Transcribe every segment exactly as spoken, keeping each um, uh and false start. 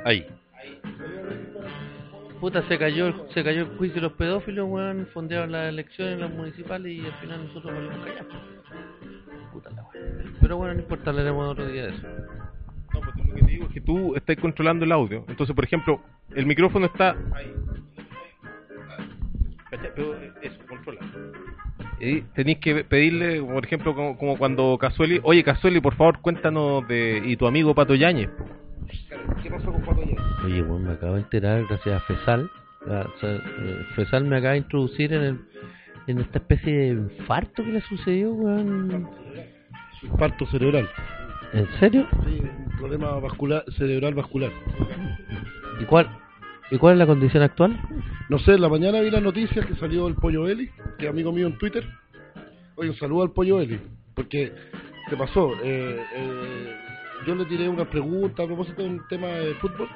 Ahí. Puta, se cayó, el- se cayó el juicio de los pedófilos, weón, fondearon las elecciones, las municipales y al final nosotros volvimos callados. Puta la weón. Pero bueno, no importa, hablaremos otro día de eso. No, pues lo que te digo es que tú estás controlando el audio. Entonces, por ejemplo, el micrófono está ahí. ¿Cachai? Pero eso, controla. Y tenéis que pedirle, por ejemplo, como, como cuando Casueli, oye Casueli, por favor, cuéntanos de y tu amigo Pato Yáñez. Po. ¿Qué pasó con Pato Yáñez? Oye, weón, me acabo de enterar gracias a Fesal. a- o sea, eh, Fesal me acaba de introducir en el en esta especie de infarto que le sucedió, weón. Infarto cerebral. ¿En serio? Sí, un problema vascular, cerebral vascular. ¿Y cuál, ¿Y cuál es la condición actual? No sé, en la mañana vi las noticias que salió el Pollo Eli, que es amigo mío en Twitter. Oye, un saludo al Pollo Eli, porque ¿qué pasó? Eh, eh, yo le tiré una pregunta a propósito de un tema de fútbol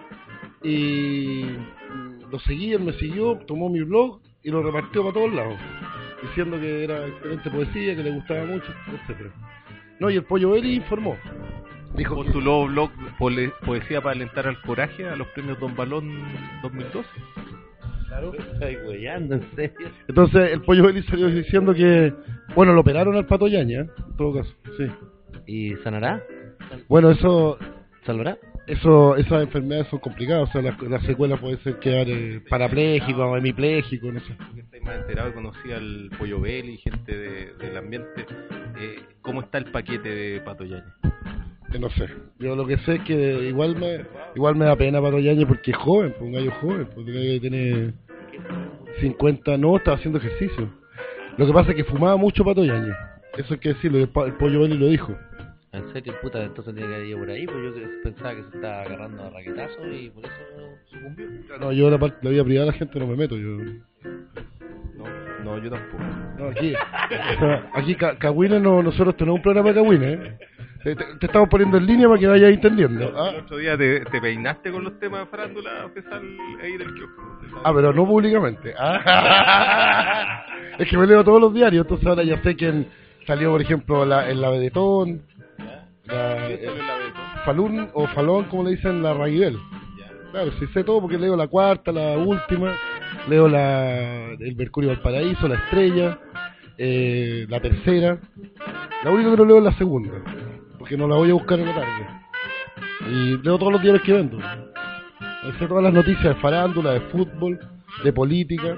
y mm, lo seguí, él me siguió, tomó mi blog y lo repartió para todos lados, diciendo que era excelente poesía, que le gustaba mucho, etcétera. No, y el Pollo Eli informó. Dijo que, Postuló blog pole- poesía para alentar al coraje a los premios Don Balón dos mil doce. claro. Ay, weyando, en serio. Entonces el Pollo Eli salió diciendo que, bueno, lo operaron al Pato Yaña, ¿eh? En todo caso, sí. ¿Y sanará? Bueno, eso, ¿Salvará? eso, esas enfermedades son complicadas, o sea, las la secuelas puede ser quedar eh, parapléjico o hemipléjico, no sé. Que estáis más enterado, conocí al Pollo Belli, gente de, del ambiente. Eh, ¿Cómo está el paquete de Pato Yáñez? Eh, No sé, yo lo que sé es que igual me igual me da pena Pato Yañez porque es joven, pues un gallo joven, porque tiene cincuenta, no, está haciendo ejercicio. Lo que pasa es que fumaba mucho Pato Yañez, eso hay que decirlo, y el, pa- el Pollo Belli lo dijo. En serio, puta, entonces tiene que haber ido por ahí, pues yo que- pensaba que se estaba agarrando a raquetazo y por eso sucumbió. No, yo la, parte, la vida privada de la gente no me meto, yo... No, no, yo tampoco. No, aquí, o sea, aquí Ca- Cagüines, no, nosotros tenemos un programa de Cagüines, ¿eh? Te, te- te estamos poniendo en línea para que vayas entendiendo. ¿Ah? El otro día te, te peinaste con los temas de farándula, Fesal, ahí del kiosco. Ah, pero no públicamente. Ah. Es que me leo todos los diarios, entonces ahora ya sé quién salió, por ejemplo, la, en la Vedetón, la, eh, Falún o Falón, como le dicen, la Raguibel. Claro, sí sé todo porque leo la cuarta, la última, leo la el Mercurio Valparaíso, la Estrella, eh, la tercera. La única que no leo es la segunda, porque no la voy a buscar en la tarde. Y leo todos los diarios que vendo. Sé todas las noticias de farándula, de fútbol, de política,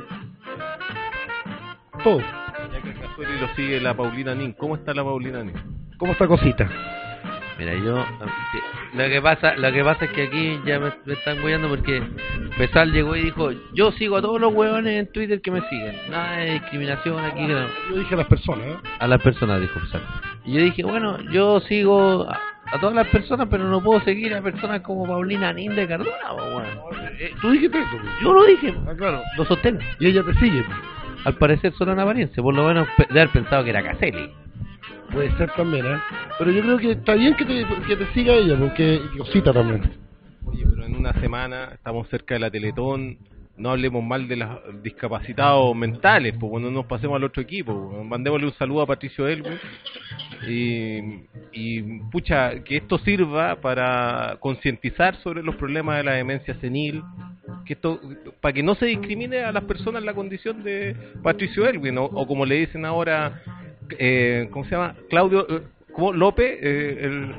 todo. Ya que Casueli lo sigue la Paulina Nin. ¿Cómo está la Paulina Nin? ¿Cómo está cosita? Mira, yo lo que pasa, lo que pasa es que aquí ya me, me están guiando porque Pesal llegó y dijo, yo sigo a todos los huevones en Twitter que me siguen, nada de discriminación aquí, que no. Yo dije a las personas, ¿eh? A las personas, dijo Pesal. Y yo dije, bueno, yo sigo a, a todas las personas, pero no puedo seguir a personas como Paulina Nin de Cardona, po, weón. Eh, ¿Tú dijiste eso? pues? Yo lo dije, po. Ah, claro. Lo sostengo. Y ella te sigue. pues. Al parecer solo en apariencia, por lo menos pe- de haber pensado que era Caselli. Puede ser también, ¿eh? Pero yo creo que está bien que te, que te siga ella, porque cosita también. Oye, pero en una semana estamos cerca de la Teletón. No hablemos mal de los discapacitados mentales, pues cuando nos pasemos al otro equipo. Pues. Mandémosle un saludo a Patricio Elwin. Y, y, pucha, que esto sirva para concientizar sobre los problemas de la demencia senil. Que esto, para que no se discrimine a las personas la condición de Patricio Elwin, o, o como le dicen ahora, eh, ¿cómo se llama? Claudio, eh, ¿cómo? López, eh, el...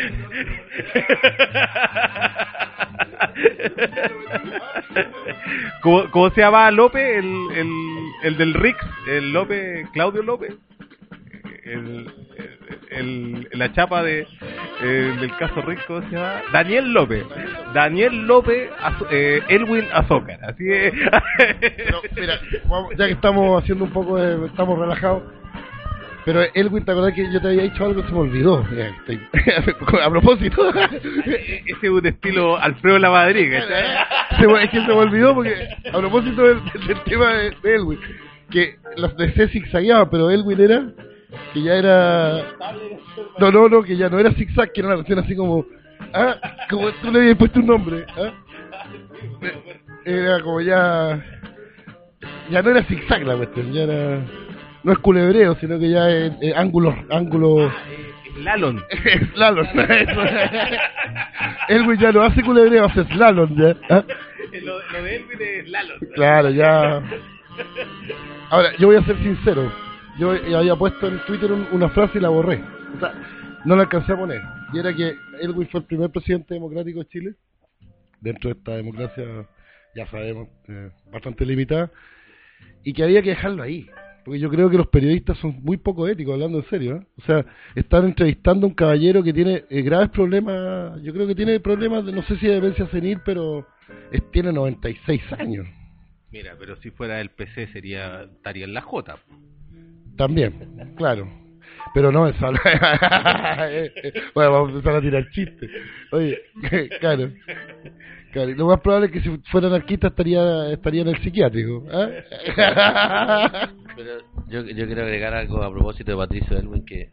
¿Cómo, ¿Cómo se llama López? El, el, el del Rix, el López, Claudio López, el, el, el- la chapa de eh, del caso Rix, ¿cómo se llama? Daniel López, Daniel López, Azo- eh, Elwin Azócar, así es. Pero, mira, vamos, ya que estamos haciendo un poco de... estamos relajados. Pero Elwin, ¿te acordás que yo te había dicho algo que se me olvidó? Mira, estoy- a propósito. Ese es un estilo Alfredo Lamadrid, ¿cachai? Se me- es que se me olvidó porque a propósito del, del tema de, de Elwin, que los de C zigzagueaban, pero Elwin era que ya era no no no que ya no era zigzag, que era una cuestión así como ah, como tú le habías puesto un nombre, ¿ah? Era como ya ya no era zigzag la cuestión, ya era, no es culebreo, sino que ya es, es ángulos ángulos Slalom. Slalom. Elwin ya no hace culebreo, hace slalom ya. ¿Ah? Lo, lo de Elwin es slalom. Claro, ya. Ahora, yo voy a ser sincero. Yo había puesto en Twitter un, una frase y la borré. O sea, no la alcancé a poner. Y era que Elwin fue el primer presidente democrático de Chile. Dentro de esta democracia, ya sabemos, eh, bastante limitada. Y que había que dejarlo ahí. Porque yo creo que los periodistas son muy poco éticos, hablando en serio, ¿eh? O sea, están entrevistando a un caballero que tiene eh, graves problemas. Yo creo que tiene problemas, de, no sé si de demencia senil, pero es, tiene noventa y seis años. Mira, pero si fuera el P C sería estaría en la J. También, claro. Pero no, esa... bueno, vamos a empezar a tirar chistes. Oye, claro. Claro, lo más probable es que si fuera anarquista estaría estaría en el psiquiátrico. ¿Eh? Pero yo, yo quiero agregar algo a propósito de Patricio Elwin, que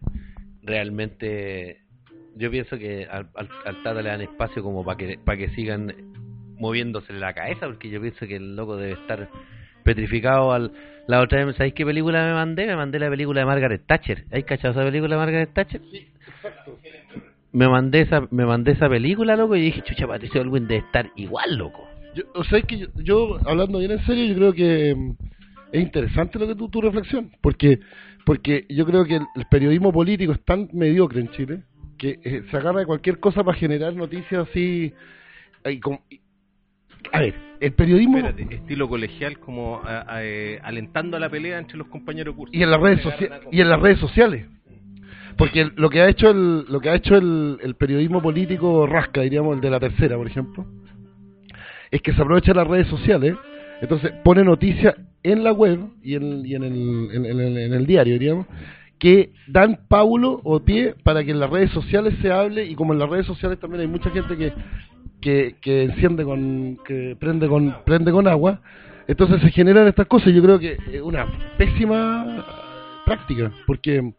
realmente yo pienso que al, al, al Tata le dan espacio como para que para que sigan moviéndose la cabeza, porque yo pienso que el loco debe estar petrificado. Al la otra vez, ¿sabéis qué película me mandé? Me mandé la película de Margaret Thatcher. ¿Hay cachado esa película de Margaret Thatcher? Sí, exacto. Me mandé esa me mandé esa película, loco, y dije, chucha, Patricio Elwin debe estar igual, loco. Yo, o sea, es que yo, yo, hablando bien en serio, yo creo que um, es interesante lo que tú, tu reflexión, porque porque yo creo que el, el periodismo político es tan mediocre en Chile que eh, se agarra de cualquier cosa para generar noticias así. Y con, y, a ver, el periodismo... Espérate, estilo colegial, como a, a, eh, alentando a la pelea entre los compañeros de curso. Y en las redes, socia y en las redes sociales. Porque lo que ha hecho el lo que ha hecho el, el periodismo político rasca, diríamos, el de La Tercera, por ejemplo, es que se aprovecha las redes sociales, entonces pone noticias en la web y en, y en, el, en, en, el, en el diario, diríamos, que dan paulo o pie para que en las redes sociales se hable, y como en las redes sociales también hay mucha gente que que, que enciende con, que prende con prende con agua, entonces se generan estas cosas. Yo creo que es una pésima práctica, porque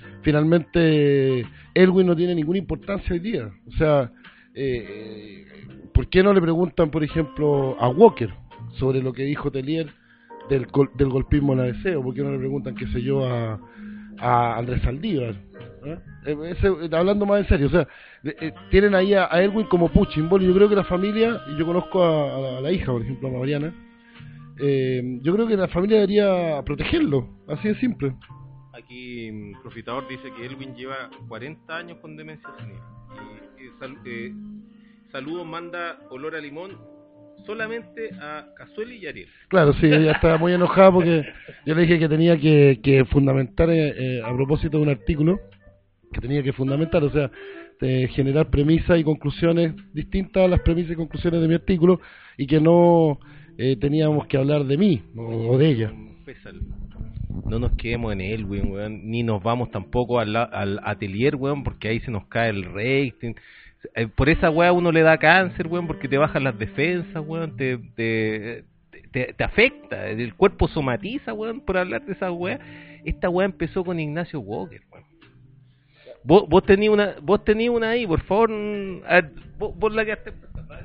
finalmente Elwin no tiene ninguna importancia hoy día. O sea, eh, ¿por qué no le preguntan, por ejemplo, a Walker sobre lo que dijo Tellier del, del golpismo en la D C? ¿O por qué no le preguntan, qué sé yo, a, a Andrés Saldívar? ¿Eh? Ese, hablando más en serio, o sea, eh, tienen ahí a, a Elwin como punching ball. Y yo creo que la familia, y yo conozco a, a, la, a la hija, por ejemplo, a Mariana, eh, yo creo que la familia debería protegerlo, así de simple. Aquí Profitador dice que Elwin lleva cuarenta años con demencia senil. Y, y sal, eh, saludos manda olor a limón solamente a Cazuela y Ariel. Claro, sí, ella estaba muy enojada porque yo le dije que tenía que, que fundamentar, eh, eh, a propósito de un artículo, que tenía que fundamentar, o sea, de generar premisas y conclusiones distintas a las premisas y conclusiones de mi artículo, y que no eh, teníamos que hablar de mí o, o de ella. Pésale. No nos quedemos en Elwin, weón, ni nos vamos tampoco al, al atelier, weón, porque ahí se nos cae el rating. Por esa weá uno le da cáncer, weón, porque te bajan las defensas, weón, te, te, te, te afecta, el cuerpo somatiza, weón, por hablar de esa weá. Esta weá empezó con Ignacio Walker, weón. Vos, vos tenías una, vos tenías una ahí, por favor, a ver, vos, vos la quedaste.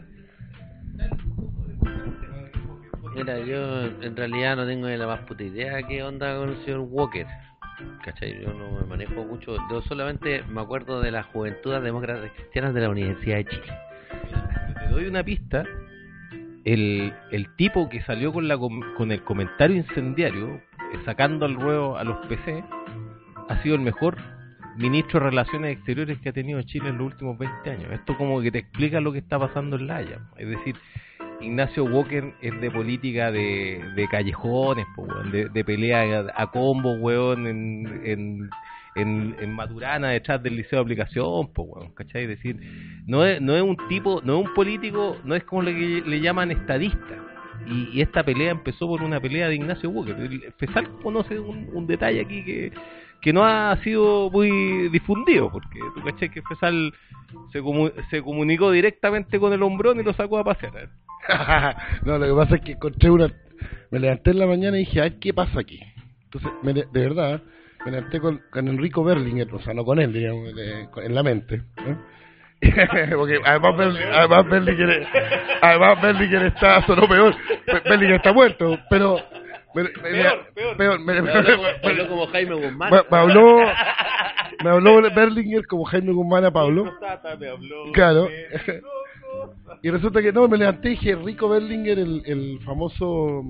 Mira, yo en realidad no tengo ni la más puta idea qué onda con el señor Walker, ¿cachai? Yo no me manejo mucho, yo solamente me acuerdo de las Juventudes Demócratas Cristianas de la Universidad de Chile. Te doy una pista. El, el tipo que salió con, la, con el comentario incendiario, sacando al ruedo a los P C, ha sido el mejor ministro de Relaciones Exteriores que ha tenido Chile en los últimos veinte años. Esto como que te explica lo que está pasando en La Haya. Es decir, Ignacio Walker es de política de, de callejones, po, weón, de, de pelea a, a combo, weón, en, en, en, en Maturana, detrás del liceo de aplicación, po, weón, ¿cachai? Es decir, no es, no es un tipo, no es un político, no es como lo que le llaman estadista. Y, y esta pelea empezó por una pelea de Ignacio Walker. El Fesal conoce un, un detalle aquí que, que no ha sido muy difundido, porque tú cachai que Fesal se, comu se comunicó directamente con el hombrón y lo sacó a pasear, ¿eh? No, lo que pasa es que encontré una... Me levanté en la mañana y dije, ay, ¿qué pasa aquí? Entonces, me, de verdad, me levanté con, con Enrico Berlinguer, o sea, no con él, digamos, de, con, en la mente, ¿no? Porque además, Berlinguer, además, Berlinguer, además Berlinguer está, sonó peor, Berlinguer está muerto, pero... Me, me, peor, peor. peor me, me, me, habló, me habló como Jaime Guzmán. Me, me habló... me habló Berlinguer como Jaime Guzmán a Pablo. Me habló, claro. Y resulta que no, me levanté y dije, Rico Berlinguer, el, el famoso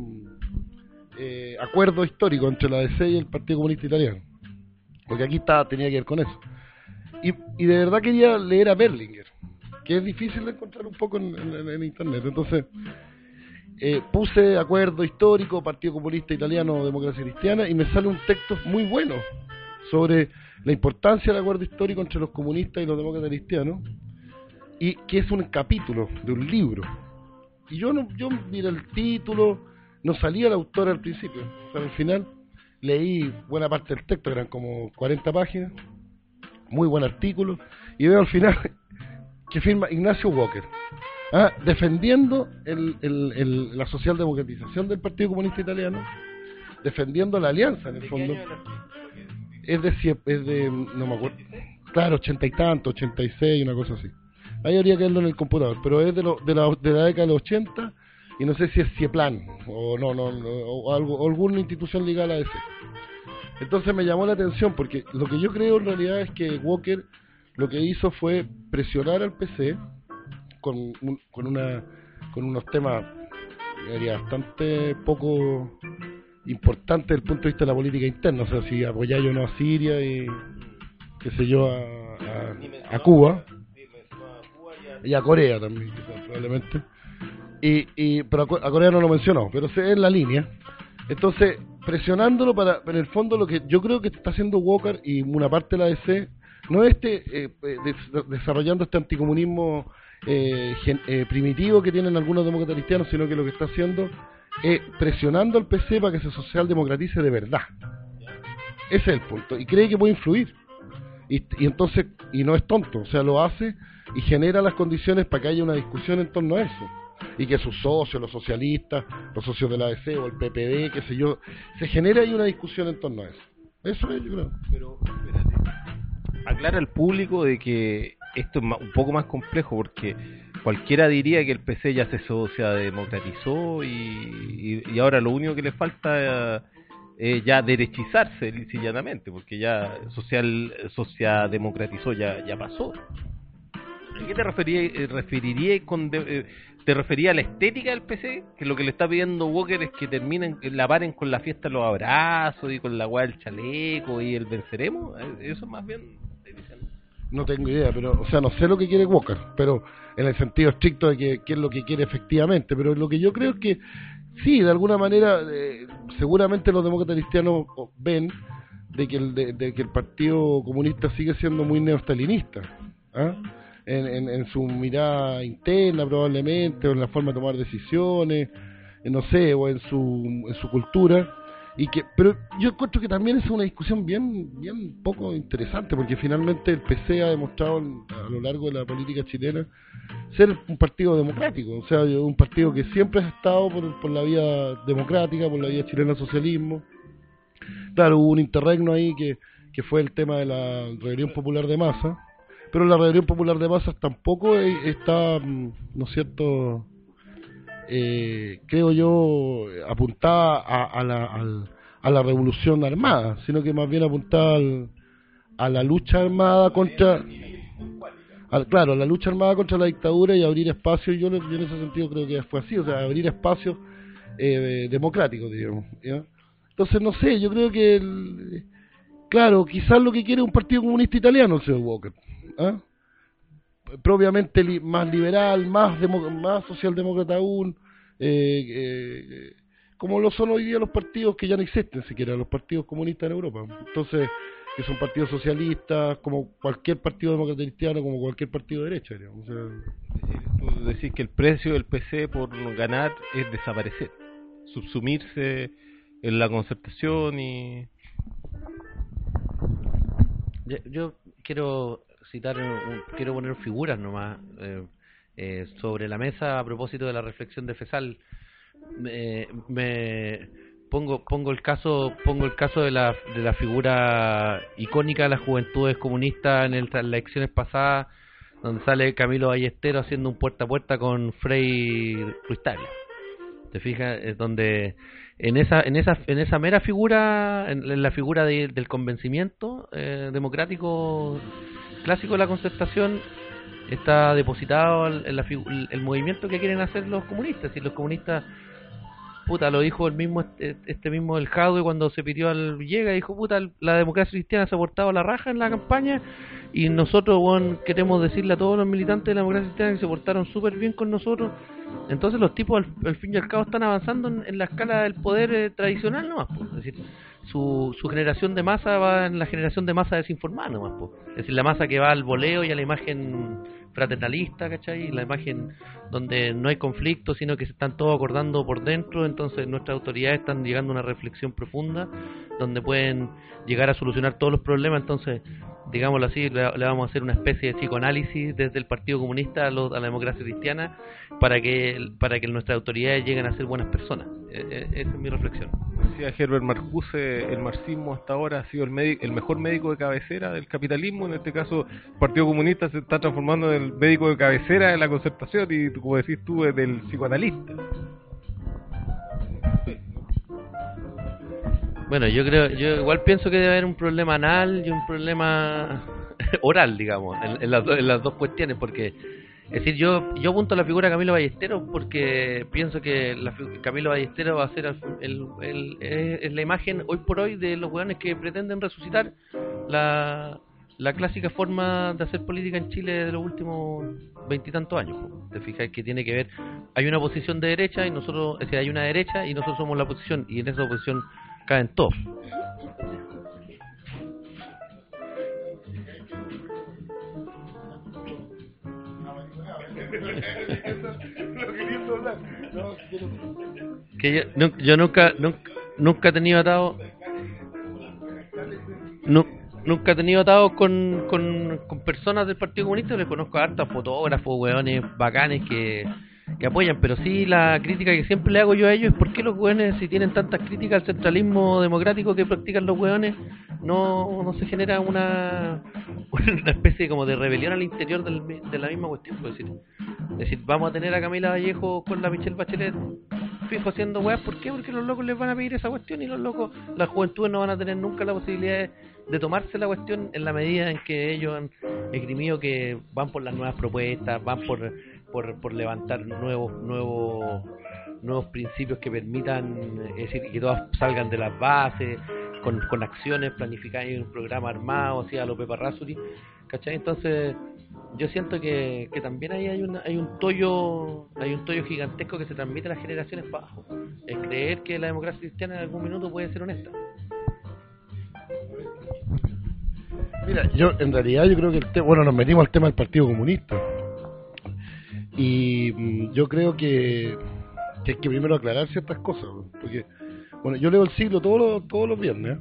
eh, acuerdo histórico entre la D C y el Partido Comunista Italiano. Porque aquí estaba, tenía que ver con eso. Y, y de verdad quería leer a Berlinguer, que es difícil de encontrar un poco en, en, en internet. Entonces eh, puse acuerdo histórico, Partido Comunista Italiano, Democracia Cristiana, y me sale un texto muy bueno sobre la importancia del acuerdo histórico entre los comunistas y los demócratas cristianos, y que es un capítulo de un libro. Y yo no, yo miré el título, no salía el autor al principio, pero al final leí buena parte del texto, eran como cuarenta páginas, muy buen artículo, y veo al final que firma Ignacio Walker, ¿ah? defendiendo el, el, el, la socialdemocratización del Partido Comunista Italiano, defendiendo la alianza en el fondo. Es de, es de, no me acuerdo, claro, ochenta y tanto, ochenta y seis, una cosa así. Ahí habría que verlo en el computador, pero es de, lo, de, la, de la década de los ochenta, y no sé si es Cieplan, o no, no, no o, algo, o alguna institución ligada a la D C. Entonces me llamó la atención, porque lo que yo creo en realidad es que Walker lo que hizo fue presionar al P C con, un, con, una, con unos temas, yo diría, bastante poco importantes desde el punto de vista de la política interna, o sea, si apoyáis o no a Siria y, qué sé yo, a, a, a Cuba, y a Corea también, quizás, probablemente, y, y pero a, a Corea no lo mencionó, pero es la línea. Entonces, presionándolo para, en el fondo, lo que yo creo que está haciendo Walker y una parte de la D C, no es este eh, des, desarrollando este anticomunismo eh, gen, eh, primitivo que tienen algunos demócratas cristianos, sino que lo que está haciendo es presionando al P C para que se socialdemocratice de verdad. Ese es el punto, y cree que puede influir, y, y entonces, y no es tonto, o sea, lo hace y genera las condiciones para que haya una discusión en torno a eso, y que sus socios, los socialistas, los socios de la A D C o el P P D, qué sé yo, se genera ahí una discusión en torno a eso. Eso es, yo creo. Pero, espérate, aclara al público de que esto es más, un poco más complejo, porque cualquiera diría que el P C ya se socialdemocratizó y, y, y ahora lo único que le falta es eh, ya derechizarse llanamente, porque ya social socialdemocratizó, ya, ya pasó. ¿A qué te referirías referiría con de, eh, te refería a la estética del P C? Que lo que le está pidiendo Walker es que terminen, la paren con la fiesta de los abrazos y con la weá del chaleco y el venceremos. Eso más bien. No tengo idea, pero, o sea, no sé lo que quiere Walker, pero en el sentido estricto de que, que es lo que quiere efectivamente, pero lo que yo creo es que sí, de alguna manera, eh, seguramente los demócratas cristianos ven de que el de, de que el Partido Comunista sigue siendo muy neostalinista, ¿ah? En, en, en su mirada interna probablemente, o en la forma de tomar decisiones, en, no sé, o en su en su cultura, y que, pero yo encuentro que también es una discusión bien bien poco interesante, porque finalmente el P C ha demostrado a lo largo de la política chilena ser un partido democrático, o sea, un partido que siempre ha estado por, por la vía democrática, por la vía chilena al socialismo. Claro, hubo un interregno ahí que, que fue el tema de la rebelión popular de masa, pero la rebelión popular de masas tampoco está, ¿no es cierto?, eh, creo yo, apuntada a, a, la, a, a la revolución armada, sino que más bien apuntada al, a la lucha armada contra, al, claro, la lucha armada contra la dictadura y abrir espacios. Yo, yo en ese sentido creo que fue así, o sea, abrir espacios eh, democráticos, digamos, ¿ya? Entonces, no sé, yo creo que, el, claro, quizás lo que quiere es un partido comunista italiano, el señor Walker, ¿ah? Propiamente li, más liberal, más demo, más socialdemócrata aún, eh, eh, como lo son hoy día los partidos que ya no existen siquiera, los partidos comunistas en Europa. Entonces, que son partidos socialistas, como cualquier partido demócrata cristiano, como cualquier partido de derecha, digamos. O sea, tú decís que el precio del P C por ganar es desaparecer, subsumirse en la concertación y... Yo, yo quiero citar, un, quiero poner figuras nomás eh, eh, sobre la mesa a propósito de la reflexión de Fesal. Me, me pongo pongo el caso pongo el caso de la de la figura icónica de las juventudes comunistas en, el, en las elecciones pasadas, donde sale Camilo Ballestero haciendo un puerta a puerta con Frei Ruiz Tagle. ¿Te fijas? Es donde en esa en esa en esa mera figura, en, en la figura de, del convencimiento eh, democrático clásico de la concertación, está depositado el, el, el, el movimiento que quieren hacer los comunistas. Y los comunistas, puta, lo dijo el mismo este, este mismo el Jadwe cuando se pidió al Villegas, dijo, puta, la democracia cristiana se ha portado la raja en la campaña, y nosotros, bueno, queremos decirle a todos los militantes de la democracia cristiana que se portaron súper bien con nosotros. Entonces los tipos al, al fin y al cabo están avanzando en, en la escala del poder eh, tradicional nomás, pues. Es decir, su, su generación de masa va en la generación de masa desinformada nomás, pues. Es decir, la masa que va al voleo y a la imagen fraternalista, ¿cachai? La imagen donde no hay conflicto, sino que se están todos acordando por dentro. Entonces nuestras autoridades están llegando a una reflexión profunda donde pueden llegar a solucionar todos los problemas. Entonces, digámoslo así, le, le vamos a hacer una especie de psicoanálisis desde el Partido Comunista a, lo, a la democracia cristiana para que para que nuestras autoridades lleguen a ser buenas personas. Eh, eh, esa es mi reflexión. Decía Herbert Marcuse, el marxismo hasta ahora ha sido el, médico, el mejor médico de cabecera del capitalismo. En este caso, el Partido Comunista se está transformando en el médico de cabecera de la concertación y, como decís tú, del psicoanalista. Bueno, yo creo, yo igual pienso que debe haber un problema anal y un problema oral, digamos, en, en, las, do, en las dos cuestiones, porque, es decir, yo yo apunto a la figura de Camilo Ballesteros porque pienso que la, Camilo Ballesteros va a ser el, el, el, es la imagen hoy por hoy de los hueones que pretenden resucitar la, la clásica forma de hacer política en Chile de los últimos veintitantos años. Te fijas que tiene que ver, hay una posición de derecha y nosotros, es decir, hay una derecha y nosotros somos la oposición, y en esa oposición caen todos. Que yo, no, yo nunca, nunca nunca he tenido atado no, nunca he tenido atado con, con, con personas del Partido Comunista. Les conozco a hartos fotógrafos, hueones bacanes que que apoyan, pero sí la crítica que siempre le hago yo a ellos es por qué los hueones, si tienen tantas críticas al centralismo democrático que practican los hueones, no, no se genera una una especie como de rebelión al interior del, de la misma cuestión. Es decir, es decir, vamos a tener a Camila Vallejo con la Michelle Bachelet fijo haciendo hueas. ¿Por qué? Porque los locos les van a pedir esa cuestión, y los locos, las juventudes no van a tener nunca la posibilidad de, de tomarse la cuestión en la medida en que ellos han esgrimido que van por las nuevas propuestas, van por por, por levantar nuevos nuevos nuevos principios que permitan, es decir, que todas salgan de las bases con, con acciones planificadas en un programa armado, así a lo Pepa Rasuri, ¿cachai? Entonces yo siento que, que también ahí hay una, hay un tollo hay un tollo gigantesco que se transmite a las generaciones para abajo, es creer que la democracia cristiana en algún minuto puede ser honesta. Mira, yo en realidad yo creo que el te bueno, nos metimos al tema del Partido Comunista. Y mmm, yo creo que, que hay que primero aclarar ciertas cosas, porque, bueno, yo leo El Siglo todos los, todos los viernes,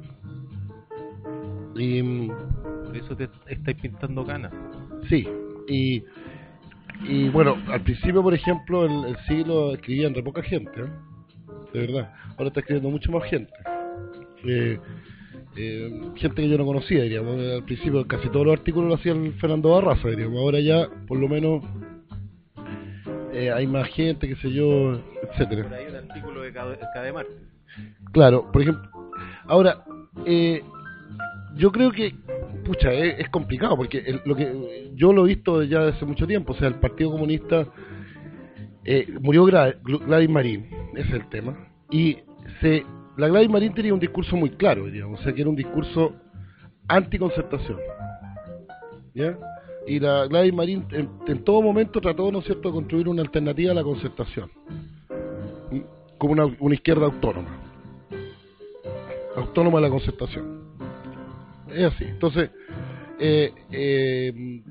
y mmm, por eso te estáis pintando canas. Sí, y, y bueno, al principio, por ejemplo, el, el Siglo escribía en re poca gente, ¿eh? De verdad. Ahora está escribiendo mucho más gente. Eh, eh, gente que yo no conocía, diríamos. Al principio casi todos los artículos lo hacía el Fernando Barraza, diríamos. Ahora ya, por lo menos... Eh, hay más gente, qué sé yo, etcétera. Por ahí un artículo de Cademar. Claro, por ejemplo. Ahora, eh, yo creo que, pucha, es, es complicado, porque el, lo que yo lo he visto ya desde hace mucho tiempo. O sea, el Partido Comunista eh, murió Gladys Marín, ese es el tema. Y se la Gladys Marín tenía un discurso muy claro, digamos, o sea, que era un discurso anticoncertación, ¿ya? Y la Gladys Marín en, en todo momento trató, ¿no es cierto?, de construir una alternativa a la concertación, como una, una izquierda autónoma, autónoma de la concertación. Es así. Entonces, eh, eh,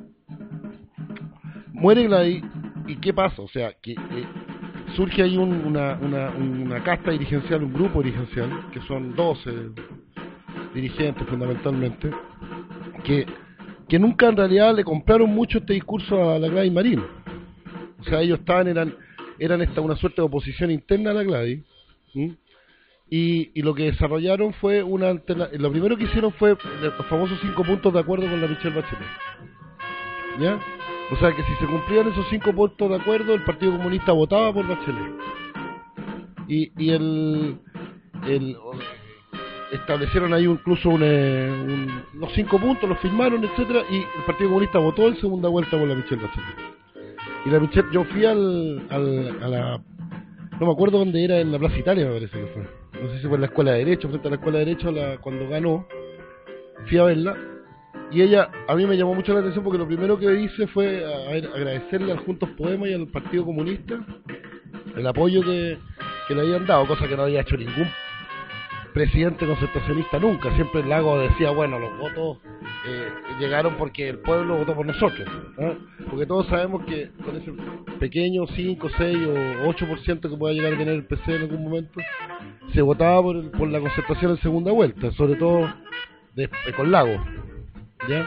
muere Gladys, ¿y qué pasa? O sea, que eh, surge ahí un, una, una, una casta dirigencial, un grupo dirigencial, que son doce dirigentes fundamentalmente, que que nunca en realidad le compraron mucho este discurso a la Gladys Marín. O sea, ellos estaban, eran eran esta una suerte de oposición interna a la Gladys, y, y lo que desarrollaron fue una alterna... lo primero que hicieron fue los famosos cinco puntos de acuerdo con la Michelle Bachelet, ¿ya? O sea, que si se cumplían esos cinco puntos de acuerdo, el Partido Comunista votaba por Bachelet, y, y el el, establecieron ahí incluso un, eh, un, los cinco puntos, los firmaron, etcétera, y el Partido Comunista votó en segunda vuelta por la Michelle Bachelet. Y la Michelle, yo fui al, al, a la, no me acuerdo dónde era, en la Plaza Italia me parece que fue, no sé si fue en la Escuela de Derecho, frente a la Escuela de Derecho, la, cuando ganó, fui a verla, y ella, a mí me llamó mucho la atención porque lo primero que hice fue a, a agradecerle al Juntos Podemos y al Partido Comunista el apoyo que, que le habían dado, cosa que no había hecho ningún presidente concertacionista nunca. Siempre el Lago decía, bueno, los votos eh, llegaron porque el pueblo votó por nosotros, ¿eh? Porque todos sabemos que con ese pequeño cinco, seis o ocho por ciento que pueda llegar a tener el P C en algún momento, se votaba por, el, por la concertación en segunda vuelta, sobre todo de, de, con Lago, ¿ya?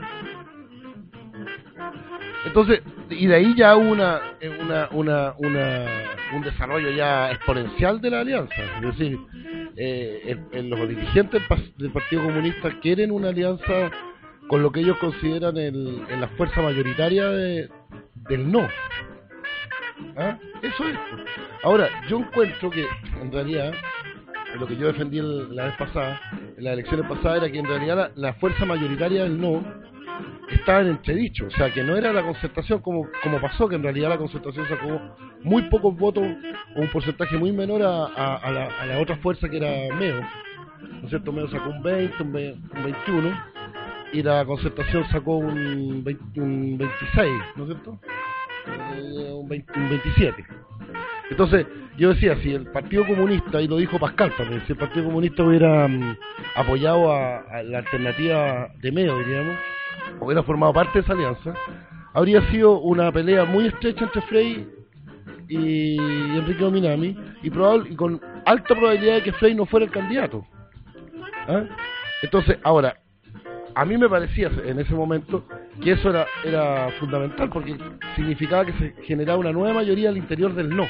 Entonces, y de ahí ya hubo una, una, una, una, un desarrollo ya exponencial de la alianza. Es decir, eh, el, el, los dirigentes del Partido Comunista quieren una alianza con lo que ellos consideran el, en la fuerza mayoritaria de, del no. ¿Ah? Eso es. Ahora, yo encuentro que, en realidad, lo que yo defendí la vez pasada, en las elecciones pasadas, era que en realidad la, la fuerza mayoritaria del no estaba en entredicho, o sea que no era la concertación como como pasó, que en realidad la concertación sacó muy pocos votos o un porcentaje muy menor a, a, a, la, a la otra fuerza que era Meo, ¿no es cierto? Meo sacó un veinte, un veintiuno y la concertación sacó un, veinte, un veintiséis, ¿no es cierto? Eh, un, veinte, un veintisiete. Entonces yo decía, si el Partido Comunista, y lo dijo Pascal también, si el Partido Comunista hubiera um, apoyado a, a la alternativa de Meo, diríamos, hubiera formado parte de esa alianza, habría sido una pelea muy estrecha entre Frei y Enrique Ominami, y, probable, y con alta probabilidad de que Frei no fuera el candidato. ¿Ah? Entonces, ahora, a mí me parecía en ese momento que eso era, era fundamental, porque significaba que se generaba una nueva mayoría al interior del no.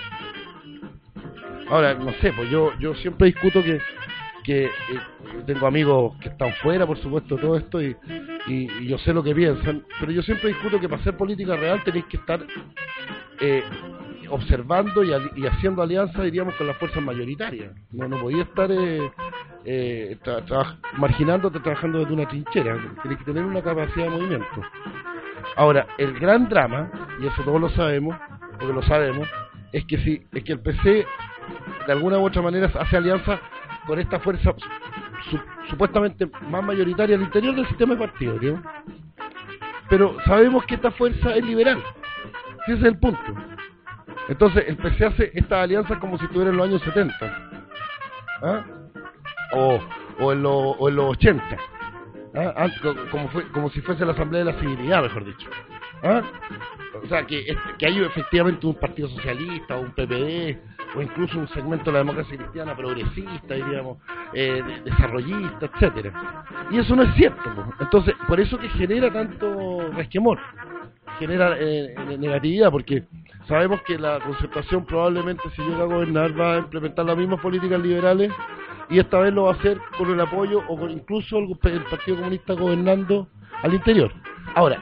Ahora, no sé, pues yo yo siempre discuto que que eh, tengo amigos que están fuera, por supuesto, de todo esto, y, y, y yo sé lo que piensan, pero yo siempre discuto que para hacer política real tenéis que estar eh, observando y, y haciendo alianzas, diríamos, con las fuerzas mayoritarias. No, no podía estar eh, eh, tra tra marginándote, trabajando desde una trinchera. Tenéis que tener una capacidad de movimiento. Ahora, el gran drama, y eso todos lo sabemos, porque lo sabemos, es que si es que el P C de alguna u otra manera hace alianza con esta fuerza su, supuestamente más mayoritaria al interior del sistema de partidos, ¿no? Pero sabemos que esta fuerza es liberal, ese es el punto. Entonces el P C hace estas alianzas como si estuviera en los años setenta, ¿ah? o, o, en lo, o en los ochenta, ¿ah? como, fue, como si fuese la Asamblea de la Civilidad, mejor dicho, ¿ah? O sea, que, que hay efectivamente un partido socialista o un P P D, o incluso un segmento de la democracia cristiana progresista, diríamos, eh, desarrollista, etcétera. Y eso no es cierto, ¿no? Entonces, por eso que genera tanto resquemor, genera eh, negatividad, porque sabemos que la concertación probablemente, si llega a gobernar, va a implementar las mismas políticas liberales, y esta vez lo va a hacer con el apoyo o con incluso el, el Partido Comunista gobernando al interior. Ahora,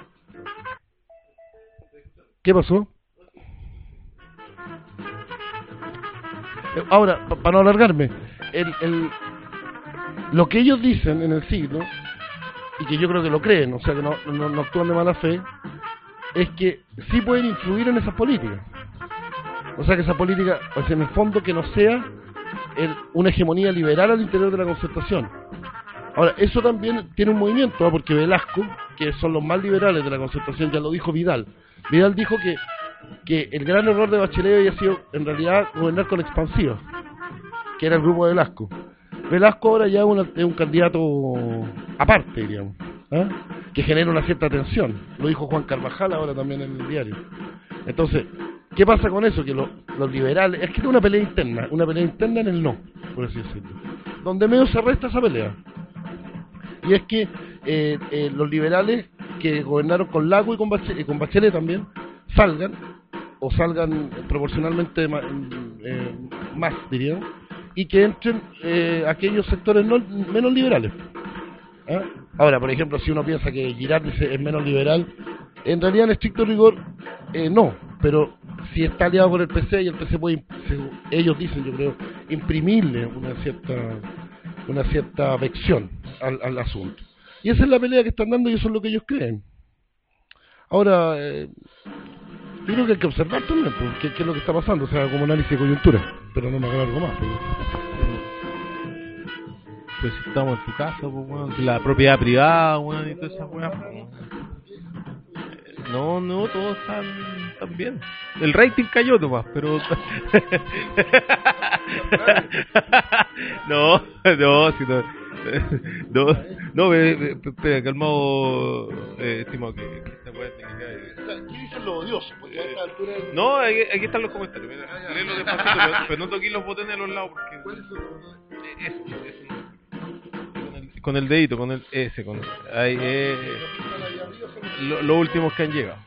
¿qué pasó? Ahora, para no alargarme, el, el, lo que ellos dicen en el siglo, y que yo creo que lo creen, o sea que no, no, no actúan de mala fe, es que sí pueden influir en esas políticas. O sea que esa política, o sea, en el fondo, que no sea el, una hegemonía liberal al interior de la concertación. Ahora, eso también tiene un movimiento, ¿no? Porque Velasco, que son los más liberales de la concertación, ya lo dijo Vidal. Vidal dijo que que el gran error de Bachelet había sido en realidad gobernar con expansiva, que era el grupo de Velasco. Velasco ahora ya es, una, es un candidato aparte, diríamos, ¿eh? Que genera una cierta tensión. Lo dijo Juan Carvajal ahora también en el diario. Entonces, ¿qué pasa con eso? Que lo, los liberales, es que es una pelea interna, una pelea interna en el no, por así decirlo, donde medio se resta esa pelea. Y es que eh, eh, los liberales que gobernaron con Lago y con Bachelet, y con Bachelet también, salgan, o salgan proporcionalmente más, eh, más diría, y que entren eh, aquellos sectores no, menos liberales. ¿Ah? Ahora, por ejemplo, si uno piensa que Girard es menos liberal, en realidad en estricto rigor eh, no, pero si está aliado con el P C y el P C puede, ellos dicen, yo creo, imprimirle una cierta una cierta vección al, al asunto. Y esa es la pelea que están dando y eso es lo que ellos creen. Ahora, eh, yo creo que hay que observar también pues, qué, qué es lo que está pasando, o sea, como análisis de coyuntura, pero no me hagan algo más. Pues. Pues si estamos en tu casa, pues, bueno, la propiedad privada, bueno, y todas esas weas, pues. No, no, todos están, están bien. El rating cayó nomás, pero... no, no, si no... No, no, espera, calmado, eh, estimado, que, que esta weá tiene que... ¿Qué dicen los odiosos? Porque a esta altura... No, aquí, aquí están los comentarios, mira, léelo despacito, pero, pero no toqué los botones a los lados, porque... ¿Cuál es el... Eso, eso. Con el, con el dedito, con el ese, con el... Ahí, eh... Lo, los últimos que han llegado.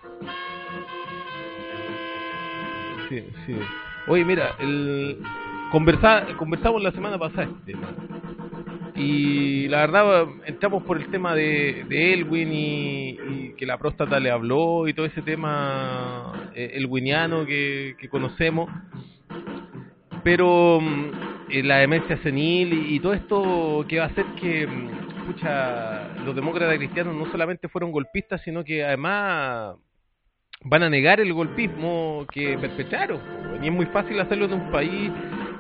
Sí, sí. Oye, mira, el conversa, conversamos la semana pasada este tema. Y la verdad, entramos por el tema de, de Elwin y, y que la próstata le habló y todo ese tema eh, elwiniano que, que conocemos. Pero eh, la demencia senil y, y todo esto que va a hacer que... Escucha, los demócratas cristianos no solamente fueron golpistas, sino que además van a negar el golpismo que perpetraron. Y es muy fácil hacerlo en un país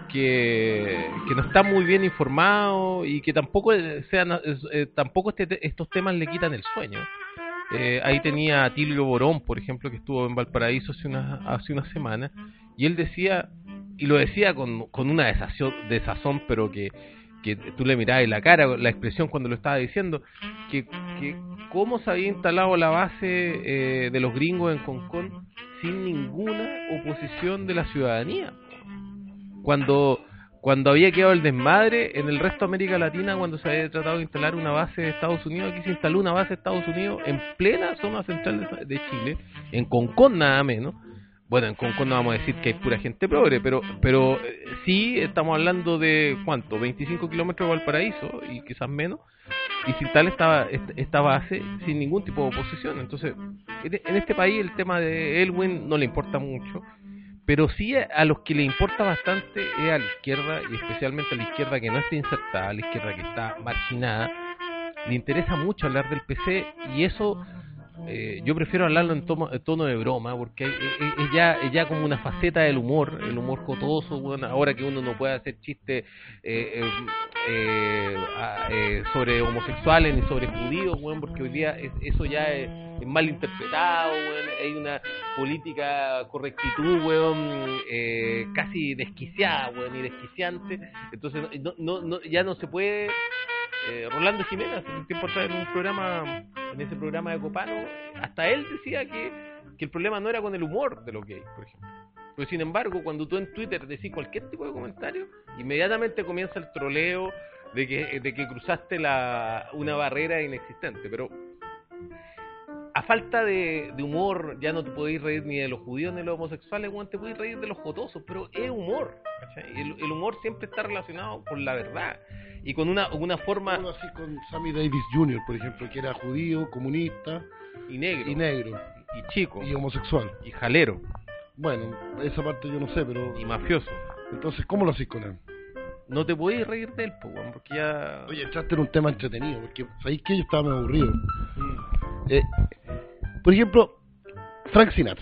que, que no está muy bien informado y que tampoco sean, eh, tampoco este, estos temas le quitan el sueño. Eh, ahí tenía a Tilio Borón, por ejemplo, que estuvo en Valparaíso hace una, hace una semana, y él decía, y lo decía con, con una desazón, desazón, pero que que tú le mirabas en la cara, la expresión cuando lo estaba diciendo, que, que cómo se había instalado la base eh, de los gringos en Concón sin ninguna oposición de la ciudadanía. Cuando cuando había quedado el desmadre en el resto de América Latina, cuando se había tratado de instalar una base de Estados Unidos, aquí se instaló una base de Estados Unidos en plena zona central de, de Chile, en Concón nada menos. Bueno, en Concón no vamos a decir que hay pura gente progre, pero pero eh, sí estamos hablando de, ¿cuánto? veinticinco kilómetros de Valparaíso, y quizás menos, y sin tal esta, esta base sin ningún tipo de oposición. Entonces, en este país el tema de Elwin no le importa mucho, pero sí a los que le importa bastante es a la izquierda, y especialmente a la izquierda que no está insertada, a la izquierda que está marginada, le interesa mucho hablar del P C, y eso... Eh, yo prefiero hablarlo en tono, en tono de broma, porque es, es, es, ya, es ya como una faceta del humor, el humor cotoso, bueno, ahora que uno no puede hacer chistes eh, eh, eh, eh, sobre homosexuales ni sobre judíos, bueno, porque hoy día es, eso ya es, es mal interpretado, bueno, hay una política correctitud, bueno, eh, casi desquiciada, bueno, y desquiciante, entonces no, no, no, ya no se puede... Eh, Rolando Jiménez, hace un tiempo atrás en un programa, en ese programa de Copano, hasta él decía que, que el problema no era con el humor de los gays, por ejemplo. Pero sin embargo, cuando tú en Twitter decís cualquier tipo de comentario, inmediatamente comienza el troleo de que, de que cruzaste la, una barrera inexistente. Pero a falta de, de humor, ya no te podéis reír ni de los judíos ni de los homosexuales, bueno, te podéis reír de los jotosos, pero es humor, ¿cachai? El, el humor siempre está relacionado con la verdad. Y con una, una forma... Algo así con Sammy Davis junior, por ejemplo, que era judío, comunista... Y negro. Y negro. Y chico. Y homosexual. Y jalero. Bueno, esa parte yo no sé, pero... Y mafioso. Entonces, ¿cómo lo haces con él? No te podéis reír de él, pues, porque ya... Oye, entraste en un tema entretenido, porque sabéis que yo estaba muy aburrido. Mm. Eh, por ejemplo, Frank Sinatra.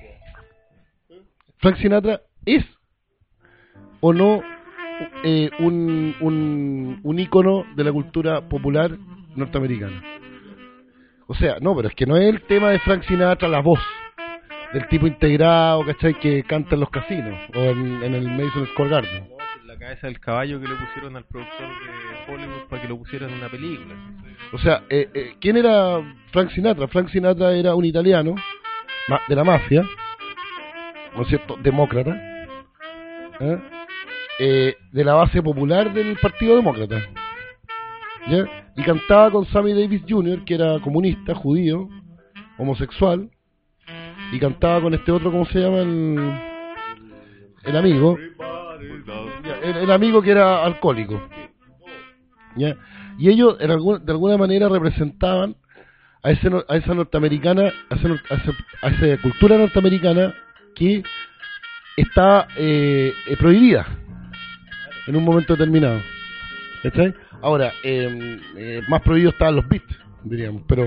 Frank Sinatra es o no... Eh, un, un, un ícono de la cultura popular norteamericana. O sea, no, pero es que no es el tema de Frank Sinatra, la voz del tipo integrado, ¿cachai? Que canta en los casinos o en, en el Madison Square Garden. No, la cabeza del caballo que le pusieron al productor de Hollywood para que lo pusieran en una película. O sea, eh, eh, ¿quién era Frank Sinatra? Frank Sinatra era un italiano de la mafia, ¿no es cierto? Demócrata, ¿eh? Eh, de la base popular del Partido Demócrata, ¿ya? Y cantaba con Sammy Davis junior, que era comunista, judío, homosexual, y cantaba con este otro, ¿cómo se llama? El, el amigo, el, el amigo que era alcohólico, ¿ya? Y ellos en algún, de alguna manera representaban a, ese, a esa norteamericana, a esa, a, esa, a esa cultura norteamericana que está eh, eh, prohibida. en un momento determinado. ¿Cachai? Ahora, eh, eh, más prohibidos estaban los beats, diríamos, pero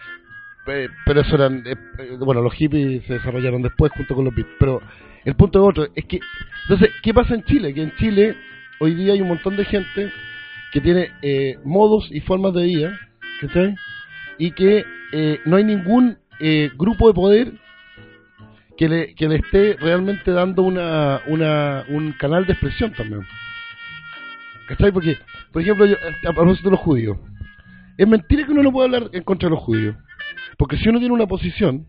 eh, pero eso eran, eh, bueno, los hippies se desarrollaron después junto con los beats, pero el punto de otro es que, entonces, ¿qué pasa en Chile? Que en Chile hoy día hay un montón de gente que tiene eh, modos y formas de vida, ¿cachai? Y que eh, no hay ningún eh, grupo de poder que le, que le esté realmente dando una, una un canal de expresión también. ¿Cachai? Porque, por ejemplo, yo, a propósito de los judíos, es mentira que uno no pueda hablar en contra de los judíos. Porque si uno tiene una posición,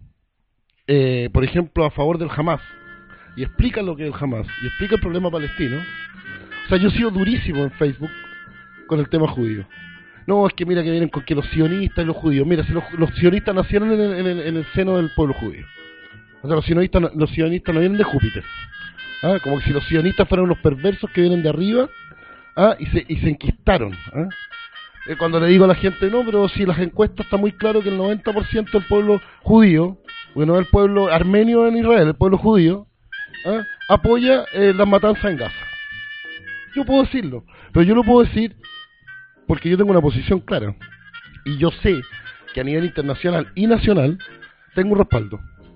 eh, por ejemplo, a favor del Hamas, y explica lo que es el Hamas, y explica el problema palestino, o sea, yo he sido durísimo en Facebook con el tema judío. No, es que mira que vienen con que los sionistas y los judíos, mira, si los, los sionistas nacieron en el, en, el, en el seno del pueblo judío. O sea, los sionistas, los sionistas no vienen de Júpiter. ¿Ah? Como que si los sionistas fueran unos perversos que vienen de arriba, ¿ah? y se y se enquistaron. ¿Ah? Eh, cuando le digo a la gente, no, pero si las encuestas está muy claro que el noventa por ciento del pueblo judío, bueno, el pueblo armenio en Israel, el pueblo judío, ¿ah? apoya eh, las matanzas en Gaza. Yo puedo decirlo, pero yo lo puedo decir porque yo tengo una posición clara. Y yo sé que a nivel internacional y nacional tengo un respaldo.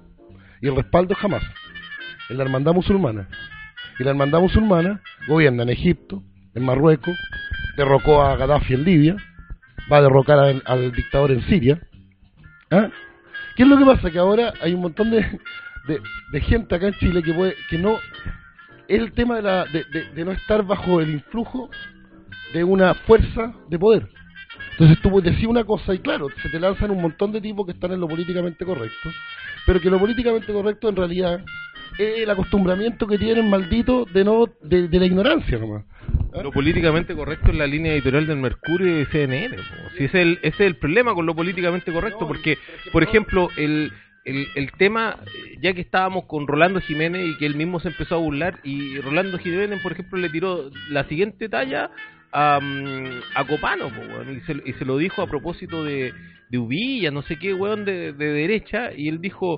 Y el respaldo es Hamas, en la hermandad musulmana. Y la hermandad musulmana gobierna en Egipto, en Marruecos, derrocó a Gaddafi en Libia, va a derrocar al, al dictador en Siria. ¿Ah? ¿Qué es lo que pasa? Que ahora hay un montón de, de, de gente acá en Chile que puede, que no, es el tema de, la, de, de, de no estar bajo el influjo de una fuerza de poder. Entonces tú puedes decir una cosa y claro, se te lanzan un montón de tipos que están en lo políticamente correcto, pero que lo políticamente correcto en realidad es el acostumbramiento que tienen malditos de no de, de la ignorancia nomás. ¿Ah? Lo políticamente correcto es la línea editorial del Mercurio y de C N N. Si ese, es el, ese es el problema con lo políticamente correcto, porque, por ejemplo, el, el, el tema, ya que estábamos con Rolando Jiménez y que él mismo se empezó a burlar, y Rolando Jiménez, por ejemplo, le tiró la siguiente talla a, a Copano, po, bueno, y, se, y se lo dijo a propósito de, de Uvilla, no sé qué, weón, de, de derecha, y él dijo...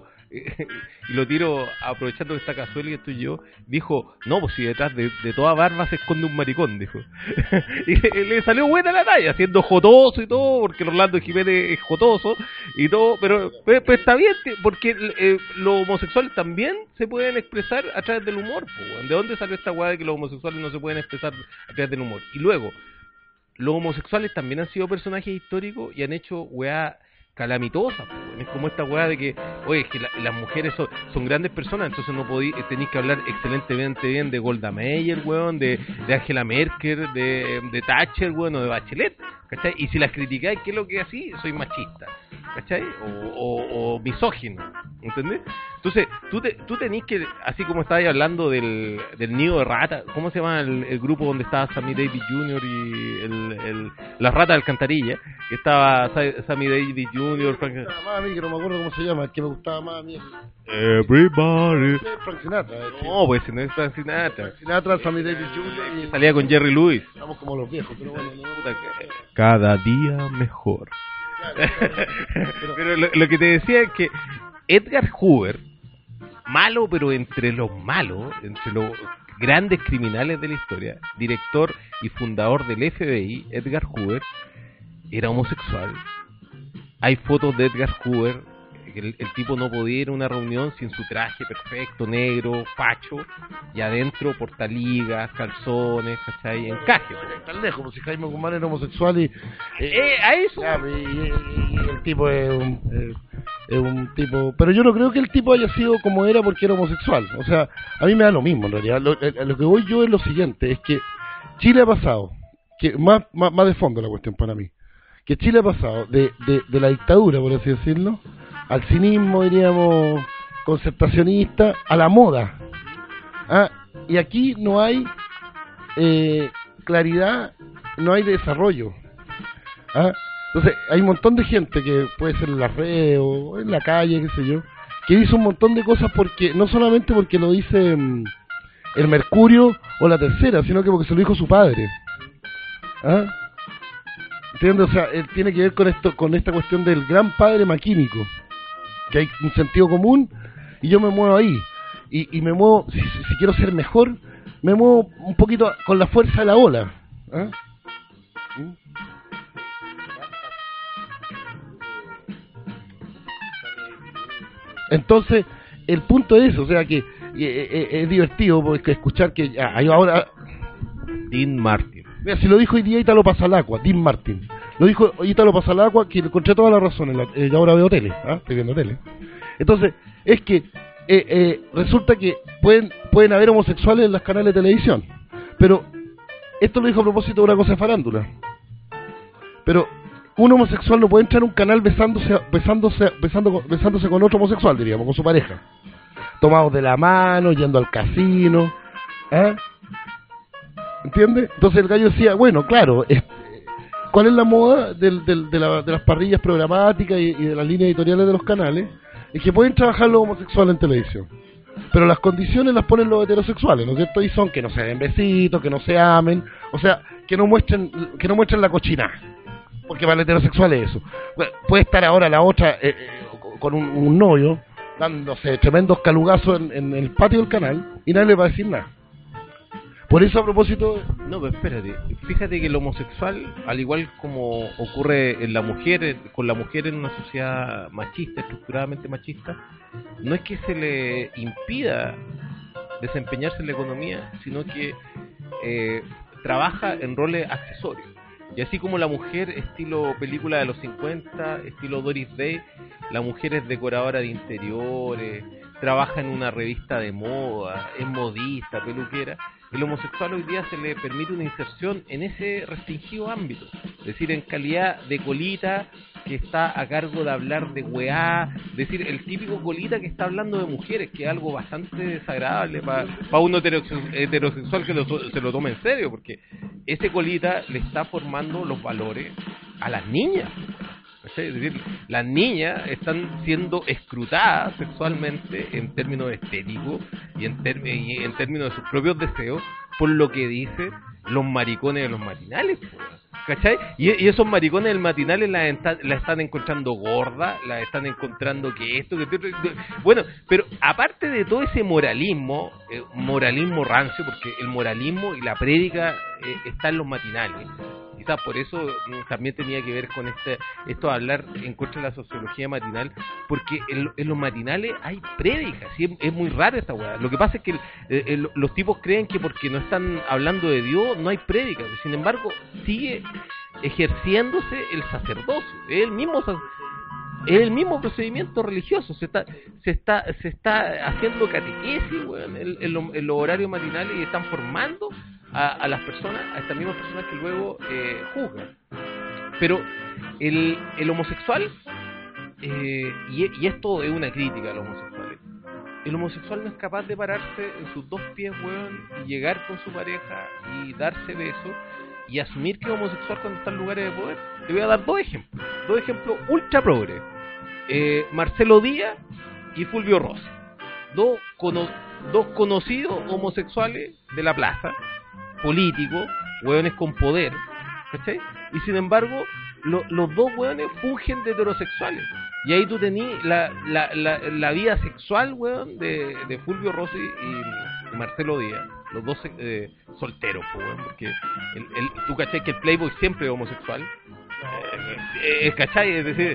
y lo tiro aprovechando que está Cazuela y estoy yo, dijo, no, pues si detrás de, de toda barba se esconde un maricón, dijo. Y le, le salió buena la talla, siendo jotoso y todo, porque Orlando Jiménez es jotoso y todo, pero, pero, pero está bien, porque eh, los homosexuales también se pueden expresar a través del humor, pues. ¿De dónde salió esta weá de que los homosexuales no se pueden expresar a través del humor? Y luego, los homosexuales también han sido personajes históricos y han hecho weá calamitosa, pues. Es como esta weá de que, oye, es que la, las mujeres son, son grandes personas, entonces no podí, tenéis que hablar excelentemente bien de Golda Meir, weón, de, de Angela Merkel, de, de Thatcher, weón, o de Bachelet, ¿cachai? Y si las criticáis, ¿qué es lo que así? Soy machista, ¿cachai? O, o, o misógino, ¿entendés? Entonces, tú, te, tú tenés que, así como estabas hablando del, del nido de rata, ¿cómo se llama el, el grupo donde estaba Sammy Davis junior y el, el, la rata de alcantarilla? Que estaba Sammy Davis junior, Frank... Me gustaba más a mí, que no me acuerdo cómo se llama, el que me gustaba más a mí. Everybody. Frank Sinatra. No, pues si no es Frank Sinatra. Frank Sinatra, Sammy Davis junior y... Salía con Jerry Lewis. Estamos como los viejos, pero bueno, no. Cada día mejor. Pero, pero lo, lo que te decía es que Edgar Hoover, malo pero entre los malos, entre los grandes criminales de la historia, director y fundador del F B I, Edgar Hoover, era homosexual. Hay fotos de Edgar Hoover, el, el tipo no podía ir a una reunión sin su traje perfecto, negro, facho, y adentro portaligas, calzones, ¿cachai? Encaje. tan lejos, pues si Jaime Guzmán era homosexual y... Eh, eh, a eso... Ya, y, y, y el tipo es un, eh, es un tipo... Pero yo no creo que el tipo haya sido como era porque era homosexual. O sea, a mí me da lo mismo en realidad. Lo, eh, lo que voy yo es lo siguiente, es que Chile ha pasado, que más, más, más de fondo la cuestión para mí, que Chile ha pasado de, de, de la dictadura, por así decirlo, al cinismo, diríamos, concertacionista, a la moda. ¿Ah? Y aquí no hay eh, claridad, no hay desarrollo. ¿Ah? Entonces, hay un montón de gente que puede ser en las redes o en la calle, qué sé yo, que dice un montón de cosas porque no solamente porque lo dice mm, el Mercurio o la Tercera, sino que porque se lo dijo su padre. ¿Ah? ¿Entiendes? O sea, él tiene que ver con esto, con esta cuestión del gran padre maquínico, que hay un sentido común y yo me muevo ahí y, y me muevo, si, si quiero ser mejor, me muevo un poquito con la fuerza de la ola. ¿Ah? ¿Mm? Entonces, el punto es, o sea, que eh, eh, es divertido porque escuchar que ah, hay ahora... Dean Martin. Mira, si lo dijo hoy día Italo Pasalacqua, Dean Martin. Lo dijo Italo Pasalacqua, que le encontré toda la razón. En la, eh, yo ahora veo tele, ¿ah? Estoy viendo tele. Entonces, es que eh, eh, resulta que pueden pueden haber homosexuales en los canales de televisión. Pero, esto lo dijo a propósito de una cosa de farándula. Pero... un homosexual no puede entrar en un canal besándose, besándose, besando, besándose con otro homosexual, diríamos, con su pareja. Tomados de la mano, yendo al casino. ¿Eh? ¿Entiendes? Entonces el gallo decía, bueno, claro, es, ¿cuál es la moda del, del, de, la, de las parrillas programáticas y, y de las líneas editoriales de los canales? Es que pueden trabajar los homosexuales en televisión. Pero las condiciones las ponen los heterosexuales, ¿no es cierto? Y son que no se den besitos, que no se amen, o sea, que no muestren, que no muestren la cochinada. Porque para el heterosexual es eso. Puede estar ahora la otra eh, eh, con un, un novio dándose tremendos calugazos en, en el patio del canal y nadie le va a decir nada. Por eso, a propósito... No, pero espérate. Fíjate que el homosexual, al igual como ocurre en la mujer, con la mujer en una sociedad machista, estructuradamente machista, no es que se le impida desempeñarse en la economía, sino que eh, trabaja en roles accesorios. Y así como la mujer, estilo película de los cincuenta, estilo Doris Day, la mujer es decoradora de interiores, trabaja en una revista de moda, es modista, peluquera, el homosexual hoy día se le permite una inserción en ese restringido ámbito, es decir, en calidad de colita que está a cargo de hablar de weá, es decir, el típico colita que está hablando de mujeres, que es algo bastante desagradable para pa uno heterosexual que lo, se lo tome en serio, porque ese colita le está formando los valores a las niñas. Es decir, las niñas están siendo escrutadas sexualmente en términos estéticos y en, ter y en términos de sus propios deseos por lo que dicen los maricones de los matinales, ¿cachai? Y, y esos maricones del matinales la, la están encontrando gorda, la están encontrando que esto, que esto, que... bueno, pero aparte de todo ese moralismo, eh, moralismo rancio, porque el moralismo y la prédica eh, está en los matinales. Quizás por eso también tenía que ver con este esto de hablar en contra de la sociología matinal, porque en, en los matinales hay prédicas, ¿sí? es, es muy raro esta weá. Lo que pasa es que el, el, los tipos creen que porque no están hablando de Dios no hay prédicas, sin embargo sigue ejerciéndose el sacerdocio, es el mismo es el mismo procedimiento religioso, se está se está se está haciendo catequesis, weón, en, en, lo, en los horarios matinales y están formando A, a las personas, a estas mismas personas que luego eh, juzgan. Pero el, el homosexual, eh, y, y esto es una crítica a los homosexuales, el homosexual no es capaz de pararse en sus dos pies, weón, y llegar con su pareja y darse besos y asumir que es homosexual cuando está en lugares de poder. Te voy a dar dos ejemplos, dos ejemplos ultra progres. Eh, Marcelo Díaz y Fulvio Rossi, dos, cono dos conocidos homosexuales de la plaza, políticos, hueones con poder, ¿cachai? Y sin embargo, lo, los dos hueones fungen de heterosexuales. Y ahí tú tenés la, la, la, la vida sexual, hueón, de, de Fulvio Rossi y Marcelo Díaz. Los dos eh, solteros, hueón, porque el, el, tú cachai que el Playboy siempre es homosexual. Eh, eh, ¿Cachai? Es decir,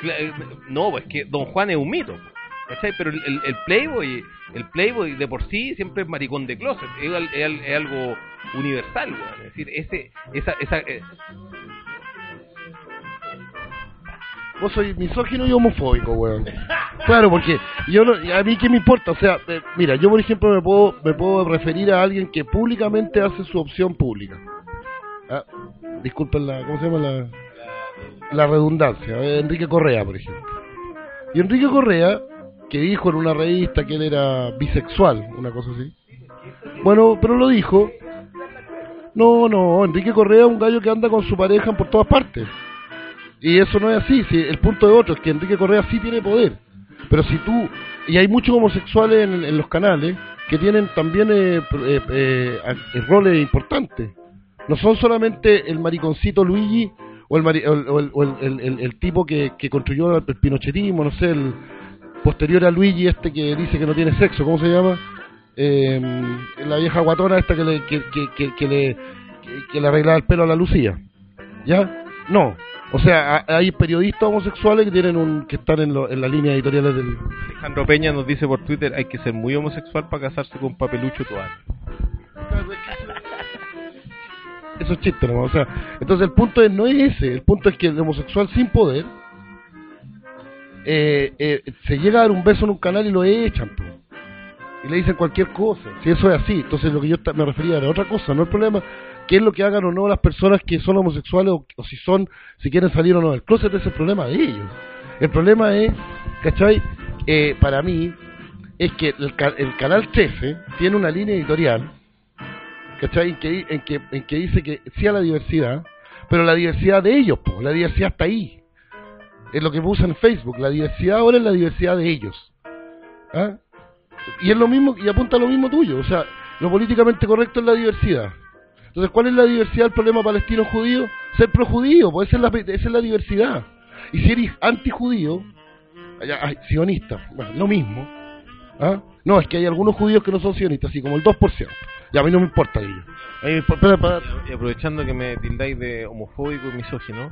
no, pues que Don Juan es un mito, ¿cachai? Pero el, el, el Playboy, el Playboy de por sí siempre es maricón de closet, es, es, es algo universal, weón. Es decir, ese, esa, esa, eh... vos sois misógino y homofóbico, weón. Claro, porque yo no, a mí qué me importa, o sea, eh, mira, yo por ejemplo me puedo me puedo referir a alguien que públicamente hace su opción pública. Ah, disculpen la, ¿cómo se llama la la redundancia? Eh, Enrique Correa, por ejemplo. Y Enrique Correa, que dijo en una revista que él era bisexual, una cosa así. Bueno, pero lo dijo. No, no, Enrique Correa es un gallo que anda con su pareja por todas partes. Y eso no es así, si el punto de otro es que Enrique Correa sí tiene poder. Pero si tú, y hay muchos homosexuales en, en los canales que tienen también eh, eh, eh, eh, roles importantes. No son solamente el mariconcito Luigi o el, mari, o el, o el, o el, el, el tipo que, que construyó el pinochetismo, no sé, el posterior a Luigi este que dice que no tiene sexo, ¿cómo se llama? eh, la vieja guatona esta que le que, que, que, que le que, que le arreglaba el pelo a la Lucía, ¿ya? No, o sea, hay periodistas homosexuales que tienen un que están en, lo, en la línea editoriales del... Alejandro Peña nos dice por Twitter, hay que ser muy homosexual para casarse con Papelucho Toal. Eso es chiste, ¿no? O sea, entonces el punto es, no es ese, el punto es que el homosexual sin poder eh, eh, se llega a dar un beso en un canal y lo echan, po, y le dicen cualquier cosa, si eso es así. Entonces lo que yo me refería era otra cosa, no el problema qué es lo que hagan o no las personas que son homosexuales o, o si son, si quieren salir o no del closet, ese es el problema de ellos. El problema es, ¿cachai? Eh, para mí es que el, el canal trece tiene una línea editorial, ¿cachai? En que, en que, en que dice que sí a la diversidad, pero la diversidad de ellos, po, la diversidad está ahí. Es lo que usan en Facebook, la diversidad ahora es la diversidad de ellos. ¿Ah? Y es lo mismo, y apunta a lo mismo tuyo, o sea, lo políticamente correcto es la diversidad. Entonces, ¿cuál es la diversidad del problema palestino-judío? Ser pro-judío, pues esa es, la, esa es la diversidad. Y si eres anti-judío, ay, sionista, bueno, lo mismo. ¿Ah? No, es que hay algunos judíos que no son sionistas, así como el dos por ciento. Y a mí no me importa ello. A mí me importa, para... Y aprovechando que me tildáis de homofóbico y misógino,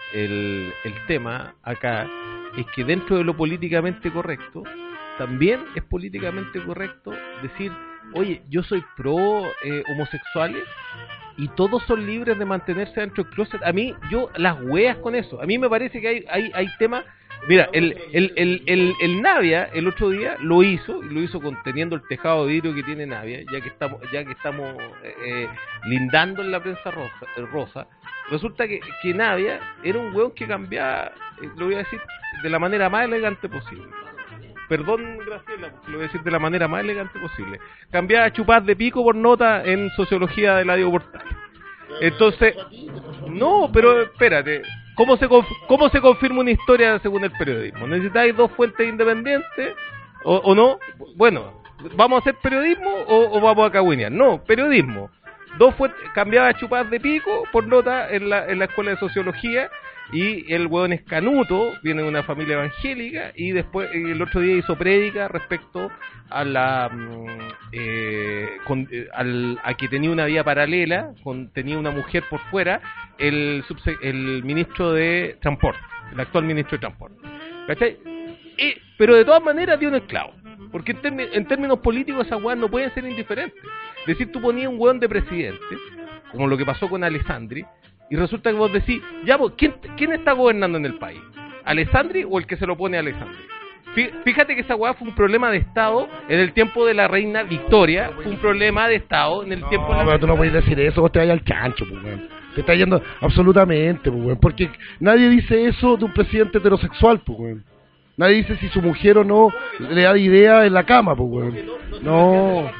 el, el tema acá es que dentro de lo políticamente correcto, también es políticamente correcto decir, oye, yo soy pro eh, homosexuales y todos son libres de mantenerse dentro del closet. A mí, yo las weas con eso. A mí me parece que hay hay, hay temas. Mira, el, el, el, el, el Navia el otro día lo hizo, y lo hizo conteniendo el tejado de vidrio que tiene Navia, ya que estamos ya que estamos eh, lindando en la prensa rosa, rosa. Resulta que, que Navia era un weón que cambiaba, eh, lo voy a decir de la manera más elegante posible. Perdón, Graciela, porque lo voy a decir de la manera más elegante posible. Cambiaba chupas de pico por nota en sociología de la Diego Portales. Entonces, no, pero espérate, ¿cómo se conf cómo se confirma una historia según el periodismo? ¿Necesitáis dos fuentes independientes o, o no? Bueno, ¿vamos a hacer periodismo o, o vamos a cagüinear? No, periodismo. Dos fuentes, cambiaba chupas de pico por nota en la, en la escuela de sociología. Y el hueón es canuto, viene de una familia evangélica, y después el otro día hizo prédica respecto a la eh, con, eh, al, a que tenía una vía paralela, con, tenía una mujer por fuera, el, subse el ministro de Transporte, el actual ministro de Transporte, ¿cachai? Y, pero de todas maneras dio un esclavo, porque en, term en términos políticos esas hueás no pueden ser indiferentes. Es decir, tú ponías un hueón de presidente, como lo que pasó con Alessandri, y resulta que vos decís, ya vos, ¿quién, ¿quién está gobernando en el país? ¿Alessandri o el que se lo pone a Alessandri? Fíjate que esa weá fue un problema de Estado en el tiempo de la reina Victoria, fue un problema de Estado en el no, tiempo de la... pero tú no puedes decir eso, vos te vayas al chancho, pues, weón. Te está yendo absolutamente, pues, weón, porque nadie dice eso de un presidente heterosexual, pues, weón. Nadie dice si su mujer o no le da idea en la cama, pues, weón. No,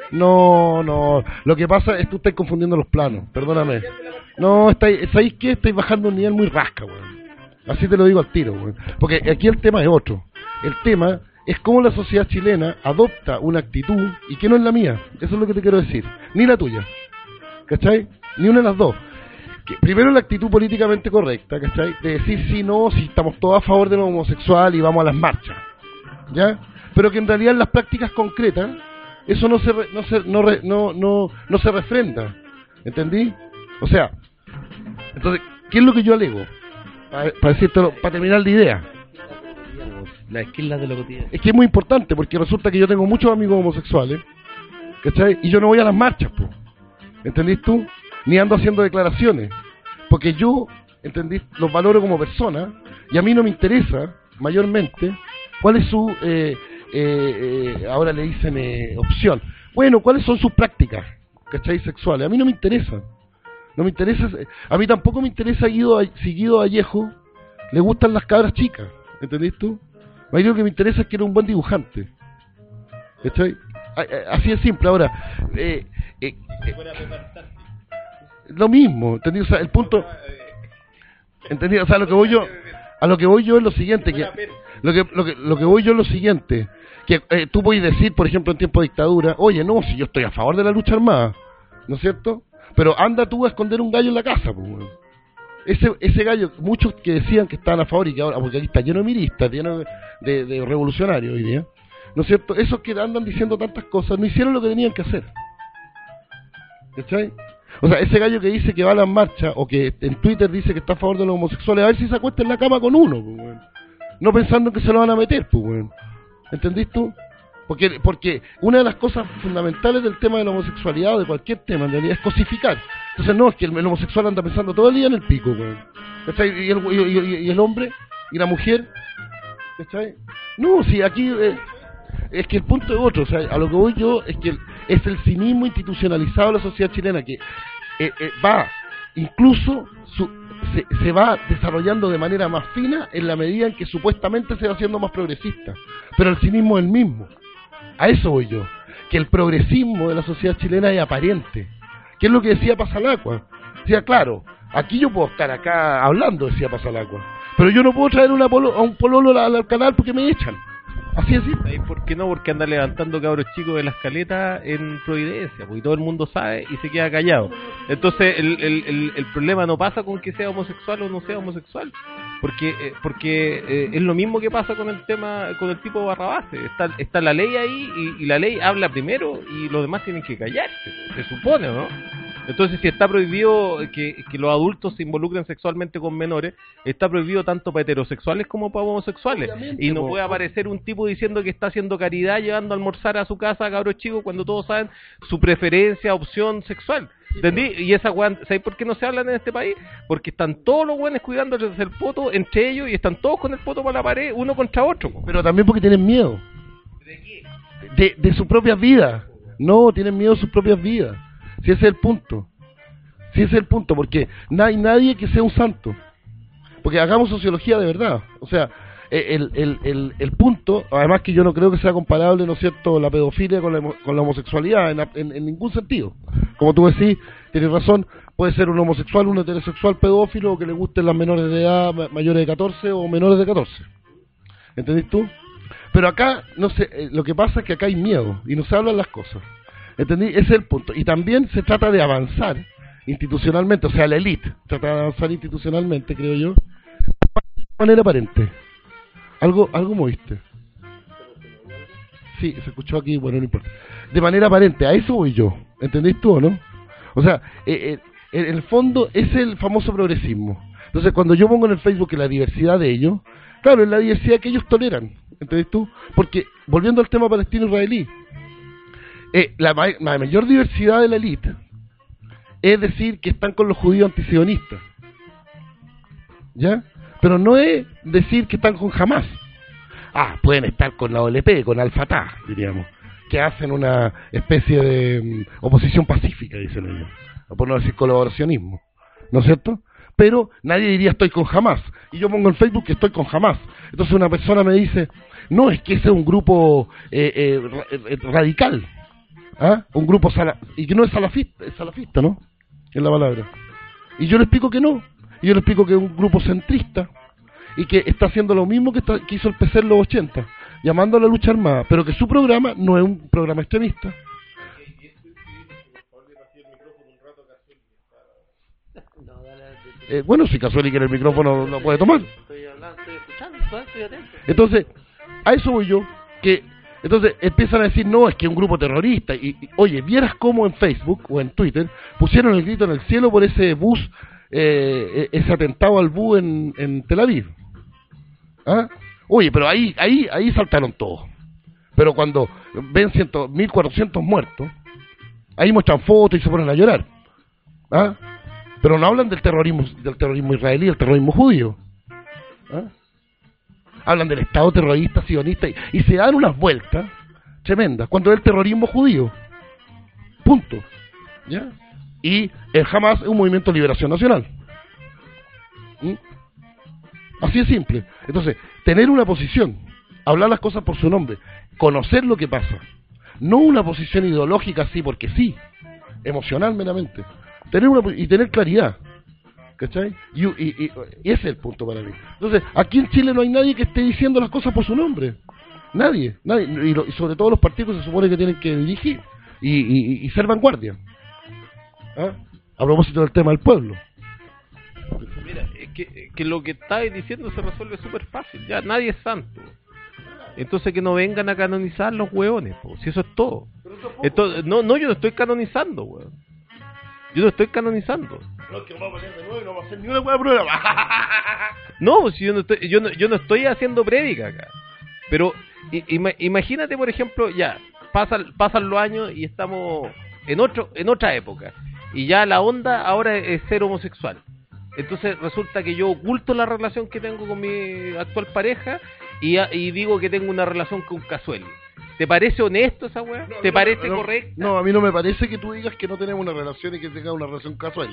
no, no. Lo que pasa es que tú estás confundiendo los planos, perdóname. No, estáis, ¿sabéis qué? Estáis bajando un nivel muy rasca, weón. Así te lo digo al tiro, weón. Porque aquí el tema es otro. El tema es cómo la sociedad chilena adopta una actitud y que no es la mía. Eso es lo que te quiero decir. Ni la tuya. ¿Cachai? Ni una de las dos. Que primero la actitud políticamente correcta, ¿cachai? De decir sí, no, si estamos todos a favor de lo homosexual y vamos a las marchas. ¿Ya? Pero que en realidad en las prácticas concretas eso no se re, no se no, re, no no no se refrenda. ¿Entendí? O sea, entonces, ¿qué es lo que yo alego? Para, para decírtelo, para terminar la idea. La esquila de lo cotidiano. Es que es muy importante porque resulta que yo tengo muchos amigos homosexuales, ¿cachai? Y yo no voy a las marchas, po. ¿Entendís tú? Ni ando haciendo declaraciones. Porque yo, ¿entendís? Los valoro como persona y a mí no me interesa, mayormente, cuál es su, eh, eh, eh, ahora le dicen eh, opción. Bueno, ¿cuáles son sus prácticas, ¿cachai? Sexuales. A mí no me interesa. No me interesa, a mí tampoco me interesa Guido, si Guido Vallejo le gustan las cabras chicas, ¿entendés tú? A mí lo que me interesa es que era un buen dibujante, ¿cachai? Así es simple. Ahora, eh, eh, eh, lo mismo, ¿entendí? O sea, el punto, ¿entendí? O sea, lo que voy yo, a lo que voy yo es lo siguiente, que lo que lo que, lo que voy yo es lo siguiente, que eh, tú puedes decir, por ejemplo, en tiempo de dictadura, oye, no, si yo estoy a favor de la lucha armada, ¿no es cierto? Pero anda tú a esconder un gallo en la casa, pues, bueno. Ese, ese gallo, muchos que decían que estaban a favor y que ahora, porque aquí está lleno de miristas, lleno de, de, de revolucionarios hoy día, ¿no es cierto? Esos que andan diciendo tantas cosas no hicieron lo que tenían que hacer. ¿Cachai? O sea, ese gallo que dice que va a las marchas o que en Twitter dice que está a favor de los homosexuales, a ver si se acuesta en la cama con uno, pues, bueno. No pensando en que se lo van a meter, pues, bueno. ¿Entendís tú? Porque, porque una de las cosas fundamentales del tema de la homosexualidad o de cualquier tema en realidad es cosificar. Entonces no, es que el, el homosexual anda pensando todo el día en el pico, güey. ¿Cachai? Y el, y, y, y el hombre y la mujer, ¿cachai? No, si aquí eh, es que el punto es otro, o sea, a lo que voy yo es que el, es el cinismo institucionalizado de la sociedad chilena que eh, eh, va, incluso su, se, se va desarrollando de manera más fina en la medida en que supuestamente se va haciendo más progresista, pero el cinismo es el mismo. A eso voy yo, que el progresismo de la sociedad chilena es aparente, que es lo que decía Pasalacua. Decía, claro, aquí yo puedo estar acá hablando, decía Pasalacua, pero yo no puedo traer una polo, a un pololo al, al canal porque me echan. Así es. ¿Y por qué no? Porque anda levantando cabros chicos de las caletas en Providencia, porque todo el mundo sabe y se queda callado. Entonces el, el, el, el problema no pasa con que sea homosexual o no sea homosexual, porque eh, porque eh, es lo mismo que pasa con el tema, con el tipo Barrabás. Está, está la ley ahí y, y la ley habla primero y los demás tienen que callarse, se supone, ¿no? Entonces, si está prohibido que, que los adultos se involucren sexualmente con menores, está prohibido tanto para heterosexuales como para homosexuales. Obviamente, y no puede aparecer un tipo diciendo que está haciendo caridad, llevando a almorzar a su casa a cabros chicos, cuando todos saben su preferencia, opción sexual. ¿Entendí? Y esa weá, ¿sabes por qué no se hablan en este país? Porque están todos los weones cuidándose el poto entre ellos y están todos con el poto para la pared, uno contra otro. Pero también porque tienen miedo. ¿De qué? De, de sus propias vidas. No, tienen miedo de sus propias vidas. Si ese es el punto. Si ese es el punto, porque no hay nadie que sea un santo. Porque hagamos sociología de verdad. O sea, el, el, el, el punto, además que yo no creo que sea comparable, ¿no es cierto?, la pedofilia con la, con la homosexualidad en, en, en ningún sentido. Como tú decís, tienes razón, puede ser un homosexual, un heterosexual pedófilo, o que le gusten las menores de edad, mayores de catorce o menores de catorce. ¿Entendís tú? Pero acá, no sé, lo que pasa es que acá hay miedo y no se hablan las cosas. ¿Entendí? Ese es el punto. Y también se trata de avanzar institucionalmente, o sea, la élite trata de avanzar institucionalmente, creo yo, de manera aparente. Algo algo moviste. Sí, se escuchó aquí, bueno, no importa. De manera aparente, a eso voy yo. ¿Entendís tú o no? O sea, eh, eh, en el fondo es el famoso progresismo. Entonces, cuando yo pongo en el Facebook que la diversidad de ellos, claro, es la diversidad que ellos toleran. ¿Entendés tú? Porque, volviendo al tema palestino-israelí, Eh, la, ma la mayor diversidad de la élite es decir que están con los judíos antisionistas, ¿ya? Pero no es decir que están con Hamas. Ah, pueden estar con la O L P, con Al-Fatah, diríamos, que hacen una especie de um, oposición pacífica, dicen ellos, por no decir colaboracionismo, ¿no es cierto? Pero nadie diría estoy con Hamas, y yo pongo en Facebook que estoy con Hamas. Entonces una persona me dice, no, es que ese es un grupo eh, eh, radical. ¿Ah? Un grupo sala y que no es salafista, es salafista, ¿no? Es la palabra. Y yo le explico que no. Y yo le explico que es un grupo centrista y que está haciendo lo mismo que, está, que hizo el P C en los ochenta, llamando a la lucha armada, pero que su programa no es un programa extremista. Eh, bueno, si Casueli quiere el micrófono lo puede tomar. Estoy hablando, estoy escuchando, estoy atento. Entonces, a eso voy yo, que entonces empiezan a decir, no, es que es un grupo terrorista. Y, y oye, vieras cómo en Facebook o en Twitter pusieron el grito en el cielo por ese bus, eh, ese atentado al bus en, en Tel Aviv. ¿Ah? Oye, pero ahí ahí ahí saltaron todos. Pero cuando ven mil cuatrocientos muertos, ahí muestran fotos y se ponen a llorar. ¿Ah? Pero no hablan del terrorismo del terrorismo israelí, del terrorismo judío. ¿Ah? Hablan del Estado terrorista, sionista, y, y se dan unas vueltas tremendas, cuando es el terrorismo judío. Punto. ¿Ya? Y el Hamas es un movimiento de liberación nacional. ¿Mm? Así de simple. Entonces, tener una posición, hablar las cosas por su nombre, conocer lo que pasa, no una posición ideológica así porque sí, emocional meramente, tener una, y tener claridad. ¿Cachai? Y, y, y, y ese es el punto para mí. Entonces, aquí en Chile no hay nadie que esté diciendo las cosas por su nombre. Nadie. nadie y, lo, y sobre todo los partidos se supone que tienen que dirigir y, y, y ser vanguardia. ¿Ah? A propósito del tema del pueblo. Mira, es que, que lo que estáis diciendo se resuelve súper fácil. Ya nadie es santo. Entonces que no vengan a canonizar los hueones, po, si eso es todo. Entonces, no, no, yo no estoy canonizando, weón. Yo no estoy canonizando. No, es que vamos a poner de nuevo y no vamos a hacer ni una hueá prueba. No, pues yo no estoy, yo no, yo no estoy haciendo prédica acá. Pero i- ima- imagínate, por ejemplo, ya pasan pasan los años y estamos en otro en otra época y ya la onda ahora es ser homosexual. Entonces resulta que yo oculto la relación que tengo con mi actual pareja y, a- y digo que tengo una relación con Casueli. ¿Te parece honesto esa weá? No, ¿Te no, parece no, correcta? No, a mí no me parece que tú digas que no tenemos una relación y que tengas una relación casual.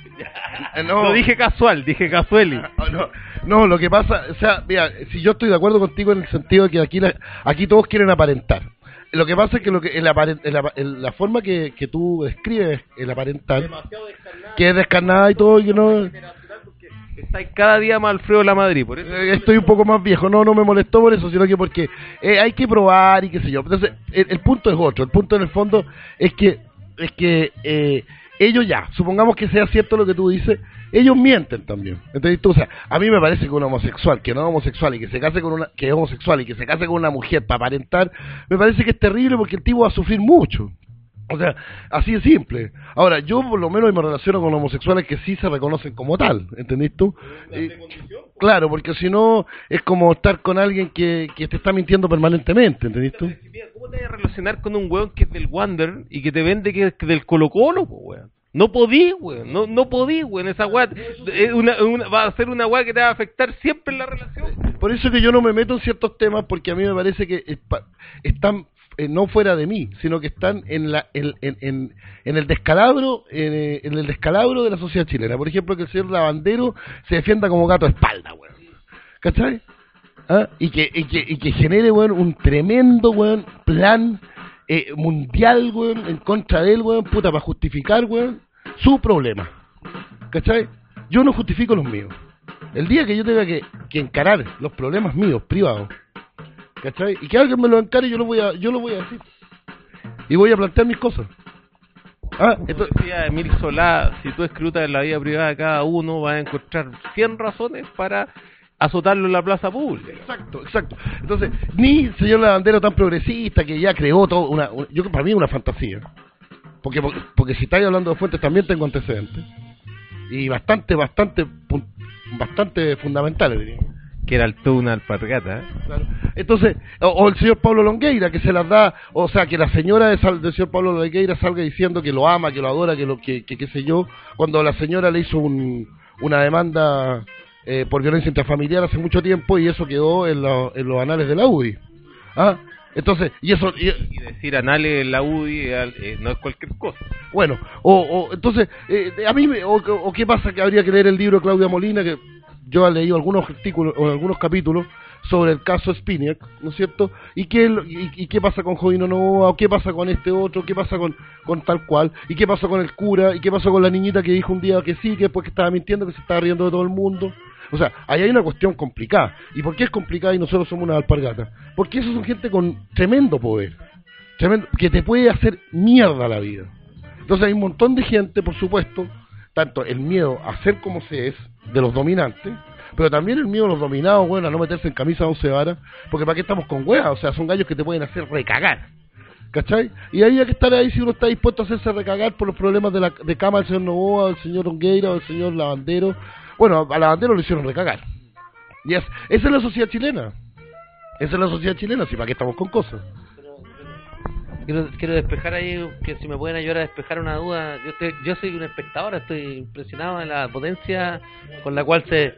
Eh, No, No dije casual, dije Casueli. No, no, no, lo que pasa, o sea, mira, si yo estoy de acuerdo contigo en el sentido de que aquí la- aquí todos quieren aparentar. Lo que pasa es que lo que el aparen- el apa- el- la forma que, que tú describes el aparentar, que es descarnada y todo, y que no, Está cada día más Alfredo La Madrid, por eso. eh, estoy un poco más viejo, no, no me molestó por eso, sino que porque eh, hay que probar y qué sé yo. Entonces, el, el punto es otro, el punto en el fondo es que es que eh, ellos ya, supongamos que sea cierto lo que tú dices, ellos mienten también. Entonces, tú, o sea, a mí me parece que un homosexual, que no es homosexual y que se case con una, que es homosexual y que se case con una mujer para aparentar, me parece que es terrible porque el tipo va a sufrir mucho. O sea, así de simple. Ahora, yo por lo menos me relaciono con homosexuales que sí se reconocen como tal, ¿entendés tú? Eh, claro, porque si no es como estar con alguien que, que te está mintiendo permanentemente, ¿entendés tú? ¿Cómo te vas a relacionar con un weón que es del Wander y que te vende que es del Colo Colo, po, weón? No podí, weón, no, no podí, weón, esa weá es una, una, va a ser una weá que te va a afectar siempre en la relación. Por eso que yo no me meto en ciertos temas, porque a mí me parece que es pa- están eh, no fuera de mí, sino que están en la en, en, en, en el descalabro en, eh, en el descalabro de la sociedad chilena. Por ejemplo, que el señor Lavandero se defienda como gato de espalda, weón. ¿Cachai? ¿Ah? Y que y que y que genere, weón, un tremendo, weón, plan eh, mundial, weón, en contra de él, weón, puta, para justificar, weón, su problema. ¿Cachai? Yo no justifico los míos. El día que yo tenga que, que encarar los problemas míos, privados, ¿cachai? Y que alguien me lo encare, yo lo voy a, yo lo voy a decir. Y voy a plantear mis cosas. Ah, Como entonces, decía Emil Solá, si tú escrutas en la vida privada de cada uno, vas a encontrar cien razones para azotarlo en la plaza pública. exacto, exacto. Entonces, ni señor Lavandero tan progresista que ya creó todo, una, una- yo para mí es una fantasía. Porque, porque, porque si estáis hablando de fuentes también tengo antecedentes. Y bastante, bastante, pun- bastante fundamentales, diría. Que era el todo una alpargata, ¿eh? Claro. Entonces, o, o el señor Pablo Longueira, que se las da, o sea, que la señora de sal- del señor Pablo Longueira salga diciendo que lo ama, que lo adora, que lo que, que qué sé yo, cuando la señora le hizo un, una demanda eh, por violencia intrafamiliar hace mucho tiempo y eso quedó en, la- en los anales de la U D I. ¿Ah? Entonces, y eso, y- Y decir anales en la U D I eh, eh, no es cualquier cosa. bueno, o, o entonces, eh, a mí, me- o, o qué pasa que habría que leer el libro de Claudia Molina, que yo he leído algunos artículos o algunos capítulos sobre el caso Spiniak, ¿no es cierto? ¿Y qué, es lo- y, y qué pasa con Jovino Novoa? ¿O qué pasa con este otro? ¿Qué pasa con, con tal cual? ¿Y qué pasa con el cura? ¿Y qué pasó con la niñita que dijo un día que sí, que después que estaba mintiendo, que se estaba riendo de todo el mundo? O sea, ahí hay una cuestión complicada. ¿Y por qué es complicada y nosotros somos una alpargata? Porque esos son gente con tremendo poder, tremendo, que te puede hacer mierda la vida. Entonces hay un montón de gente, por supuesto, tanto el miedo a ser como se es, de los dominantes, pero también el miedo a los dominados, bueno, a no meterse en camisa de once varas, porque para qué estamos con weas, o sea, son gallos que te pueden hacer recagar, ¿cachai? Y ahí hay que estar ahí si uno está dispuesto a hacerse recagar por los problemas de la de cama del señor Novoa, del señor Ongueira o del señor Lavandero. Bueno, a Lavandero lo hicieron recagar. Y es, esa es la sociedad chilena. Esa es la sociedad chilena, si para qué estamos con cosas. Quiero, quiero despejar ahí, que si me pueden ayudar a despejar una duda. Yo, estoy- yo soy un espectador, estoy impresionado de la potencia con la cual se...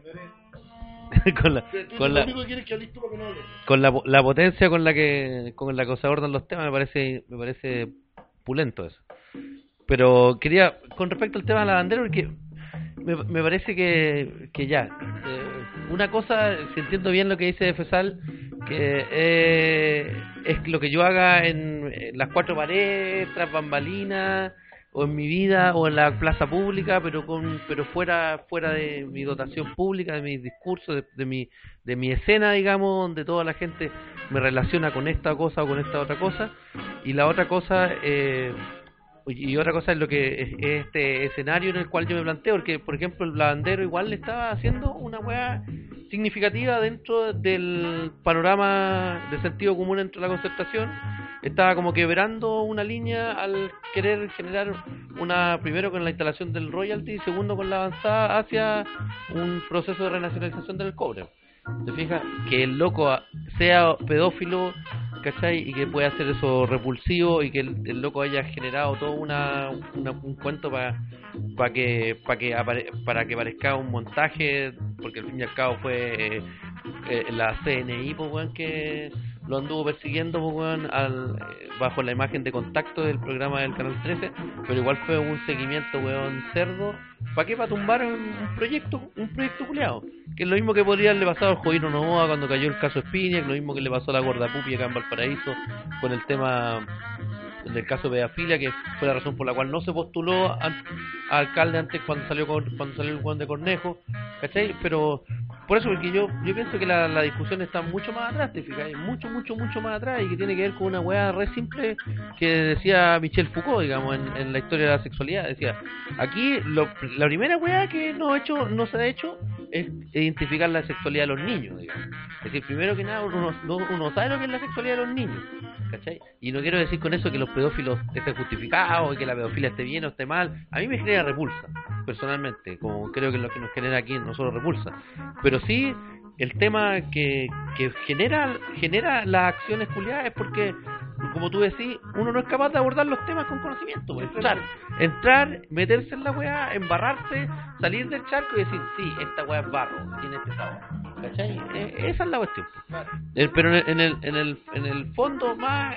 con la, con la, con la, la potencia con la que con la que se abordan los temas me parece me parece pulento eso. Pero quería, con respecto al tema de la bandera, porque me, me parece que, que ya, eh, una cosa, si entiendo bien lo que dice Fesal, que eh, es lo que yo haga en, en las cuatro paredes, tras bambalinas, o en mi vida, o en la plaza pública, pero con pero fuera fuera de mi dotación pública, de mis discursos, de, de mi de mi escena, digamos, donde toda la gente me relaciona con esta cosa o con esta otra cosa. Y la otra cosa... Eh, Y otra cosa es lo que es es este escenario en el cual yo me planteo, porque por ejemplo el lavandero igual le estaba haciendo una weá significativa dentro del panorama de sentido común dentro de la concertación. Estaba como quebrando una línea al querer generar una, primero con la instalación del royalty y segundo con la avanzada hacia un proceso de renacionalización del cobre. ¿Te fijas? Que el loco sea pedófilo, ¿cachai? Y que pueda hacer eso repulsivo y que el, el loco haya generado todo una, una un cuento para para que para que apare, para que parezca un montaje, porque al fin y al cabo fue eh, eh, la C N I, pues, weón, que lo anduvo persiguiendo, pues, weón, al, eh, bajo la imagen de Contacto del programa del Canal trece, pero igual fue un seguimiento, weón, cerdo. ¿Para qué? Para tumbar un, un proyecto, un proyecto culiado. Que es lo mismo que podría haberle pasado al Jovino Novoa cuando cayó el caso Spinac, lo mismo que le pasó a la Gorda Pupi acá en Valparaíso con el tema del caso Pedofilia, que fue la razón por la cual no se postuló a, a alcalde antes cuando salió con, cuando salió el Juan de Cornejo, ¿cachai? Pero por eso, porque yo yo pienso que la, la discusión está mucho más atrás, te fijas, mucho, mucho, mucho más atrás, y que tiene que ver con una weá re simple que decía Michel Foucault, digamos, en, en la historia de la sexualidad. Decía, aquí lo, la primera weá que no, hecho, no se ha hecho es identificar la sexualidad de los niños, digamos. Es decir, primero que nada, uno, uno sabe lo que es la sexualidad de los niños, ¿cachai? Y no quiero decir con eso que los pedófilos estén justificados y que la pedofilia esté bien o esté mal. A mí me genera repulsa, personalmente, como creo que es lo que nos genera aquí nosotros repulsa. Pero sí, el tema que, que genera genera las acciones culiadas es porque, como tú decís, uno no es capaz de abordar los temas con conocimiento. Pues, entrar, entrar, meterse en la weá, embarrarse, salir del charco y decir, sí, esta weá es barro, tiene este sabor, ¿cachai? Eh, esa es la cuestión. El, pero en el, en el en el en el fondo más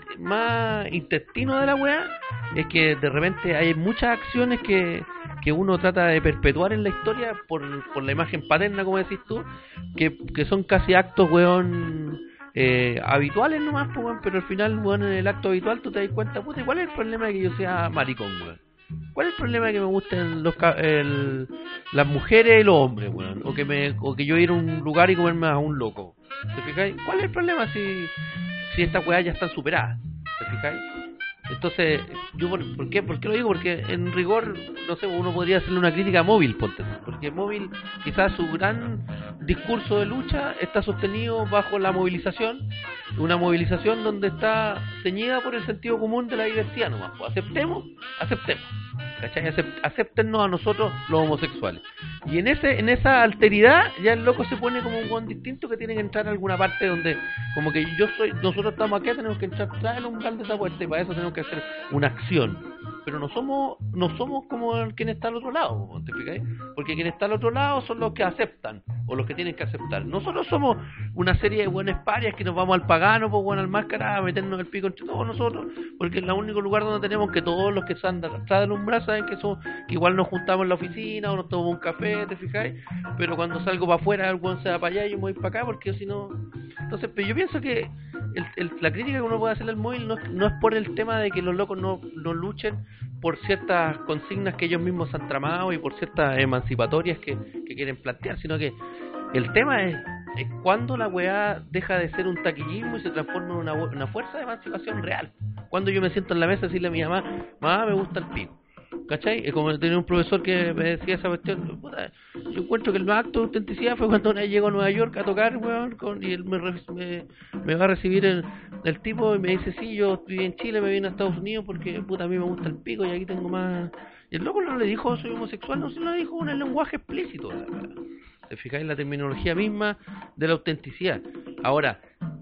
más intestino de la weá es que de repente hay muchas acciones que que uno trata de perpetuar en la historia por, por la imagen paterna, como decís tú, que, que son casi actos, weón, eh, habituales nomás, pues, weón, pero al final, weón, en el acto habitual tú te das cuenta, puta, ¿cuál es el problema de que yo sea maricón, weón? ¿Cuál es el problema de que me gusten los el, las mujeres y los hombres, weón? O que me o que yo ir a un lugar y comerme a un loco. ¿Te fijáis? ¿Cuál es el problema si, si estas weas ya están superadas? ¿Te fijáis? Entonces, yo por, ¿por qué? ¿Por qué lo digo? Porque en rigor, no sé, uno podría hacerle una crítica a Móvil, ponte, porque Móvil, quizás su gran discurso de lucha está sostenido bajo la movilización, una movilización donde está ceñida por el sentido común de la diversidad nomás. Pues aceptemos, aceptemos, ¿cachai? Acept, acéptennos a nosotros los homosexuales. Y en ese en esa alteridad ya el loco se pone como un guan distinto que tiene que entrar a alguna parte donde, como que yo soy, nosotros estamos aquí, tenemos que entrar, trae el umbral de esa puerta, y para eso tenemos que hacer una acción. Pero no somos no somos como el quien está al otro lado, ¿te fijáis? Porque quien está al otro lado son los que aceptan, o los que tienen que aceptar. Nosotros somos una serie de buenas parias que nos vamos al pagano, pues bueno, al máscara, a meternos el pico entre todos nosotros, porque es el único lugar donde tenemos que todos los que están detrás del umbral saben que somos, que igual nos juntamos en la oficina o nos tomamos un café, ¿te fijáis? Pero cuando salgo para afuera, el buen se va para allá y yo me voy para acá, porque si no... Entonces, pero yo pienso que el, el, la crítica que uno puede hacerle al móvil no, no es por el tema de que los locos no, no luchen por ciertas consignas que ellos mismos han tramado y por ciertas emancipatorias que, que quieren plantear, sino que el tema es, es cuando la weá deja de ser un taquillismo y se transforma en una, una fuerza de emancipación real. Cuando yo me siento en la mesa y decirle a mi mamá, mamá, me gusta el pico, ¿cachai? Es como tenía un profesor que me decía esa cuestión, puta, yo encuentro que el más acto de autenticidad fue cuando llegó a Nueva York a tocar, weón, con, y él me, me, me va a recibir el, el tipo y me dice, sí, yo viví en Chile, me vine a Estados Unidos porque, puta, a mí me gusta el pico y aquí tengo más... Y el loco no le dijo, soy homosexual, no se lo dijo con el lenguaje explícito, la verdad. ¿Te fijáis? La terminología misma de la autenticidad. Ahora,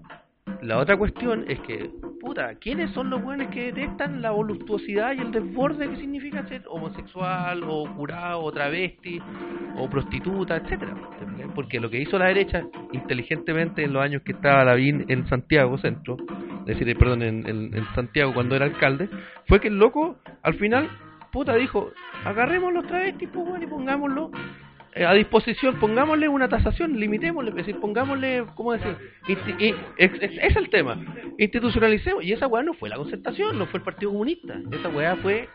la otra cuestión es que, puta, ¿quiénes son los buenos que detectan la voluptuosidad y el desborde que significa ser homosexual, o curado, o travesti, o prostituta, etcétera? Porque lo que hizo la derecha, inteligentemente, en los años que estaba Lavín en Santiago Centro, es decir, perdón, en, en, en Santiago cuando era alcalde, fue que el loco, al final, puta, dijo, agarremos los travestis, pues, bueno, y pongámoslo a disposición, pongámosle una tasación, limitémosle, es decir, pongámosle, ¿cómo decir? Insti y, es, es, es el tema, institucionalicemos, y esa weá no fue la Concertación, no fue el Partido Comunista, esa weá fue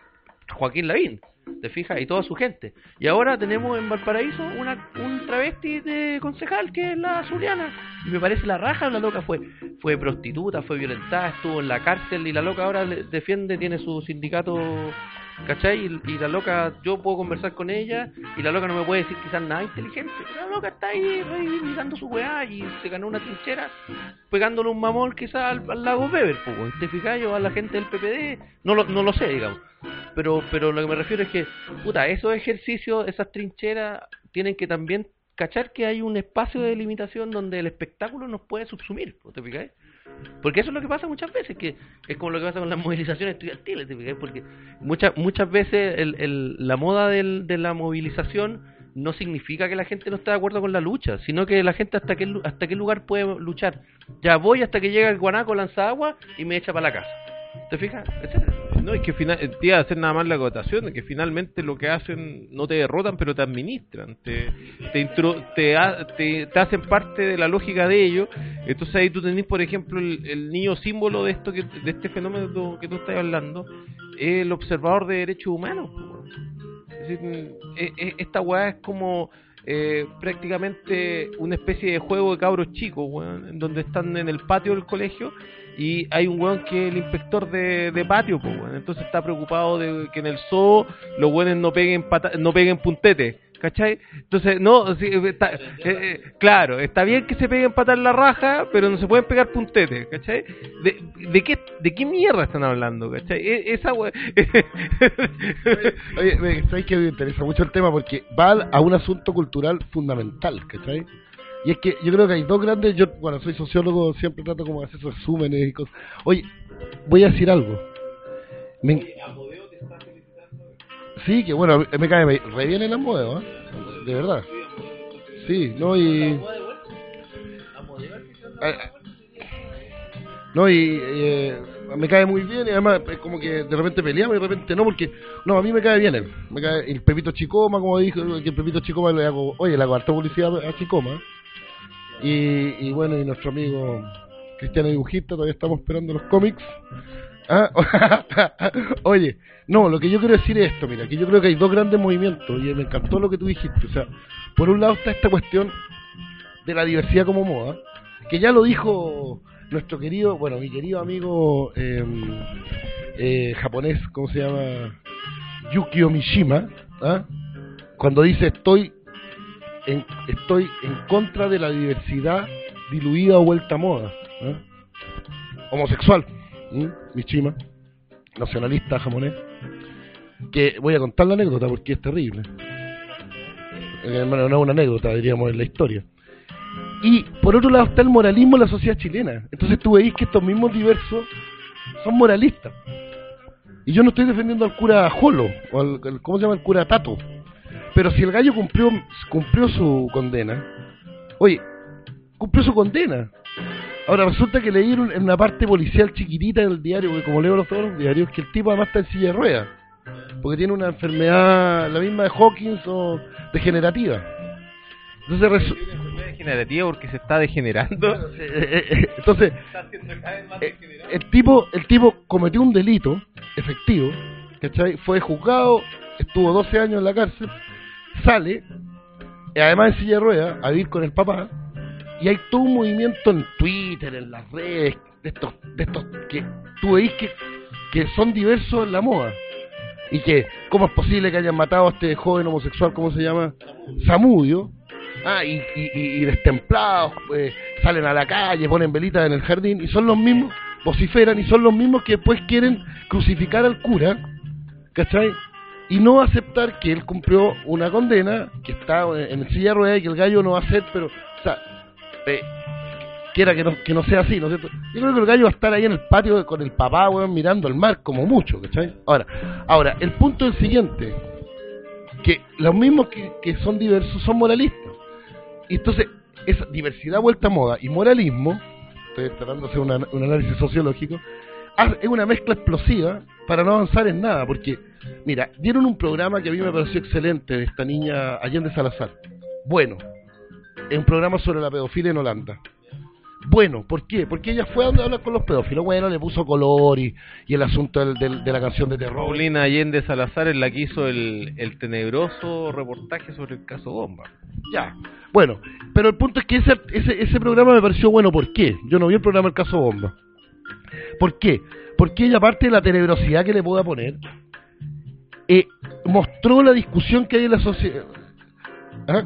Joaquín Lavín, ¿te fijas? Y toda su gente. Y ahora tenemos en Valparaíso una, un travesti de concejal que es la Zuliana. Y me parece la raja, la loca fue fue prostituta, fue violentada, estuvo en la cárcel y la loca ahora le defiende, tiene su sindicato, ¿cachai? Y, y la loca, yo puedo conversar con ella y la loca no me puede decir quizás nada inteligente. La loca está ahí reivindicando su weá y se ganó una trinchera pegándole un mamón quizás al, al lago Weber, pues, ¿te fijas? Yo a la gente del P P D no lo, no lo sé, digamos. Pero pero lo que me refiero es que, puta, esos ejercicios, esas trincheras, tienen que también cachar que hay un espacio de limitación donde el espectáculo nos puede subsumir, ¿te fijas? Porque eso es lo que pasa muchas veces, que es como lo que pasa con las movilizaciones estudiantiles, ¿te fijas? Porque muchas muchas veces el, el, la moda del, de la movilización no significa que la gente no esté de acuerdo con la lucha, sino que la gente hasta qué, hasta qué lugar puede luchar. Ya voy hasta que llega el guanaco, lanza agua y me echa para la casa. ¿Te fijas? Etcétera. No, es que final, te iba a hacer nada más la acotación, que finalmente lo que hacen, no te derrotan, pero te administran, te te, intro, te, te, te hacen parte de la lógica de ellos. Entonces ahí tú tenés, por ejemplo, el, el niño símbolo de esto que, de este fenómeno que tú estás hablando, es el observador de derechos humanos. Es decir, esta weá es como eh, prácticamente una especie de juego de cabros chicos, weón, en donde están en el patio del colegio. Y hay un weón que es el inspector de, de patio, pues, weón. Entonces está preocupado de que en el zoo los weones no peguen pata, no peguen puntete, ¿cachai? Entonces, no, sí, está, eh, eh, claro, está bien que se peguen patas en la raja, pero no se pueden pegar puntete, ¿cachai? ¿De, de qué de qué mierda están hablando, cachai? E, esa weón... Oye, oye, ¿sabes que me interesa mucho el tema? Porque va a un asunto cultural fundamental, ¿cachai? Y es que yo creo que hay dos grandes, yo, bueno, soy sociólogo, siempre trato como de hacer esos resúmenes y cosas. Oye, voy a decir algo. Me... Sí, que bueno, me cae re bien el Amodeo, ¿eh? De verdad. Sí, no, y... No, y eh, me cae muy bien y además es como que de repente peleamos y de repente no, porque no, a mí me cae bien él. Me cae el Pepito Chicoma, como dijo, que el Pepito Chicoma le hago, oye, le hago harta publicidad a Chicoma. Y, y bueno, y nuestro amigo Cristiano Dibujista, todavía estamos esperando los cómics. ¿Ah? Oye, no, lo que yo quiero decir es esto, mira, que yo creo que hay dos grandes movimientos y me encantó lo que tú dijiste. O sea, por un lado está esta cuestión de la diversidad como moda, que ya lo dijo nuestro querido, bueno, mi querido amigo eh, eh, japonés, ¿cómo se llama? Yukio Mishima, ¿ah? Cuando dice estoy En, estoy en contra de la diversidad diluida o vuelta a moda, ¿eh? Homosexual, ¿eh? Mishima, nacionalista japonés, que voy a contar la anécdota porque es terrible, eh, bueno, no es una anécdota, diríamos, en la historia. Y por otro lado está el moralismo en la sociedad chilena. Entonces tú veis que estos mismos diversos son moralistas, y yo no estoy defendiendo al cura Jolo o al, ¿cómo se llama? El cura Tato. Pero si el gallo cumplió cumplió su condena, oye, cumplió su condena. Ahora resulta que leyeron en una parte policial chiquitita del diario, porque como leo los, todos los diarios, que el tipo además está en silla de ruedas, porque tiene una enfermedad, la misma de Hawkins o degenerativa. Entonces resu- ¿Tiene una enfermedad degenerativa porque se está degenerando? Entonces, el tipo, el tipo cometió un delito efectivo, ¿cachai? Fue juzgado, estuvo doce años en la cárcel, sale, y además en silla de ruedas, a vivir con el papá, y hay todo un movimiento en Twitter, en las redes, de estos, de estos que tú veis que, que son diversos en la moda, y que, ¿cómo es posible que hayan matado a este joven homosexual, ¿cómo se llama? Zamudio, ah, y, y, y destemplados, pues, salen a la calle, ponen velitas en el jardín, y son los mismos, vociferan, y son los mismos que después quieren crucificar al cura, ¿cachai? Y no aceptar que él cumplió una condena, que está en silla de ruedas y que el gallo no va a ser, pero, o sea, eh, quiera que no, que no sea así, ¿no es cierto? Yo creo que el gallo va a estar ahí en el patio con el papá, weón, mirando el mar, como mucho, ¿cachai? Ahora, ahora, el punto es el siguiente, que los mismos que, que son diversos son moralistas. Y entonces, esa diversidad vuelta a moda y moralismo, estoy tratando de hacer una, un análisis sociológico, es una mezcla explosiva para no avanzar en nada, porque, mira, dieron un programa que a mí me pareció excelente de esta niña Allende Salazar. Bueno, es un programa sobre la pedofilia en Holanda. bueno. ¿Por qué? Porque ella fue a hablar con los pedófilos. Bueno, le puso color y, y el asunto del, del, de la canción de terror. Paulina Allende Salazar es la que hizo el, el tenebroso reportaje sobre el caso Bomba. Ya, bueno, pero el punto es que ese, ese, ese programa me pareció bueno. ¿Por qué? Yo no vi el programa El Caso Bomba. ¿Por qué? Porque ella, aparte de la tenebrosidad que le pueda poner, eh, mostró la discusión que hay en la sociedad. ¿Ah?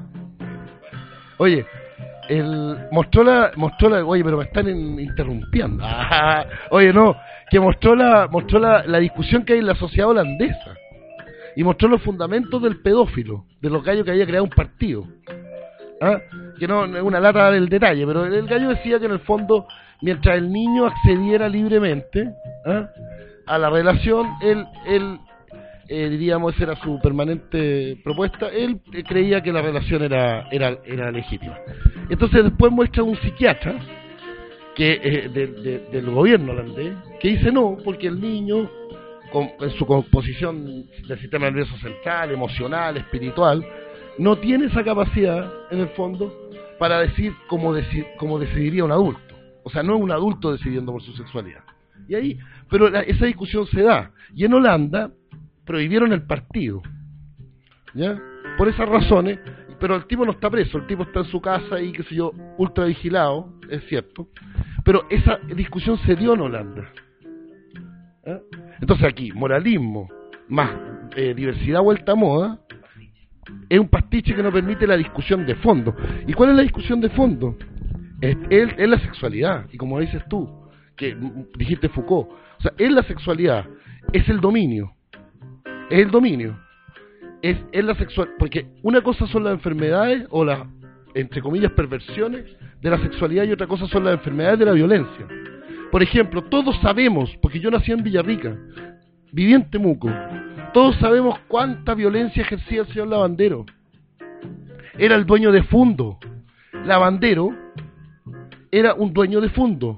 Oye, el, mostró la, mostró la, oye, pero me están en, interrumpiendo. Ah, oye, no, que mostró la, mostró la, la discusión que hay en la sociedad holandesa y mostró los fundamentos del pedófilo, de los gallos que había creado un partido. ¿Ah? Que no es una lata del detalle, pero el gallo decía que en el fondo, mientras el niño accediera libremente, ¿ah?, a la relación, él, él eh, diríamos, esa era su permanente propuesta, él eh, creía que la relación era, era, era legítima. Entonces después muestra un psiquiatra que eh, de, de, del gobierno holandés que dice no, porque el niño, con, en su composición del sistema nervioso central, emocional, espiritual, no tiene esa capacidad, en el fondo, para decir cómo, deci cómo decidiría un adulto. O sea, no es un adulto decidiendo por su sexualidad. Y ahí, pero la, esa discusión se da. Y en Holanda prohibieron el partido, ¿ya? Por esas razones, pero el tipo no está preso, el tipo está en su casa y, qué sé yo, ultra vigilado, es cierto. Pero esa discusión se dio en Holanda. ¿Eh? Entonces aquí, moralismo más eh, diversidad vuelta a moda, es un pastiche que no permite la discusión de fondo. ¿Y cuál es la discusión de fondo? Es, es, es la sexualidad. Y como dices tú, que dijiste Foucault, o sea, es la sexualidad, es el dominio, es el dominio, es, es la sexual, porque una cosa son las enfermedades o las, entre comillas, perversiones de la sexualidad, y otra cosa son las enfermedades de la violencia. Por ejemplo, todos sabemos, porque yo nací en Villarrica, viví en Temuco, todos sabemos cuánta violencia ejercía el señor Lavandero. Era el dueño de Fundo. Lavandero era un dueño de Fundo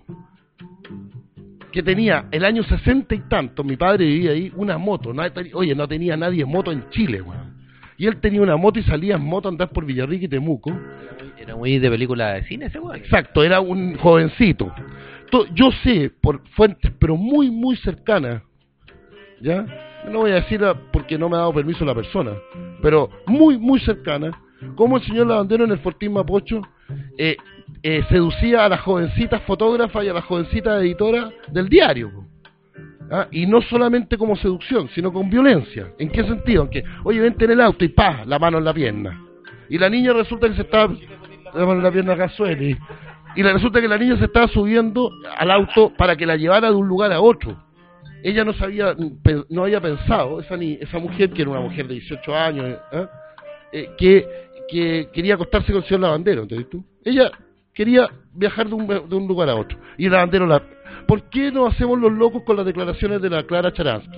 que tenía el año sesenta y tanto, mi padre vivía ahí, una moto. Oye, no tenía nadie moto en Chile, weón. Y él tenía una moto y salía en moto a andar por Villarrica y Temuco. Era muy de película de cine ese weón. Exacto, era un jovencito. Yo sé, por fuentes, pero muy, muy cercanas, ¿ya? No voy a decirla porque no me ha dado permiso la persona, pero muy, muy cercana, como el señor Lavandero en el Fortín Mapocho eh, eh, seducía a las jovencitas fotógrafas y a las jovencitas editoras del diario. ¿Ah? Y no solamente como seducción, sino con violencia. ¿En qué sentido? En que, oye, vente en el auto y pa, la mano en la pierna. Y la niña resulta que se estaba, la mano en la pierna Casueli, y resulta que la niña se estaba subiendo al auto para que la llevara de un lugar a otro. Ella no sabía, no había pensado, esa ni, esa mujer, que era una mujer de dieciocho años, ¿eh? Eh, que, que quería acostarse con el señor Lavandero, ¿entendés tú? Ella quería viajar de un, de un lugar a otro. Y el Lavandero la... ¿Por qué no hacemos los locos con las declaraciones de la Clara Charansky?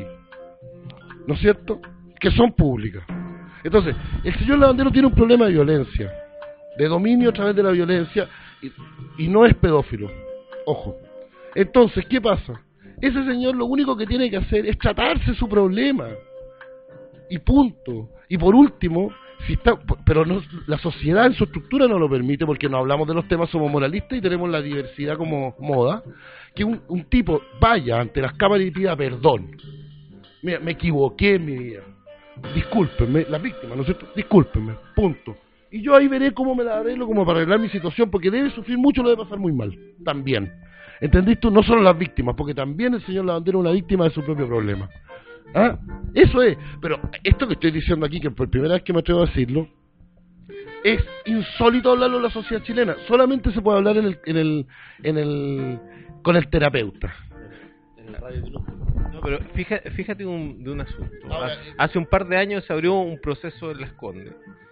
¿No es cierto? Que son públicas. Entonces, el señor Lavandero tiene un problema de violencia, de dominio a través de la violencia, y, y no es pedófilo. Ojo. Entonces, ¿qué pasa? Ese señor lo único que tiene que hacer es tratarse su problema. Y punto. Y por último, si está, pero no, la sociedad en su estructura no lo permite, porque no hablamos de los temas, somos moralistas y tenemos la diversidad como moda, que un, un tipo vaya ante las cámaras y pida perdón. Mira, me equivoqué en mi vida. Discúlpenme, las víctimas, ¿no es cierto? Discúlpenme, punto. Y yo ahí veré cómo me la arreglo como para arreglar mi situación, porque debe sufrir mucho, lo debe pasar muy mal, también. ¿Entendís tú? No solo las víctimas, porque también el señor Lavandero es una víctima de su propio problema. ¿Ah? Eso es. Pero esto que estoy diciendo aquí, que por primera vez que me atrevo a decirlo, es insólito hablarlo en la sociedad chilena. Solamente se puede hablar en el, en el, en el, con el terapeuta. En la radio. No, pero fíjate, fíjate un, de un asunto. Hace un par de años se abrió un proceso en Las Condes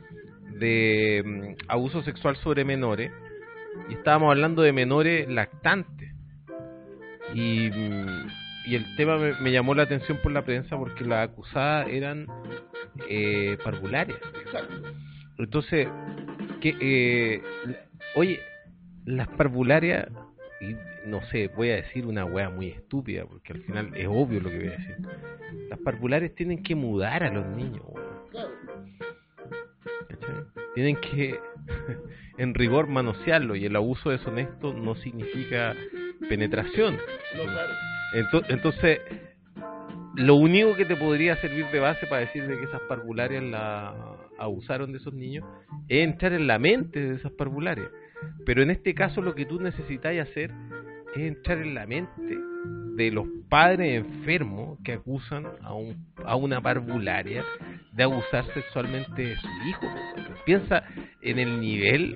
de um, abuso sexual sobre menores, y estábamos hablando de menores lactantes. Y, y el tema me, me llamó la atención por la prensa porque las acusadas eran eh, parvularias. Entonces, que eh, oye, las parvularias, y no sé, voy a decir una wea muy estúpida porque al final es obvio lo que voy a decir. Las parvularias tienen que mudar a los niños, weón. Tienen que en rigor manosearlo, y el abuso deshonesto no significa penetración. Entonces, entonces lo único que te podría servir de base para decir de que esas parvularias la abusaron de esos niños es entrar en la mente de esas parvularias. Pero en este caso lo que tú necesitas hacer es entrar en la mente de los padres enfermos que acusan a un a una parvularia de abusar sexualmente de su hijo. Piensa en el nivel.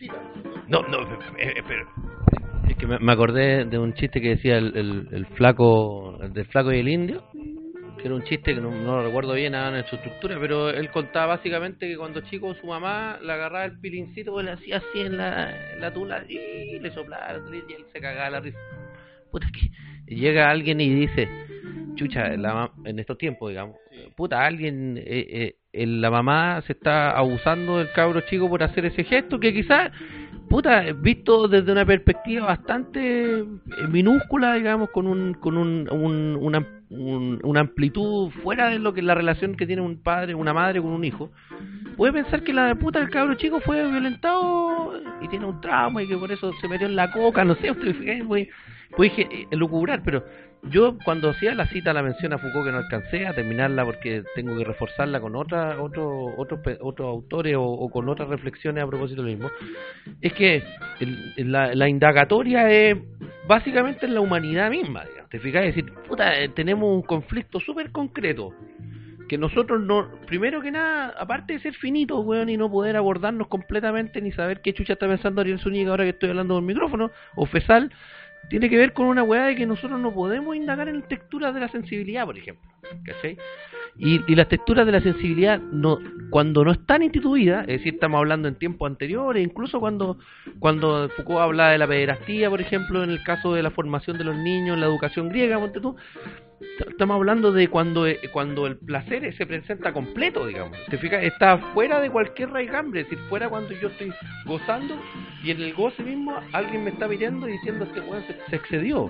No, no, pero es que me, me acordé de un chiste que decía el, el, el flaco, el del flaco y el indio, que era un chiste que no, no lo recuerdo bien nada en su estructura, pero él contaba básicamente que cuando chico su mamá le agarraba el pilincito, pues le hacía así en la, en la tula y le soplaba y él se cagaba la risa. Puta, que llega alguien y dice, chucha, la, en estos tiempos, digamos, puta, alguien, eh, eh, la mamá se está abusando del cabro chico por hacer ese gesto que quizás, puta, visto desde una perspectiva bastante minúscula, digamos, con un con un, un una, un, una amplitud fuera de lo que es la relación que tiene un padre, una madre con un hijo, puede pensar que la puta del cabro chico fue violentado y tiene un trauma y que por eso se metió en la coca, no sé, usted muy pues dije elucubrar, pero yo cuando hacía la cita, la mención a Foucault, que no alcancé a terminarla porque tengo que reforzarla con otra, otro, otros otros autores o, o con otras reflexiones a propósito de lo mismo, es que el, la, la indagatoria es básicamente en la humanidad misma, digamos, te fijas, es decir, puta, tenemos un conflicto súper concreto que nosotros no, primero que nada, aparte de ser finitos, weón, y no poder abordarnos completamente ni saber qué chucha está pensando Ariel Zúñiga ahora que estoy hablando por el micrófono, o Fesal, tiene que ver con una weá de que nosotros no podemos indagar en texturas de la sensibilidad, por ejemplo, ¿cachai? Y, y las texturas de la sensibilidad, no, cuando no están instituidas, es decir, estamos hablando en tiempos anteriores, incluso cuando cuando Foucault habla de la pederastía, por ejemplo, en el caso de la formación de los niños, en la educación griega, ponte tú, estamos hablando de cuando cuando el placer se presenta completo, digamos, te fijas, está fuera de cualquier raigambre, es decir, fuera cuando yo estoy gozando y en el goce mismo alguien me está mirando y diciendo este weón se, se excedió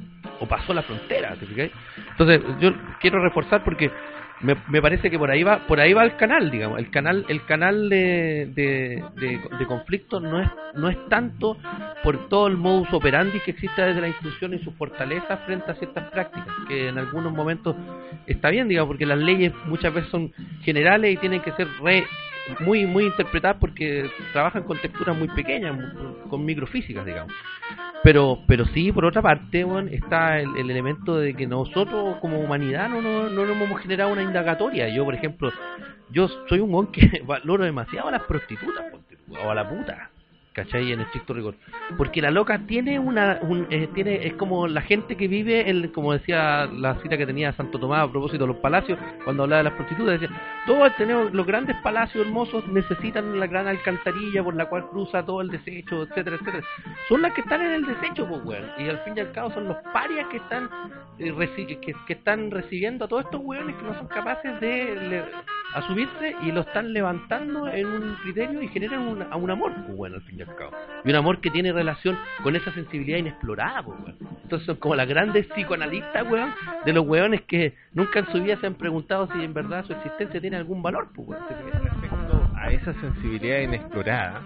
o pasó la frontera, ¿te fijas? Entonces yo quiero reforzar porque me, me parece que por ahí va por ahí va el canal, digamos, el canal el canal de, de, de, de conflicto no es no es tanto por todo el modus operandi que existe desde la institución y sus fortalezas frente a ciertas prácticas, que en algunos momentos está bien, digamos, porque las leyes muchas veces son generales y tienen que ser re, muy muy interpretadas porque trabajan con texturas muy pequeñas, con microfísicas, digamos. Pero pero sí, por otra parte, bueno, está el, el elemento de que nosotros como humanidad no, no, no nos hemos generado una indagatoria. Yo, por ejemplo, yo soy un mon que valoro demasiado a las prostitutas o a la puta, ¿cachai? En estricto rigor, porque la loca tiene una un, eh, tiene es como la gente que vive el, como decía la cita que tenía Santo Tomás a propósito de los palacios, cuando hablaba de las prostitutas, decía, todos tenemos los grandes palacios hermosos, necesitan la gran alcantarilla por la cual cruza todo el desecho, etcétera, etcétera. Son las que están en el desecho, pues, weón, y al fin y al cabo son los parias que están eh, reci que, que están recibiendo a todos estos weones que no son capaces de le, asumirse y lo están levantando en un criterio y generan un, a un amor, pues, bueno, al fin y al cabo, y un amor que tiene relación con esa sensibilidad inexplorada, pues, weón. Entonces son como las grandes psicoanalistas, weón, de los weones que nunca en su vida se han preguntado si en verdad su existencia tiene algún valor, pues, weón. Respecto a esa sensibilidad inexplorada,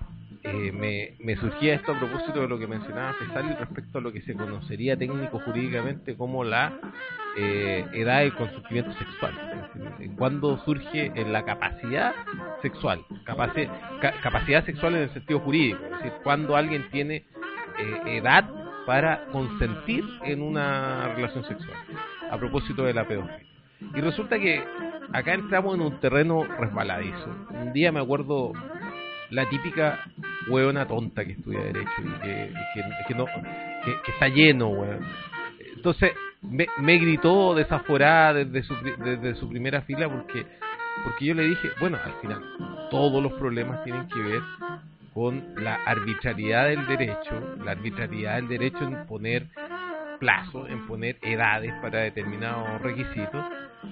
eh, me, me surgía esto a propósito de lo que mencionaba Fesal respecto a lo que se conocería técnico-jurídicamente como la eh, edad del consentimiento sexual. Cuando surge en la capacidad sexual, capaci ca capacidad sexual en el sentido jurídico, es decir, cuando alguien tiene eh, edad para consentir en una relación sexual, a propósito de la pedofilia. Y resulta que acá entramos en un terreno resbaladizo. Un día me acuerdo la típica hueona tonta que estudia Derecho y que, que, que, no, que, que está lleno, weón. Entonces me, me gritó desaforada desde su, desde su primera fila porque, porque yo le dije, bueno, al final todos los problemas tienen que ver con la arbitrariedad del derecho, la arbitrariedad del derecho en poner plazos, en poner edades para determinados requisitos,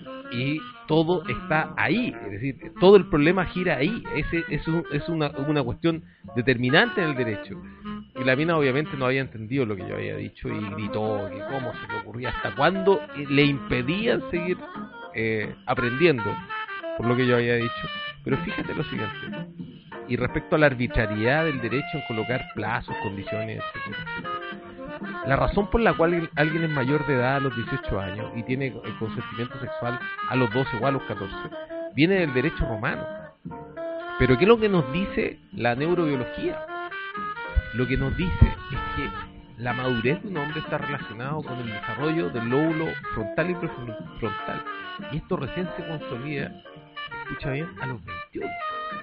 y todo está ahí, es decir, todo el problema gira ahí, ese es, un, es una, una cuestión determinante en el derecho. Y la mina obviamente no había entendido lo que yo había dicho y gritó que cómo se le ocurría, hasta cuándo le impedían seguir eh, aprendiendo por lo que yo había dicho. Pero fíjate lo siguiente, y respecto a la arbitrariedad del derecho en colocar plazos, condiciones, etcétera. La razón por la cual alguien es mayor de edad a los dieciocho años y tiene el consentimiento sexual a los doce o a los catorce viene del derecho romano. Pero ¿qué es lo que nos dice la neurobiología? Lo que nos dice es que la madurez de un hombre está relacionado con el desarrollo del lóbulo frontal y prefrontal. Y esto recién se consolida, escucha bien, a los veintiocho.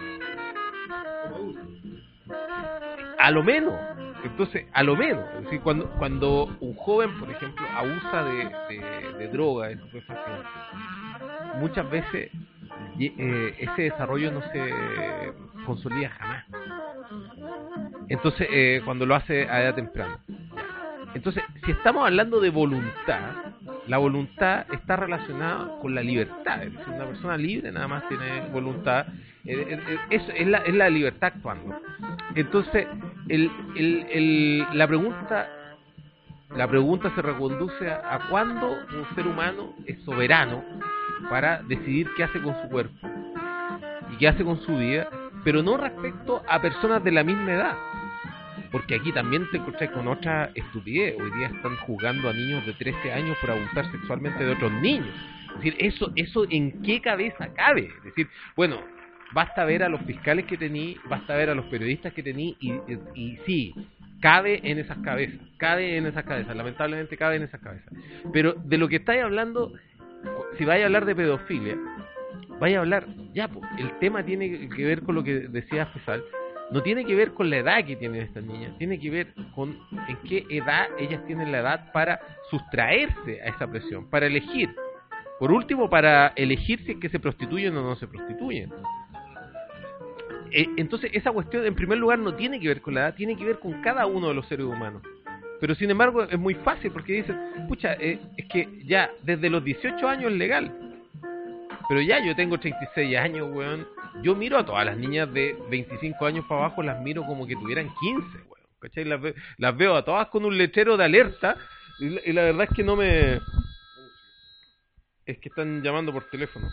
A lo menos. Entonces, a lo menos. Es decir, cuando, cuando un joven, por ejemplo, abusa de, de, de droga, de estupefacientes, muchas veces eh, ese desarrollo no se consolida jamás. Entonces, eh, cuando lo hace a edad temprana. Entonces, si estamos hablando de voluntad, la voluntad está relacionada con la libertad. Es decir, una persona libre nada más tiene voluntad. Eh, eh, es, es, la, es la libertad actuando. Entonces, el, el, el, la pregunta la pregunta se reconduce a, a cuándo un ser humano es soberano para decidir qué hace con su cuerpo y qué hace con su vida, pero no respecto a personas de la misma edad. Porque aquí también te encontrás con otra estupidez. Hoy día están jugando a niños de trece años por abusar sexualmente de otros niños. Es decir, eso, eso ¿en qué cabeza cabe? Es decir, bueno, basta ver a los fiscales que tení, basta ver a los periodistas que tení, y, y, y sí, cabe en esas cabezas, cabe en esas cabezas, lamentablemente cabe en esas cabezas. Pero de lo que estáis hablando, si vais a hablar de pedofilia, vais a hablar, ya, pues, el tema tiene que ver con lo que decía Fesal. No tiene que ver con la edad que tienen estas niñas, tiene que ver con en qué edad ellas tienen la edad para sustraerse a esa presión, para elegir. Por último, para elegir si es que se prostituyen o no se prostituyen. Eh, entonces, esa cuestión, en primer lugar, no tiene que ver con la edad, tiene que ver con cada uno de los seres humanos. Pero, sin embargo, es muy fácil porque dicen, pucha, eh, es que ya desde los dieciocho años es legal. Pero ya yo tengo treinta y seis años, weón. Yo miro a todas las niñas de veinticinco años para abajo, las miro como que tuvieran quince, weón. ¿Cachai? Las, ve, las veo a todas con un letrero de alerta y la, y la verdad es que no me... Es que están llamando por teléfono.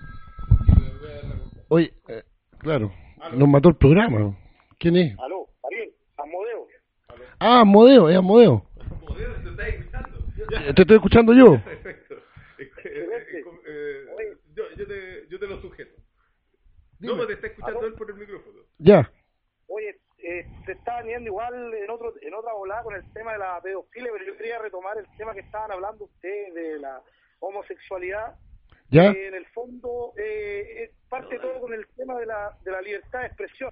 Oye, eh, claro, nos mató el programa. ¿Quién es? Aló, Ariel, Asmodeo. Ah, Asmodeo, es Asmodeo. Asmodeo, te estás escuchando. Te estoy escuchando yo. Perfecto. Yo, yo, te, yo te lo sujeto. Dime. No, te está escuchando él por el micrófono. Ya. Oye, eh, se está viendo igual en otro en otra volada con el tema de la pedofilia, pero yo quería retomar el tema que estaban hablando ustedes de la homosexualidad. Ya. Que en el fondo eh, es parte todo con el tema de la, de la libertad de expresión.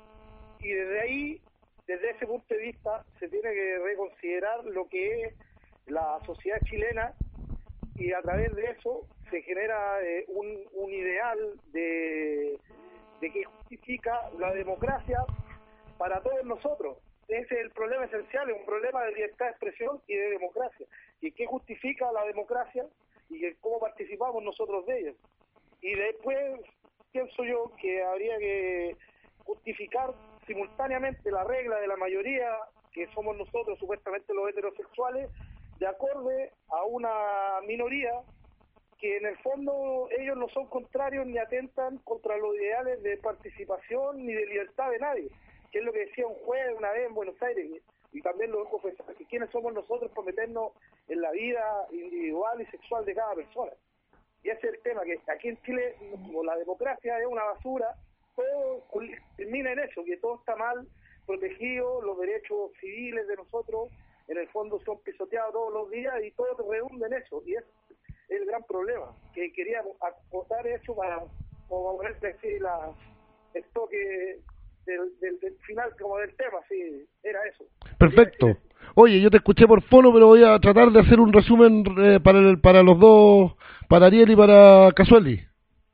Y desde ahí, desde ese punto de vista, se tiene que reconsiderar lo que es la sociedad chilena, y a través de eso se genera eh, un, un ideal de, de que justifica la democracia para todos nosotros. Ese es el problema esencial, es un problema de libertad de expresión y de democracia. ¿Y qué justifica la democracia? Y cómo participamos nosotros de ella. Y después pienso yo que habría que justificar simultáneamente la regla de la mayoría, que somos nosotros supuestamente los heterosexuales, de acorde a una minoría que en el fondo ellos no son contrarios ni atentan contra los ideales de participación ni de libertad de nadie, que es lo que decía un juez una vez en Buenos Aires, y también lo dejo confesar, que quiénes somos nosotros para meternos en la vida individual y sexual de cada persona. Y ese es el tema, que aquí en Chile, como la democracia es una basura, todo termina en eso, que todo está mal protegido, los derechos civiles de nosotros en el fondo son pisoteados todos los días y todo redunda en eso, y es el gran problema, que quería acotar eso para como poner la, el toque del, del, del final como del tema, sí, era eso. Perfecto. Oye, yo te escuché por fono, pero voy a tratar de hacer un resumen eh, para el, para los dos, para Ariel y para Casueli.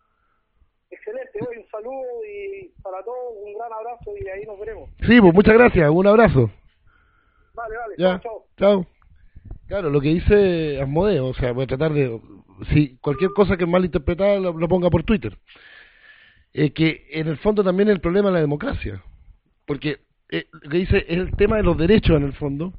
Excelente, hoy un saludo y para todos un gran abrazo y ahí nos veremos. Sí, pues muchas gracias, un abrazo. Vale, vale, ya, chao, chao. Claro, lo que dice Asmodeo, o sea, voy a tratar de, si cualquier cosa que es mal interpretada lo, lo ponga por Twitter. Eh, que en el fondo también es el problema de la democracia, porque eh, lo que dice es el tema de los derechos en el fondo,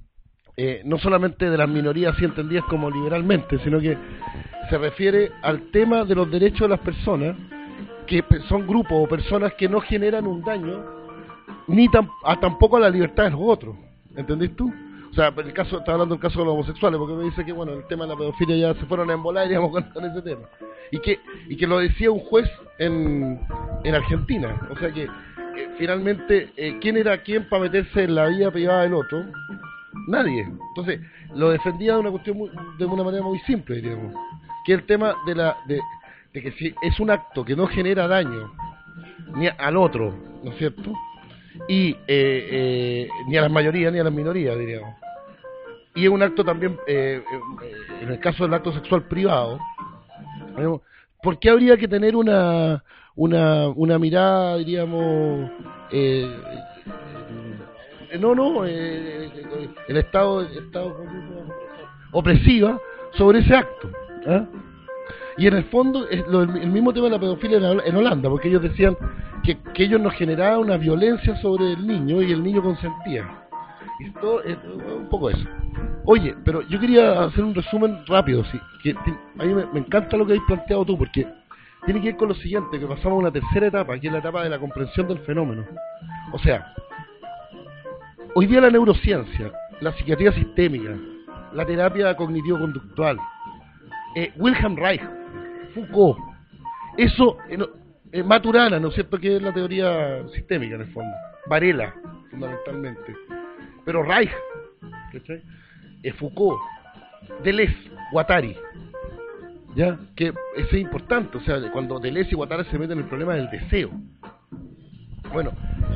eh, no solamente de las minorías así entendidas como liberalmente, sino que se refiere al tema de los derechos de las personas que son grupos o personas que no generan un daño ni tam, a, tampoco a la libertad de los otros. ¿Entendés tú? O sea, el caso, estaba hablando del caso de los homosexuales, porque me dice que, bueno, el tema de la pedofilia ya se fueron a embolar, digamos, con, con ese tema. Y que y que lo decía un juez en, en Argentina. O sea que, eh, finalmente, eh, ¿quién era quién para meterse en la vida privada del otro? Nadie. Entonces, lo defendía de una cuestión muy, de una manera muy simple, diríamos. Que el tema de la de, de que si es un acto que no genera daño ni al otro, ¿no es cierto? Y eh, eh, ni a las mayorías ni a las minorías, diríamos. Y es un acto también, eh, eh, en el caso del acto sexual privado, digamos, ¿por qué habría que tener una una una mirada, diríamos, eh, eh, no, no, eh, el Estado, el Estado opresiva sobre ese acto? ¿Eh? Y en el fondo es lo, el mismo tema de la pedofilia en, en Holanda, porque ellos decían que, que ellos nos generaban una violencia sobre el niño y el niño consentía. Y todo es un poco eso. Oye, pero yo quería hacer un resumen rápido, sí, que a mí me, me encanta lo que has planteado tú, porque tiene que ver con lo siguiente, que pasamos a una tercera etapa, que es la etapa de la comprensión del fenómeno. O sea, hoy día la neurociencia, la psiquiatría sistémica, la terapia cognitivo-conductual, eh, Wilhelm Reich, Foucault, eso, eh, no, eh, Maturana, ¿no es cierto?, que es la teoría sistémica en el fondo, Varela, fundamentalmente, pero Reich, ¿cachai? Eh, Foucault, Deleuze, Guattari, ya, que eso es importante, o sea, cuando Deleuze y Guattari se meten en el problema del deseo, bueno,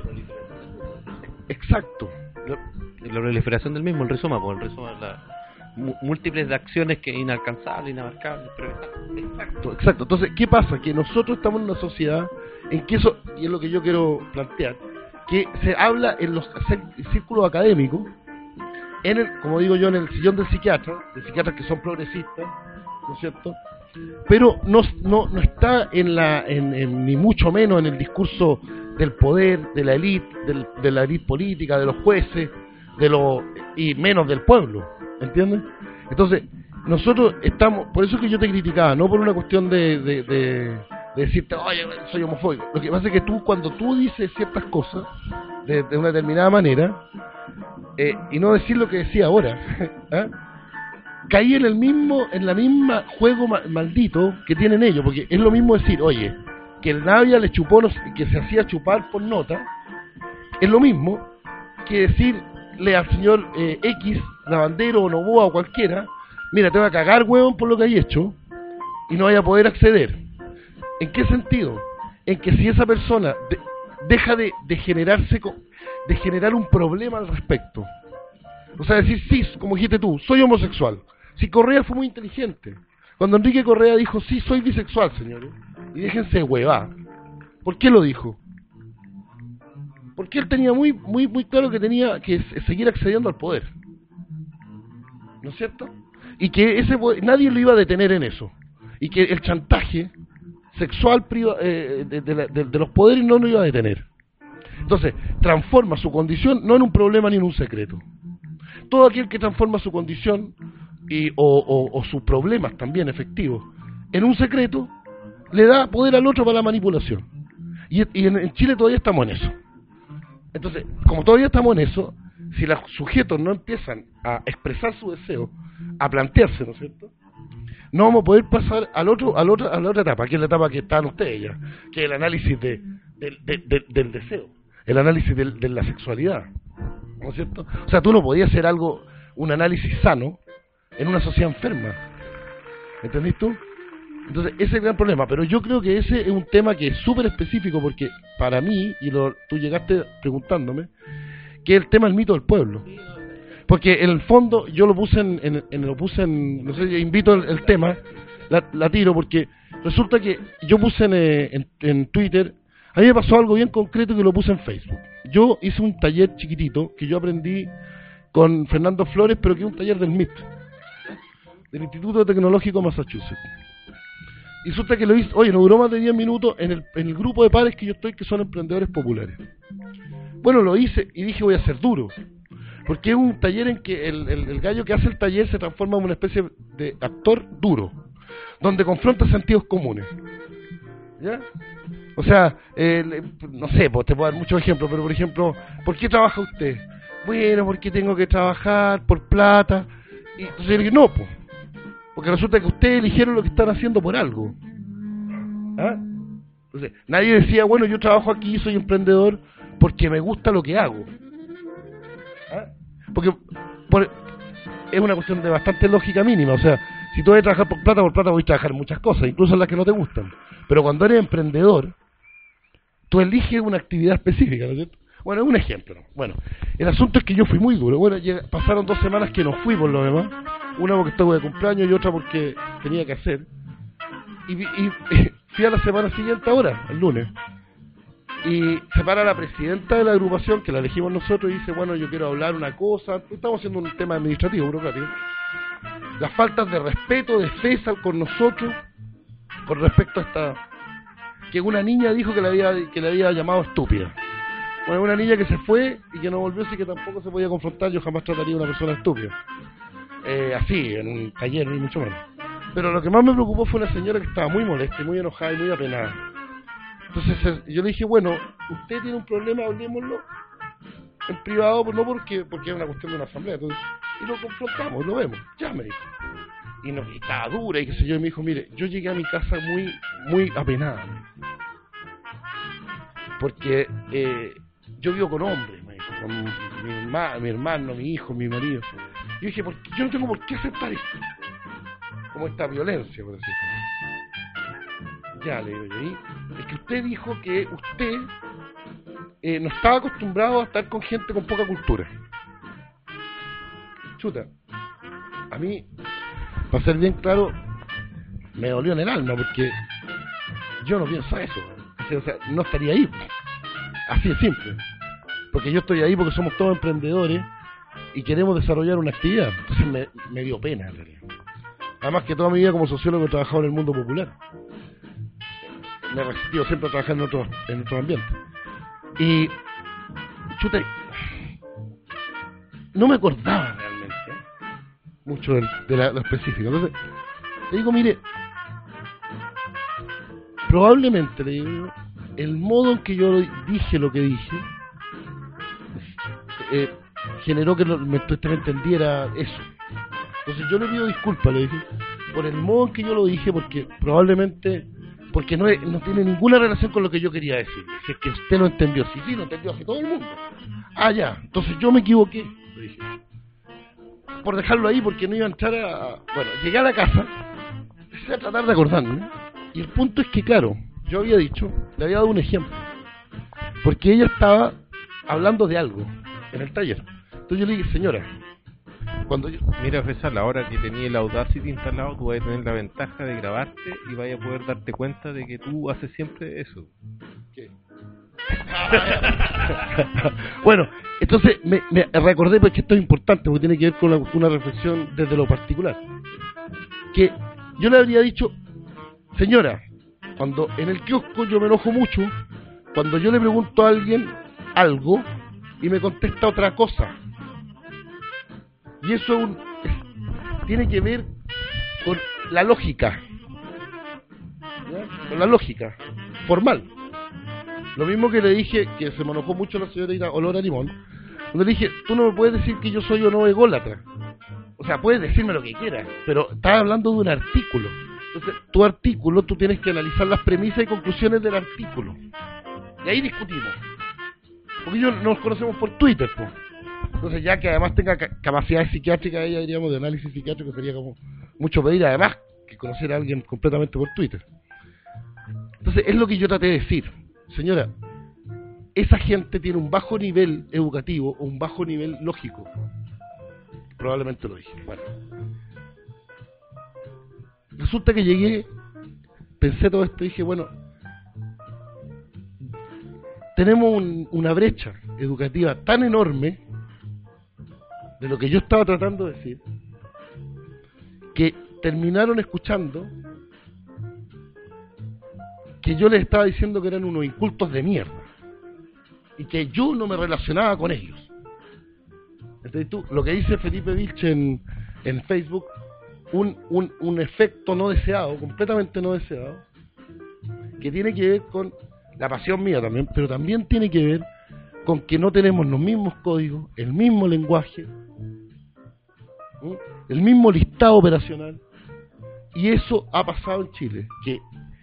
exacto, la, la proliferación del mismo, el rizoma, pues el rizoma, la múltiples de acciones que inalcanzables, inabarcables, pero exacto, exacto. Entonces, ¿qué pasa? Que nosotros estamos en una sociedad en que eso, y es lo que yo quiero plantear, que se habla en los círculos académicos, en el, como digo yo, en el sillón del psiquiatra, de psiquiatras que son progresistas, ¿no es cierto? Pero no, no, no está en la, en, en, ni mucho menos en el discurso del poder, de la élite, del, de la élite política, de los jueces, de los, y menos del pueblo, ¿entiendes? Entonces, nosotros estamos, por eso es que yo te criticaba, no por una cuestión de, de, de, de decirte, oye, soy homofóbico. Lo que pasa es que tú, cuando tú dices ciertas cosas de, de una determinada manera, eh, y no decir lo que decía ahora, ¿eh? caí en el mismo, en la misma juego ma maldito que tienen ellos, porque es lo mismo decir, oye, que el Navia le chupó, no, que se hacía chupar por nota, es lo mismo que decirle al señor eh, X, Lavandero o Novoa o cualquiera, mira, te va a cagar, huevón, por lo que hay hecho, y no vaya a poder acceder. ¿En qué sentido? En que si esa persona de, deja de, de generarse, de generar un problema al respecto, o sea, decir, sí, como dijiste tú, soy homosexual. Si Correa fue muy inteligente, cuando Enrique Correa dijo, sí, soy bisexual, señores, y déjense de huevá, ¿por qué lo dijo? Porque él tenía muy muy muy claro que tenía que seguir accediendo al poder, ¿no es cierto? Y que ese poder, nadie lo iba a detener en eso, y que el chantaje sexual priva, eh, de, de, de, de los poderes no lo iba a detener. Entonces, transforma su condición no en un problema ni en un secreto. Todo aquel que transforma su condición y, o, o, o sus problemas también efectivos en un secreto, le da poder al otro para la manipulación. Y, y en, en Chile todavía estamos en eso. Entonces, como todavía estamos en eso, si los sujetos no empiezan a expresar su deseo, a plantearse, ¿no es cierto?, no vamos a poder pasar al otro, al otro, a la otra etapa, que es la etapa que están ustedes ya, que es el análisis de, de, de, de, del deseo, el análisis de, de la sexualidad, ¿no es cierto? O sea, tú no podías hacer algo, un análisis sano, en una sociedad enferma, ¿entendés tú? Entonces, ese es el gran problema, pero yo creo que ese es un tema que es súper específico, porque para mí, y lo, tú llegaste preguntándome, que es el tema del mito del pueblo. Porque en el fondo yo lo puse en, en, en lo puse en, no sé, invito el, el tema, la, la tiro, porque resulta que yo puse en, en, en Twitter, a mí me pasó algo bien concreto que lo puse en Facebook. Yo hice un taller chiquitito que yo aprendí con Fernando Flores, pero que es un taller del M I T, del Instituto Tecnológico Massachusetts. Y resulta que lo hice, oye, no duró más de diez minutos en el, en el grupo de pares que yo estoy, que son emprendedores populares. Bueno, lo hice y dije, voy a ser duro. Porque es un taller en que el, el, el gallo que hace el taller se transforma en una especie de actor duro, donde confronta sentidos comunes, ¿ya? O sea, eh, no sé, pues te puedo dar muchos ejemplos, pero por ejemplo, ¿por qué trabaja usted? Bueno, porque tengo que trabajar por plata. Y entonces yo le digo, no, pues, porque resulta que ustedes eligieron lo que están haciendo por algo. ¿Ah? Entonces, nadie decía, bueno, yo trabajo aquí, soy emprendedor porque me gusta lo que hago. ¿Ah? Porque por, es una cuestión de bastante lógica mínima, o sea, si tú vas a trabajar por plata, por plata voy a trabajar muchas cosas, incluso las que no te gustan. Pero cuando eres emprendedor, tú eliges una actividad específica, ¿no es cierto? Bueno, es un ejemplo, ¿no? Bueno, el asunto es que yo fui muy duro. Bueno, llega, pasaron dos semanas que no fui por lo demás. Una porque estaba de cumpleaños y otra porque tenía que hacer. Y, y, y fui a la semana siguiente ahora, el lunes. Y se para la presidenta de la agrupación, que la elegimos nosotros, y dice, bueno, yo quiero hablar una cosa. Estamos haciendo un tema administrativo, burocrático. Las faltas de respeto de César con nosotros, con respecto a esta... que una niña dijo que le había, que le había llamado estúpida. Bueno, una niña que se fue y que no volvió, así que tampoco se podía confrontar. Yo jamás trataría a una persona estúpida. Eh, así, en un taller, ni mucho menos. Pero lo que más me preocupó fue una señora que estaba muy molesta, muy enojada y muy apenada. Entonces yo le dije, bueno, usted tiene un problema, hablémoslo en privado, pues no porque porque es una cuestión de una asamblea. Entonces, y lo confrontamos, lo vemos, ya me dijo. Y, no, y estaba dura y qué sé yo, y me dijo, mire, yo llegué a mi casa muy, muy apenada. Porque... Eh, yo vivo con hombres, me dijo, con mi, herma, mi hermano, mi hijo, mi marido. Yo dije, ¿por qué? Yo no tengo por qué aceptar esto. Como esta violencia, por decirlo. Ya, le digo yo, ¿y? Es que usted dijo que usted eh, no estaba acostumbrado a estar con gente con poca cultura. Chuta, a mí, para ser bien claro, me dolió en el alma, porque yo no pienso eso. O sea, no estaría ahí. Así de simple. Porque yo estoy ahí porque somos todos emprendedores y queremos desarrollar una actividad. Entonces me, me dio pena, en realidad. Además que toda mi vida como sociólogo he trabajado en el mundo popular. Me he resistido siempre a trabajar en otro, en otro ambiente. Y, chuta, no me acordaba realmente ¿eh? mucho de, de la, lo específico. Entonces, le digo, mire, probablemente, le digo, el modo en que yo dije lo que dije eh, generó que me, usted me entendiera eso. Entonces yo le pido disculpas, le dije, por el modo en que yo lo dije, porque probablemente, porque no, es, no tiene ninguna relación con lo que yo quería decir. Si es que usted lo entendió, sí, sí, lo entendió así todo el mundo. Ah, ya, entonces yo me equivoqué, le dije, por dejarlo ahí, porque no iba a entrar a... Bueno, llegué a la casa, empecé a tratar de acordarme, y el punto es que, claro, yo había dicho, le había dado un ejemplo, porque ella estaba hablando de algo en el taller. Entonces yo le dije, señora, cuando yo... Mira, César, la hora que tenías el Audacity instalado, tú vas a tener la ventaja de grabarte y vas a poder darte cuenta de que tú haces siempre eso. ¿Qué? Bueno, entonces me, me recordé porque esto es importante, porque tiene que ver con una, una reflexión desde lo particular. Que yo le habría dicho, señora, cuando en el kiosco yo me enojo mucho, cuando yo le pregunto a alguien algo y me contesta otra cosa. Y eso es un, es, tiene que ver con la lógica, ¿ya? Con la lógica formal. Lo mismo que le dije, que se me enojó mucho la señorita Olor a Limón, cuando le dije, tú no me puedes decir que yo soy o no ególatra. O sea, puedes decirme lo que quieras, pero estás hablando de un artículo. Entonces, tu artículo, tú tienes que analizar las premisas y conclusiones del artículo. Y ahí discutimos. Porque yo nos conocemos por Twitter, pues. Entonces, ya que además tenga ca capacidades psiquiátricas, ella diríamos de análisis psiquiátrico, sería como mucho pedir, además, que conocer a alguien completamente por Twitter. Entonces, es lo que yo traté de decir. Señora, esa gente tiene un bajo nivel educativo o un bajo nivel lógico. Probablemente lo dije. Bueno. Resulta que llegué, pensé todo esto y dije, bueno, tenemos un, una brecha educativa tan enorme de lo que yo estaba tratando de decir, que terminaron escuchando que yo les estaba diciendo que eran unos incultos de mierda y que yo no me relacionaba con ellos. Entonces tú, lo que dice Felipe Vilche en, en Facebook, un, un, un efecto no deseado, completamente no deseado, que tiene que ver con la pasión mía también, pero también tiene que ver con que no tenemos los mismos códigos, el mismo lenguaje, ¿sí? El mismo listado operacional, y eso ha pasado en Chile, que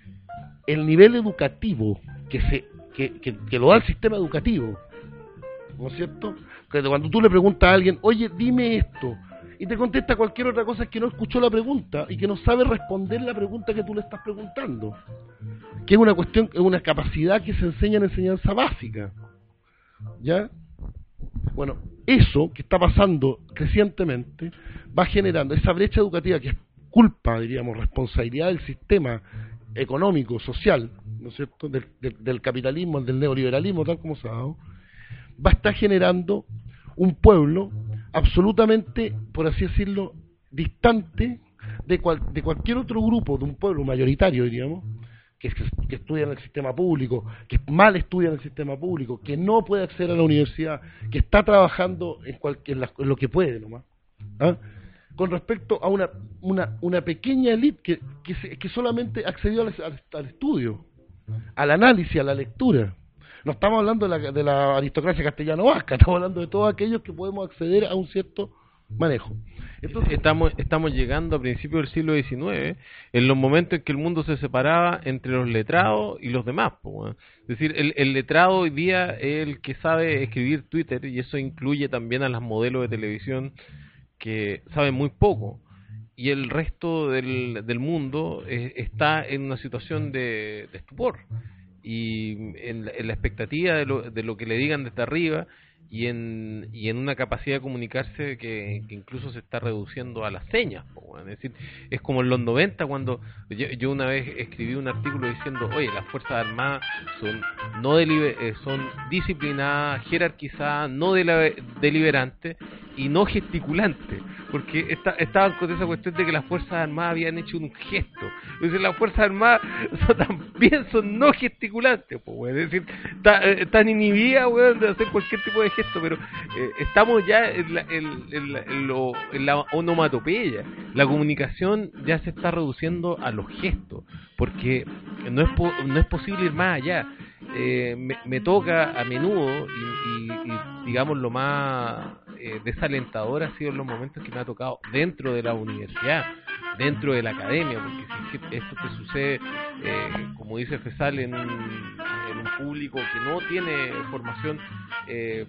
el nivel educativo que se que, que, que lo da el sistema educativo, ¿no es cierto? Que cuando tú le preguntas a alguien, oye, dime esto, y te contesta cualquier otra cosa, es que no escuchó la pregunta y que no sabe responder la pregunta que tú le estás preguntando, que es una cuestión, es una capacidad que se enseña en enseñanza básica, ¿ya? Bueno, eso que está pasando crecientemente va generando esa brecha educativa que es culpa, diríamos, responsabilidad del sistema económico, social, ¿no es cierto?, del, del, del capitalismo, del neoliberalismo, tal como se ha dado, va a estar generando un pueblo absolutamente, por así decirlo, distante de, cual, de cualquier otro grupo, de un pueblo mayoritario, diríamos, que, que estudia en el sistema público, que mal estudia en el sistema público, que no puede acceder a la universidad, que está trabajando en, cual, en, la, en lo que puede nomás, ¿ah? Con respecto a una una, una pequeña élite que, que, se, que solamente accedió al, al, al estudio, al análisis, a la lectura. No estamos hablando de la, de la aristocracia castellano-vasca, estamos hablando de todos aquellos que podemos acceder a un cierto manejo. Entonces, estamos estamos llegando a principios del siglo diecinueve, en los momentos en que el mundo se separaba entre los letrados y los demás, pues. Es decir, el, el letrado hoy día es el que sabe escribir Twitter, y eso incluye también a las modelos de televisión que saben muy poco, y el resto del, del mundo eh, está en una situación de, de estupor, y en, en la expectativa de lo, de lo que le digan desde arriba, y en y en una capacidad de comunicarse que, que incluso se está reduciendo a las señas, es decir, es como en los noventa, cuando yo, yo una vez escribí un artículo diciendo, oye, las Fuerzas Armadas son no deliber, eh, son disciplinadas, jerarquizadas, no deliberantes y no gesticulantes, porque está, estaban con esa cuestión de que las Fuerzas Armadas habían hecho un gesto. Es decir, las Fuerzas Armadas son, también son no gesticulantes, pues, es decir, está, están inhibidas, weón, de hacer cualquier tipo de gesto, pero eh, estamos ya en la, en, en, la, en, lo, en la onomatopeya. La comunicación ya se está reduciendo a los gestos, porque no es, po, no es posible ir más allá. Eh, me, me toca a menudo, y, y, y digamos lo más eh, desalentador ha sido en los momentos que me ha tocado dentro de la universidad, dentro de la academia, porque si esto te sucede, eh, como dice Fesal, en un, en un público que no tiene formación, eh,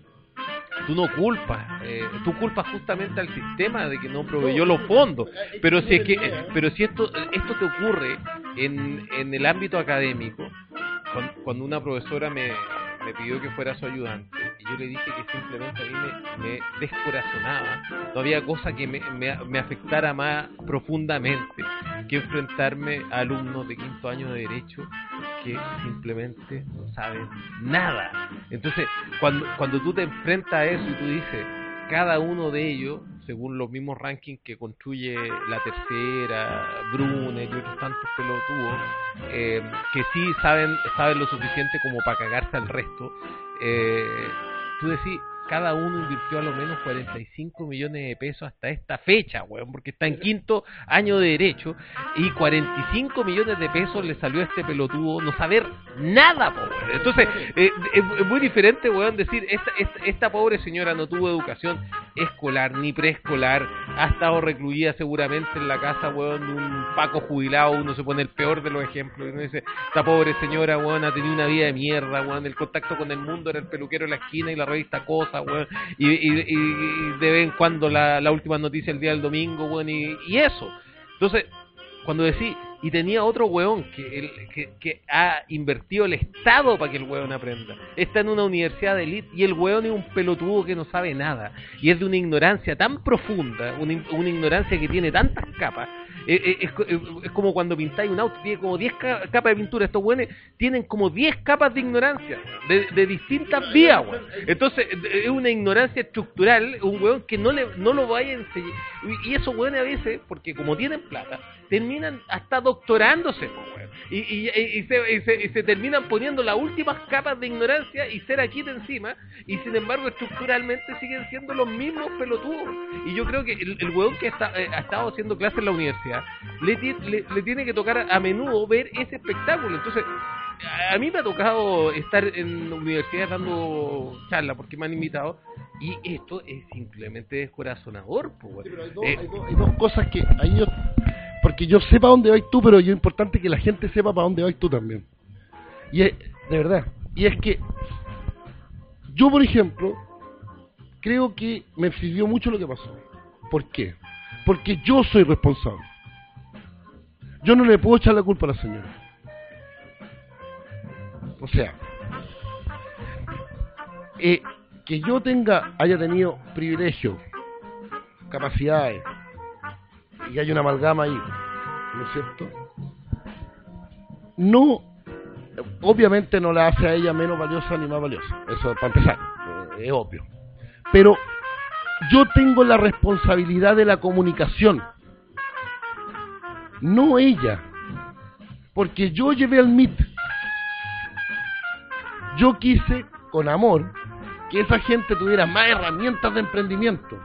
tú no culpas, eh, tú culpas justamente al sistema de que no proveyó los fondos, pero si es que, pero si esto esto te ocurre en, en el ámbito académico, cuando, cuando una profesora me, me pidió que fuera su ayudante, y yo le dije que simplemente a mí me, me descorazonaba, no había cosa que me, me, me afectara más profundamente que enfrentarme a alumnos de quinto año de Derecho que simplemente no saben nada. Entonces, cuando, cuando tú te enfrentas a eso y tú dices, cada uno de ellos, según los mismos rankings que construye La Tercera, Brune y otros tantos pelotudos, eh, que sí saben saben lo suficiente como para cagarse al resto, eh, tú decís, cada uno invirtió a lo menos cuarenta y cinco millones de pesos hasta esta fecha, weón, porque está en quinto año de Derecho, y cuarenta y cinco millones de pesos le salió a este pelotudo no saber nada, po, weón. Entonces, eh, es muy diferente, weón, decir, esta, esta, esta pobre señora no tuvo educación escolar ni preescolar, ha estado recluida seguramente en la casa, weón, de un Paco jubilado, uno se pone el peor de los ejemplos, y uno dice, esta pobre señora, weón, ha tenido una vida de mierda, weón, el contacto con el mundo era el peluquero en la esquina y la revista Cosa, weón, y, y, y de vez en cuando la, la última noticia el día del domingo, weón, y, y eso. Entonces, cuando decís, y tenía otro weón que, el, que, que ha invertido el Estado para que el weón aprenda, está en una universidad de élite, y el weón es un pelotudo que no sabe nada, y es de una ignorancia tan profunda, una, una ignorancia que tiene tantas capas. Es, es, es, es como cuando pintáis un auto, tiene como diez capas de pintura. Estos weones tienen como diez capas de ignorancia de, de distintas vías, weón. Entonces es una ignorancia estructural, un weón que no le no lo vaya a enseñar, y esos weones a veces, porque como tienen plata, terminan hasta doctorándose, weón. Y, y, y, y, se, y, se, y se terminan poniendo las últimas capas de ignorancia y ser aquí de encima, y sin embargo estructuralmente siguen siendo los mismos pelotudos. Y yo creo que el, el huevón que está, eh, ha estado haciendo clases en la universidad le, le, le tiene que tocar a menudo ver ese espectáculo. Entonces, a mí me ha tocado estar en universidades dando charlas porque me han invitado, y esto es simplemente descorazonador. Pues. Sí, pero hay, dos, eh, hay, dos, hay dos cosas que ahí yo, porque yo sé para dónde vais tú, pero es importante que la gente sepa para dónde vais tú también. Y es, de verdad, y es que yo, por ejemplo, creo que me sirvió mucho lo que pasó. ¿Por qué? Porque yo soy responsable. Yo no le puedo echar la culpa a la señora. O sea, eh, que yo tenga, haya tenido privilegios, capacidades, y hay una amalgama ahí, ¿no es cierto? No, obviamente no la hace a ella menos valiosa ni más valiosa, eso para empezar, eh, es obvio. Pero yo tengo la responsabilidad de la comunicación, no ella, porque yo llevé al M I T. Yo quise, con amor, que esa gente tuviera más herramientas de emprendimiento.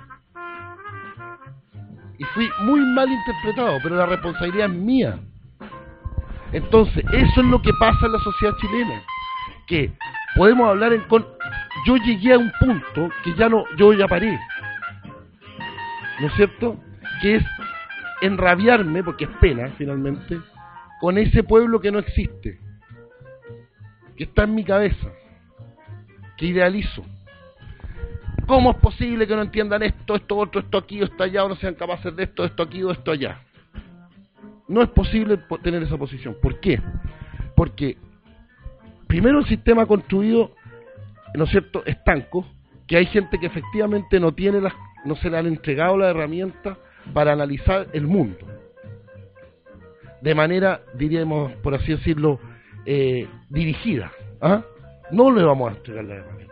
Y fui muy mal interpretado, pero la responsabilidad es mía. Entonces, eso es lo que pasa en la sociedad chilena. Que podemos hablar en... Con... Yo llegué a un punto que ya no... Yo ya paré. ¿No es cierto? Que es enrabiarme, porque es pena, finalmente, con ese pueblo que no existe. Que está en mi cabeza, que idealizo. ¿Cómo es posible que no entiendan esto, esto otro, esto aquí, esto allá, o no sean capaces de esto, esto aquí o esto allá? No es posible tener esa posición. ¿Por qué? Porque primero el sistema construido, ¿no es cierto?, estanco, que hay gente que efectivamente no tiene las, no se le han entregado las herramientas para analizar el mundo. De manera, diríamos, por así decirlo, Eh, dirigida, ¿ah? No le vamos a entregar la herramienta.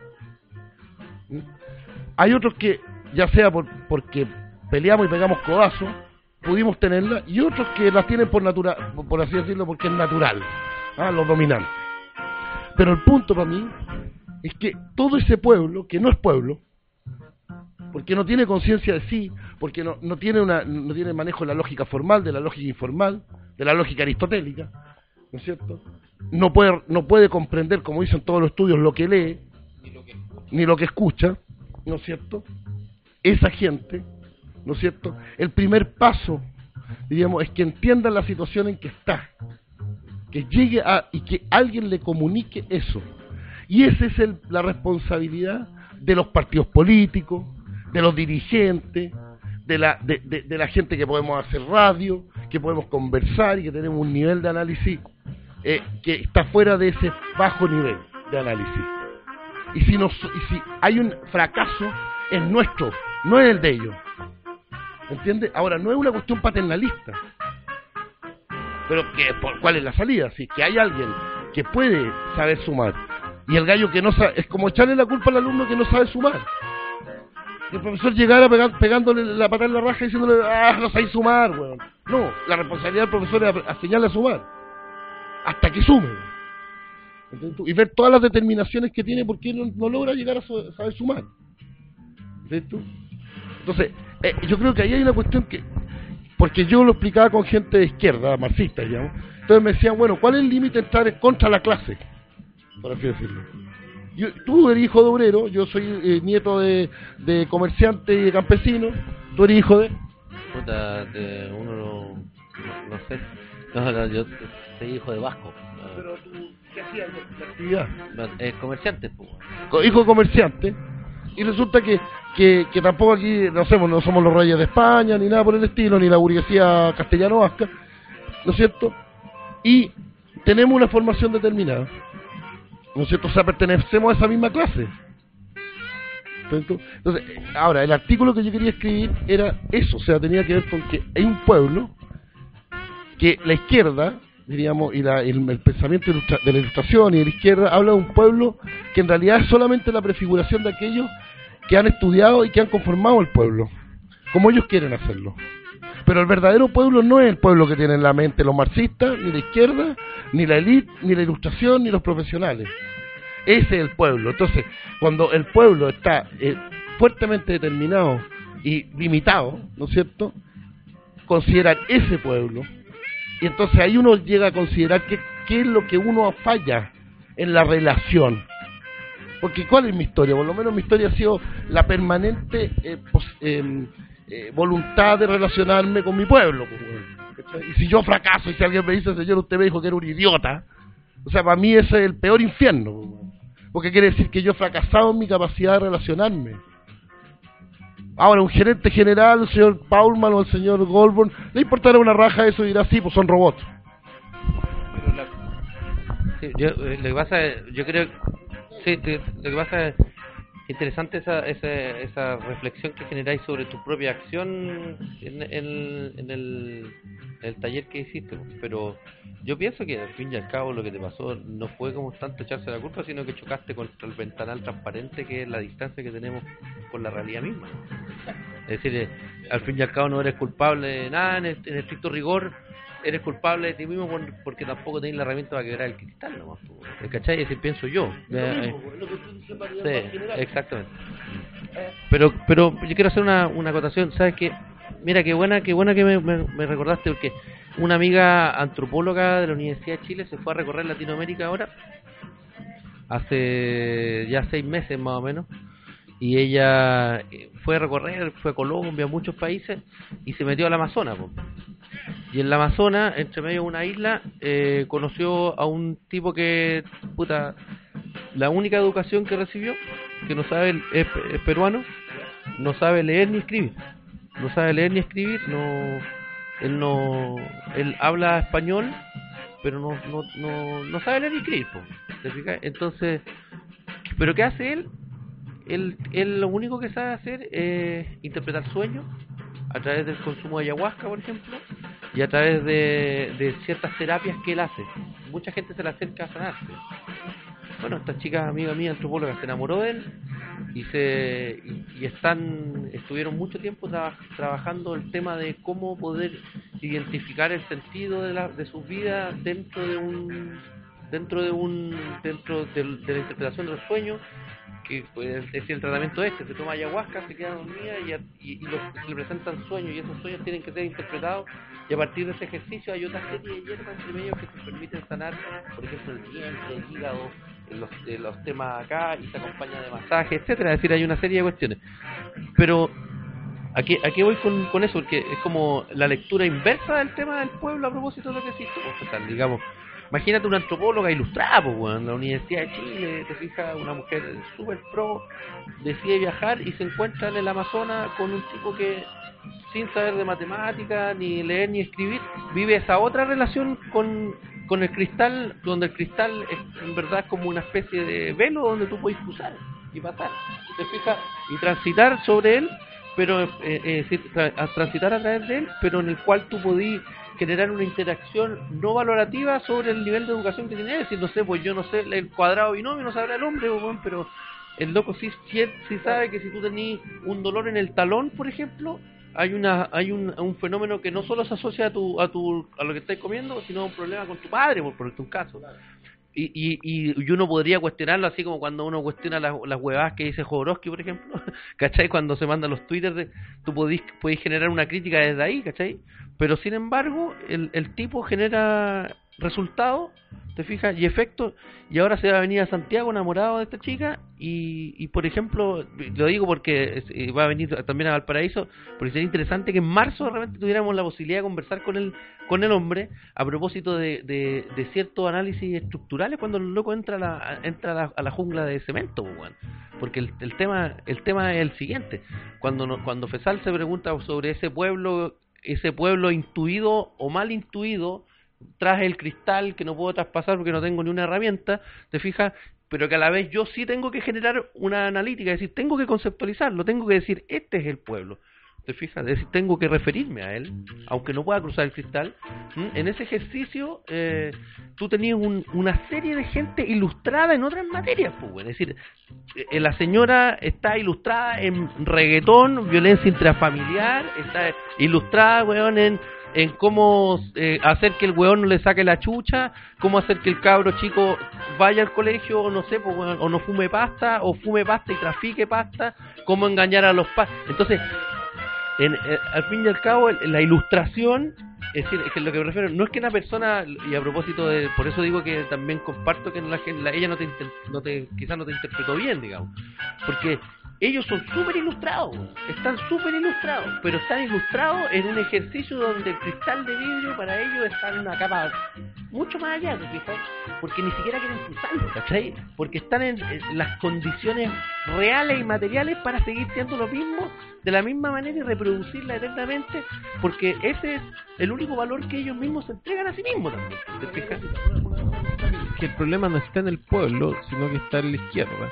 ¿Mm? Hay otros que, ya sea por, porque peleamos y pegamos codazos, pudimos tenerla, y otros que las tienen por natural, por así decirlo, porque es natural, ¿ah? Los dominantes. Pero el punto para mí es que todo ese pueblo, que no es pueblo, porque no tiene conciencia de sí, porque no, no tiene una, no tiene manejo de la lógica formal, de la lógica informal, de la lógica aristotélica, ¿no es cierto? No puede, no puede comprender, como dicen todos los estudios, lo que lee, ni lo que, ni lo que escucha, ¿no es cierto? Esa gente, ¿no es cierto? El primer paso, diríamos, es que entienda la situación en que está, que llegue a, y que alguien le comunique eso. Y esa es el, la responsabilidad de los partidos políticos, de los dirigentes, de la, de, de, de la gente que podemos hacer radio, que podemos conversar y que tenemos un nivel de análisis eh, que está fuera de ese bajo nivel de análisis. Y si, nos, y si hay un fracaso, es nuestro, no es el de ellos. ¿Entiendes? Ahora, no es una cuestión paternalista. Pero que, por, ¿cuál es la salida? Si que hay alguien que puede saber sumar, y el gallo que no sabe, es como echarle la culpa al alumno que no sabe sumar. El profesor llegara pegar, pegándole la patada en la raja y diciéndole, ah, no sabéis sumar, weón. No, la responsabilidad del profesor es enseñarle a sumar, hasta que sume. ¿Entiendes? Y ver todas las determinaciones que tiene porque no, no logra llegar a, su, a saber sumar. ¿Entiendes? Entonces, eh, yo creo que ahí hay una cuestión que, porque yo lo explicaba con gente de izquierda, marxista, digamos, entonces me decían, bueno, ¿cuál es el límite de estar contra la clase? Por así decirlo. Yo, tú eres hijo de obrero, yo soy eh, nieto de, de comerciante y de campesino, tú eres hijo de... Puta, de uno no, no, no sé, no, no, yo soy hijo de vasco. No. Pero tú, ¿qué hacías la actividad? No, es comerciante, pues. Hijo de comerciante, y resulta que, que, que tampoco aquí, no somos, no somos los reyes de España, ni nada por el estilo, ni la burguesía castellano-vasca, ¿no es cierto? Y tenemos una formación determinada, ¿no es cierto? O sea, pertenecemos a esa misma clase. Entonces, ahora, el artículo que yo quería escribir era eso, o sea, tenía que ver con que hay un pueblo que la izquierda, diríamos, y la, el, el pensamiento ilustra, de la ilustración y de la izquierda habla de un pueblo que en realidad es solamente la prefiguración de aquellos que han estudiado y que han conformado el pueblo, como ellos quieren hacerlo. Pero Pero el verdadero pueblo no es el pueblo que tiene en la mente los marxistas, ni la izquierda, ni la élite, ni la ilustración, ni los profesionales. Ese es el pueblo. Entonces, cuando el pueblo está eh, fuertemente determinado y limitado, ¿no es cierto?, considerar ese pueblo, y entonces ahí uno llega a considerar qué, qué es lo que uno falla en la relación. Porque ¿cuál es mi historia? Por lo menos mi historia ha sido la permanente eh, pos, eh, eh, voluntad de relacionarme con mi pueblo. ¿Cachai? Y si yo fracaso y si alguien me dice, señor, usted me dijo que era un idiota, o sea, para mí ese es el peor infierno. Porque quiere decir que yo he fracasado en mi capacidad de relacionarme. Ahora, un gerente general, el señor Paulman o el señor Goldborn, le importará una raja eso y dirá, sí, pues son robots. Pero la, sí, yo, eh, lo que pasa, yo creo, sí, te, lo que pasa es interesante esa, esa, esa reflexión que generáis sobre tu propia acción en, en, en, el, en el taller que hiciste, pero yo pienso que al fin y al cabo lo que te pasó no fue como tanto echarse la culpa, sino que chocaste contra el ventanal transparente que es la distancia que tenemos con la realidad misma. Es decir, eh, al fin y al cabo no eres culpable de nada, en, el, en estricto rigor eres culpable de ti mismo por, porque tampoco tenés la herramienta para quebrar el cristal, ¿no? ¿Cachai? Es decir, pienso yo. Eh, eh, sí, exactamente. Pero pero yo quiero hacer una, una acotación, ¿sabes qué? Mira, qué buena, qué buena que me, me, me recordaste, porque una amiga antropóloga de la Universidad de Chile se fue a recorrer Latinoamérica ahora, hace ya seis meses más o menos, y ella fue a recorrer, fue a Colombia, a muchos países, y se metió al Amazonas, po. Y en la Amazonas, entre medio de una isla, eh, conoció a un tipo que, puta, la única educación que recibió, que no sabe, es, es peruano, no sabe leer ni escribir, no sabe leer ni escribir, no, él no, él habla español, pero no, no, no, no sabe leer ni escribir, po, ¿te fijas? Entonces, ¿pero qué hace él? Él, él lo único que sabe hacer es interpretar sueños a través del consumo de ayahuasca, por ejemplo, y a través de, de ciertas terapias que él hace. Mucha gente se le acerca a sanarse. Bueno, esta chica, amiga mía, antropóloga, se enamoró de él y se y, y están estuvieron mucho tiempo tra trabajando el tema de cómo poder identificar el sentido de, la, de sus vidas dentro de un dentro de un dentro de, de la interpretación de los sueños, que pues, es el tratamiento este, se toma ayahuasca, se queda dormida y, y, y los, se le presentan sueños, y esos sueños tienen que ser interpretados, y a partir de ese ejercicio hay otra serie de hierbas entre medio que te permiten sanar, por ejemplo, el diente, el hígado, los, eh, los temas acá, y se acompaña de masaje, etcétera. Es decir, hay una serie de cuestiones. Pero aquí, aquí voy con, con eso, porque es como la lectura inversa del tema del pueblo a propósito de lo que existe, pues, o sea, digamos. Imagínate una antropóloga ilustrada, pues, bueno, en la Universidad de Chile, te fijas, una mujer súper pro, decide viajar y se encuentra en el Amazonas con un tipo que, sin saber de matemáticas, ni leer ni escribir, vive esa otra relación con, con el cristal, donde el cristal es en verdad como una especie de velo donde tú puedes cruzar y pasar, te fijas, y transitar sobre él, pero eh, eh, tra transitar a través de él, pero en el cual tú podís generar una interacción no valorativa sobre el nivel de educación que tiene. Es decir, no sé, pues yo no sé el cuadrado binomio, no sabrá el hombre, pues, pero el loco sí, sí, sí sabe que si tú tenés un dolor en el talón, por ejemplo, hay una hay un, un fenómeno que no solo se asocia a tu a tu a lo que estás comiendo, sino a un problema con tu padre, por, por un caso. Y, y, y uno podría cuestionarlo así como cuando uno cuestiona las, las huevadas que dice Jodorowsky, por ejemplo, ¿cachai? Cuando se mandan los twitters, de, tú podís, podís generar una crítica desde ahí, ¿cachai? Pero sin embargo, el, el tipo genera resultados, te fijas, y efectos, y ahora se va a venir a Santiago enamorado de esta chica, y, y por ejemplo, lo digo porque va a venir también a Valparaíso, porque sería interesante que en marzo realmente tuviéramos la posibilidad de conversar con el, con el hombre a propósito de, de, de ciertos análisis estructurales cuando el loco entra a la, entra a la, a la jungla de cemento, bueno. Porque el, el tema el tema es el siguiente, cuando no, cuando Fesal se pregunta sobre ese pueblo ese pueblo intuido o mal intuido tras el cristal que no puedo traspasar porque no tengo ni una herramienta, te fijas, pero que a la vez yo sí tengo que generar una analítica, es decir, tengo que conceptualizarlo, tengo que decir, este es el pueblo. ¿Te fijas? Es decir, tengo que referirme a él, aunque no pueda cruzar el cristal. ¿Mm? En ese ejercicio, eh, tú tenías un, una serie de gente ilustrada en otras materias, pues, es decir, eh, la señora está ilustrada en reggaetón, violencia intrafamiliar, está ilustrada, weón, en, en cómo eh, hacer que el weón no le saque la chucha, cómo hacer que el cabro chico vaya al colegio, o no sé, pues, weón, o no fume pasta, o fume pasta y trafique pasta, cómo engañar a los padres. Entonces, En, eh, al fin y al cabo, el, la ilustración, es decir, es que lo que me refiero, no es que una persona, y a propósito de, por eso digo que también comparto que la, la, ella no te, no te, quizás no te interpretó bien, digamos, porque ellos son súper ilustrados, están súper ilustrados, pero están ilustrados en un ejercicio donde el cristal de vidrio para ellos está en una capa mucho más allá, ¿sí? Porque ni siquiera quieren cruzarlo, ¿cachai? Porque están en, en las condiciones reales y materiales para seguir siendo lo mismo, de la misma manera y reproducirla eternamente, porque ese es el único valor que ellos mismos se entregan a sí mismos también, ¿te fijas? Que el problema no está en el pueblo, sino que está en la izquierda.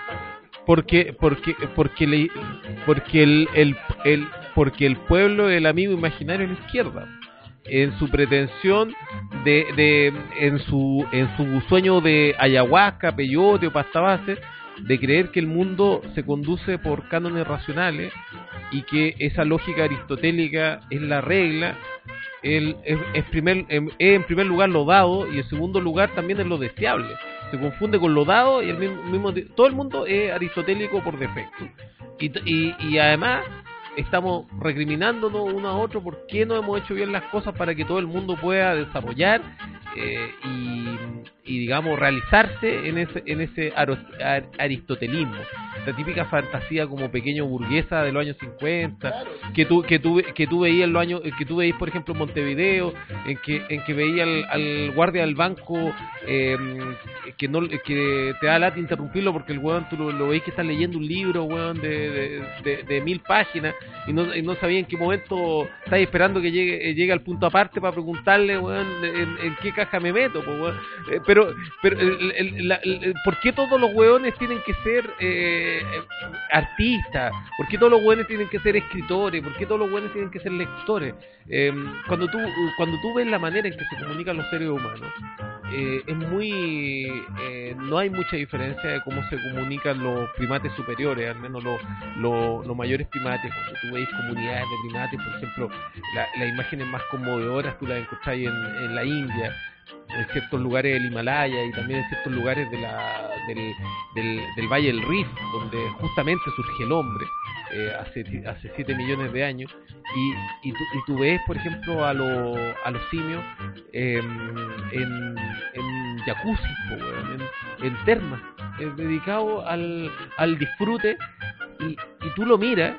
Porque porque porque le, porque el, el el porque el pueblo es el amigo imaginario de la izquierda, en su pretensión de de en su en su sueño de ayahuasca, peyote o pasta base, de creer que el mundo se conduce por cánones racionales y que esa lógica aristotélica es la regla. El, es, es, primer, es en primer lugar lo dado y en segundo lugar también es lo deseable. Se confunde con lo dado y el mismo, mismo todo el mundo es aristotélico por defecto. Y, y, y además estamos recriminándonos uno a otro por qué no hemos hecho bien las cosas para que todo el mundo pueda desarrollar eh, y, y digamos realizarse en ese en ese aro, ar, aristotelismo, la típica fantasía como pequeño burguesa de los años cincuenta, que tú que tú que tú veías en los años que tú veías por ejemplo en Montevideo, en que en que veía al, al guardia del banco eh, que no que te da lata interrumpirlo porque el weón tú lo, lo veis que está leyendo un libro, weón, de, de, de, de mil páginas y no, y no sabía en qué momento estáis esperando que llegue llegue al punto aparte para preguntarle, weón, en, en qué caja me meto, pues, weón. Eh, pero pero el, el, la, el, ¿por qué todos los weones tienen que ser eh, artistas? ¿Por qué todos los weones tienen que ser escritores? ¿Por qué todos los weones tienen que ser lectores? Eh, cuando tú cuando tú ves la manera en que se comunican los seres humanos, eh, es muy eh, no hay mucha diferencia de cómo se comunican los primates superiores, al menos los, los, los mayores primates. Cuando tú veis comunidades de primates, por ejemplo, la, las imágenes más conmovedoras tú las encontráis en, en la India, en ciertos lugares del Himalaya y también en ciertos lugares de la, del, del, del Valle del Rift, donde justamente surge el hombre eh, hace hace siete millones de años. Y, y, tú, y tú ves, por ejemplo, a, lo, a los simios eh, en, en jacuzzi, en, en termas, eh, dedicado al, al disfrute, y, y tú lo miras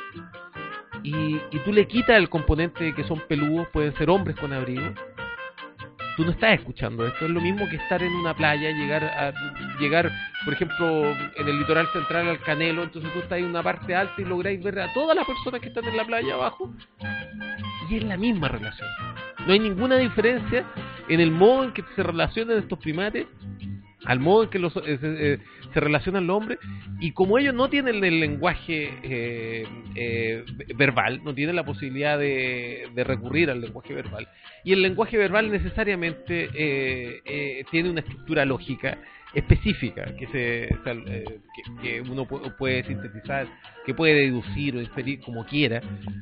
y, y tú le quitas el componente de que son peludos, pueden ser hombres con abrigo. Tú no estás escuchando esto, es lo mismo que estar en una playa, llegar a llegar, por ejemplo, en el litoral central al Canelo, entonces tú estás en una parte alta y lográis ver a todas las personas que están en la playa abajo, y es la misma relación. No hay ninguna diferencia en el modo en que se relacionan estos primates, al modo en que los, eh, eh, se relacionan los hombres, y como ellos no tienen el lenguaje eh, eh, verbal, no tienen la posibilidad de, de recurrir al lenguaje verbal, y el lenguaje verbal necesariamente eh, eh, tiene una estructura lógica específica que se o sea, eh, que, que uno puede sintetizar, que puede deducir o inferir como quiera.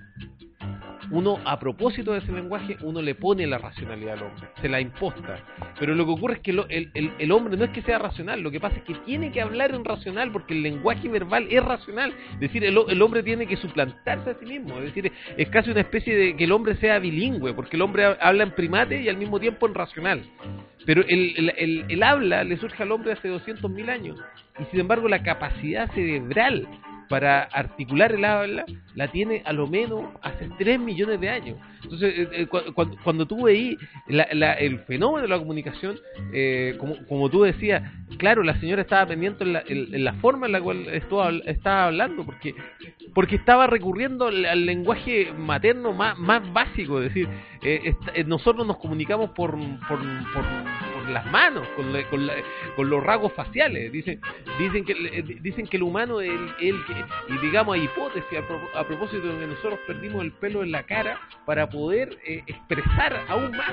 Uno, a propósito de ese lenguaje, uno le pone la racionalidad al hombre, se la imposta. Pero lo que ocurre es que lo, el, el, el hombre no es que sea racional, lo que pasa es que tiene que hablar en racional, porque el lenguaje verbal es racional. Es decir, el, el hombre tiene que suplantarse a sí mismo. Es decir, es casi una especie de que el hombre sea bilingüe, porque el hombre habla en primate y al mismo tiempo en racional. Pero el, el, el, el habla le surge al hombre hace doscientos mil años, y sin embargo la capacidad cerebral para articular el habla la tiene a lo menos hace tres millones de años. Entonces, eh, eh, cu cuando, cuando tú veís la, la, el fenómeno de la comunicación, eh, como, como tú decías, claro, la señora estaba pendiente en la, en, en la forma en la cual estaba, estaba hablando, porque porque estaba recurriendo al, al lenguaje materno más, más básico. Es decir, eh, est nosotros nos comunicamos por, por, por, por por las manos, con, la, con, la, con los rasgos faciales. Dicen dicen que dicen que el humano es el, el que, y digamos hay hipótesis a, pro, a propósito de que nosotros perdimos el pelo en la cara para poder eh, expresar aún más.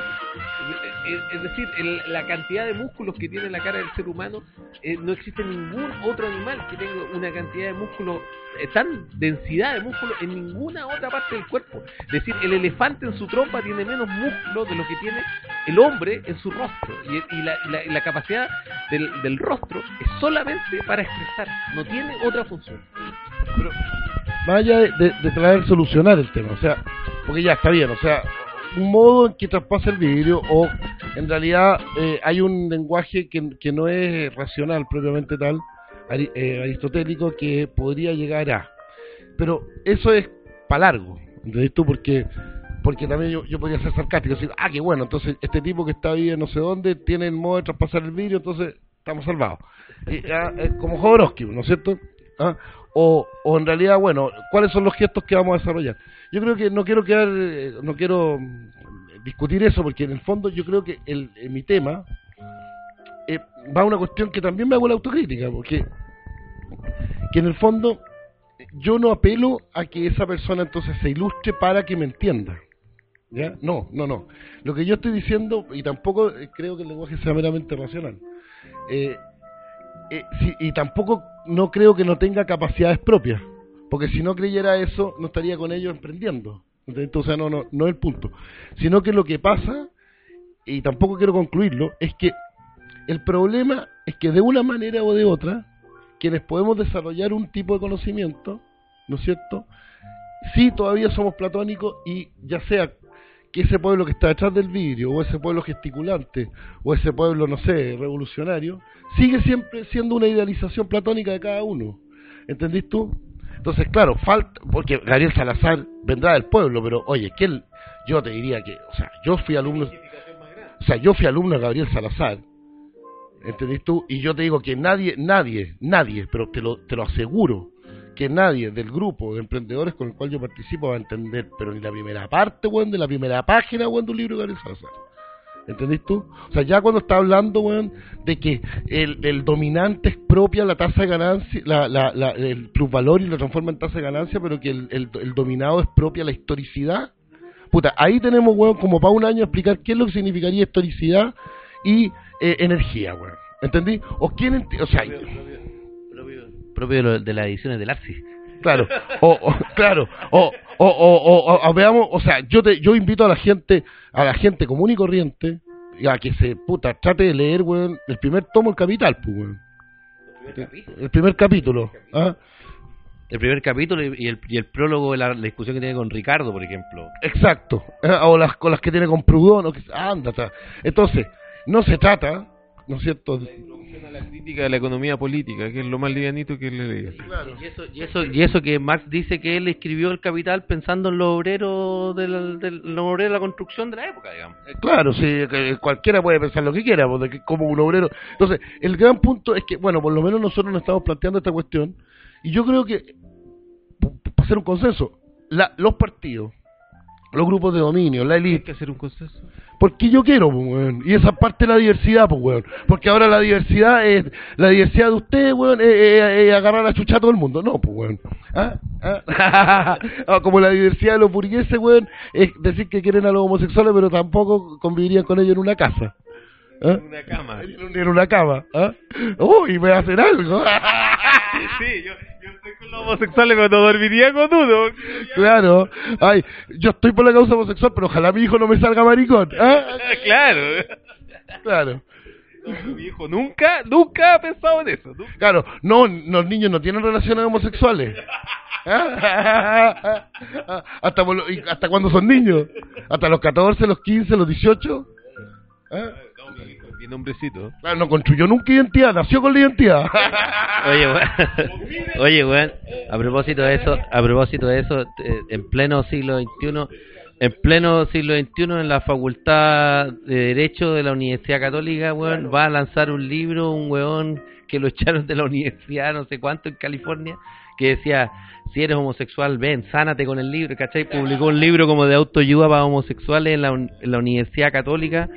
Es, es decir, el, la cantidad de músculos que tiene la cara del ser humano, eh, no existe ningún otro animal que tenga una cantidad de músculos, eh, tan densidad de músculos en ninguna otra parte del cuerpo. Es decir, el elefante en su trompa tiene menos músculo de lo que tiene el hombre en su rostro, y, y, la, y, la, y la capacidad del, del rostro es solamente para expresar, no tiene otra función. Pero más allá de, de, de traer solucionar el tema, o sea, porque ya está bien, o sea, un modo en que traspasa el vidrio, o en realidad eh, hay un lenguaje que, que no es racional propiamente tal, ari, eh, aristotélico, que podría llegar a, pero eso es para largo, ¿entendés tú? Porque porque también yo, yo podría ser sarcástico, decir, ah, qué bueno, entonces este tipo que está ahí en no sé dónde tiene el modo de traspasar el vidrio, entonces estamos salvados. Y, ah, eh, como Jodorowsky, ¿no es cierto? ¿Ah? O, o en realidad, bueno, ¿cuáles son los gestos que vamos a desarrollar? Yo creo que no quiero quedar, no quiero discutir eso, porque en el fondo yo creo que el, en mi tema eh, va a una cuestión que también me hago la autocrítica, porque que en el fondo yo no apelo a que esa persona entonces se ilustre para que me entienda. ¿Ya? No, no, no. Lo que yo estoy diciendo, y tampoco eh, creo que el lenguaje sea meramente racional, eh, eh, sí, y tampoco no creo que no tenga capacidades propias, porque si no creyera eso, no estaría con ellos emprendiendo. Entonces, o sea, no, no, no es el punto. Sino que lo que pasa, y tampoco quiero concluirlo, es que el problema es que de una manera o de otra, quienes podemos desarrollar un tipo de conocimiento, ¿no es cierto?, sí todavía somos platónicos, y ya sea que ese pueblo que está detrás del vidrio, o ese pueblo gesticulante, o ese pueblo, no sé, revolucionario, sigue siempre siendo una idealización platónica de cada uno. ¿Entendís tú? Entonces, claro, falta, porque Gabriel Salazar vendrá del pueblo, pero oye, que él, yo te diría que, o sea, yo fui alumno, o sea, yo fui alumno de Gabriel Salazar, ¿entendís tú? Y yo te digo que nadie, nadie, nadie, pero te lo, te lo aseguro, que nadie del grupo de emprendedores con el cual yo participo va a entender, pero ni la primera parte, weón, de la primera página, weón, de un libro de Gabriel Salazar. ¿Entendís tú? O sea, ya cuando está hablando, weón, de que el, el dominante expropia la tasa de ganancia, la, la, la, el plusvalor y lo transforma en tasa de ganancia, pero que el, el, el dominado expropia la historicidad, puta, ahí tenemos, weón, como para un año explicar qué es lo que significaría historicidad y eh, energía, weón. ¿Entendí? O quién, ent o sea, propio, propio, propio de las ediciones del Arcis. Claro, o, o claro, o, o, o, o, o veamos, o sea, yo te, yo invito a la gente, a la gente común y corriente, a que se, puta, trate de leer, weón, el primer tomo del Capital, pues, weón. ¿El primer capítulo? El primer capítulo, ¿ah? El primer capítulo y el, y el prólogo de la, la discusión que tiene con Ricardo, por ejemplo. Exacto, ¿eh? O las, con las que tiene con Proudhon, o que, anda, o sea. Entonces, no se trata, ¿no es cierto?, a la crítica de la economía política, que es lo más livianito que le leí. Claro. Y eso, y eso y eso que Marx dice que él escribió El Capital pensando en los obreros de la, de los obreros de la construcción de la época, digamos. Claro, sí, que cualquiera puede pensar lo que quiera, porque como un obrero. Entonces, el gran punto es que, bueno, por lo menos nosotros nos estamos planteando esta cuestión, y yo creo que, para hacer un consenso, la, los partidos, los grupos de dominio, la élite. Hay que hacer un consenso. Porque yo quiero, pues, weón. Y esa parte de la diversidad, pues, weón. Porque ahora la diversidad es, la diversidad de ustedes, weón, es, es, es agarrar a chucha a todo el mundo. No, pues, weón. ¿Ah? ¿Ah? Como la diversidad de los burgueses, weón, es decir que quieren a los homosexuales, pero tampoco convivirían con ellos en una casa. ¿Ah? En una cama. En una cama. ¿Ah? Uy, me hacen algo. Sí, sí, yo, yo estoy con los homosexuales, pero no dormiría con uno. Claro. Ay, yo estoy por la causa homosexual, pero ojalá mi hijo no me salga maricón. ¿Ah? Claro. Claro. No, mi hijo nunca, nunca ha pensado en eso. Nunca. Claro, no, los niños no tienen relaciones homosexuales. ¿Ah? hasta, hasta cuando son niños. Hasta los catorce, los quince, los dieciocho. ¿Ah? Bien hombrecito. Claro, no construyó nunca identidad, nació con la identidad. Oye, weón, oye, weón, a propósito de eso, a propósito de eso, en pleno siglo veintiuno, en pleno siglo veintiuno, en la Facultad de Derecho de la Universidad Católica, weón, va a lanzar un libro, un weón que lo echaron de la universidad, no sé cuánto, en California, que decía, si eres homosexual, ven, sánate con el libro, ¿cachai? Publicó un libro como de autoayuda para homosexuales en la, en la Universidad Católica.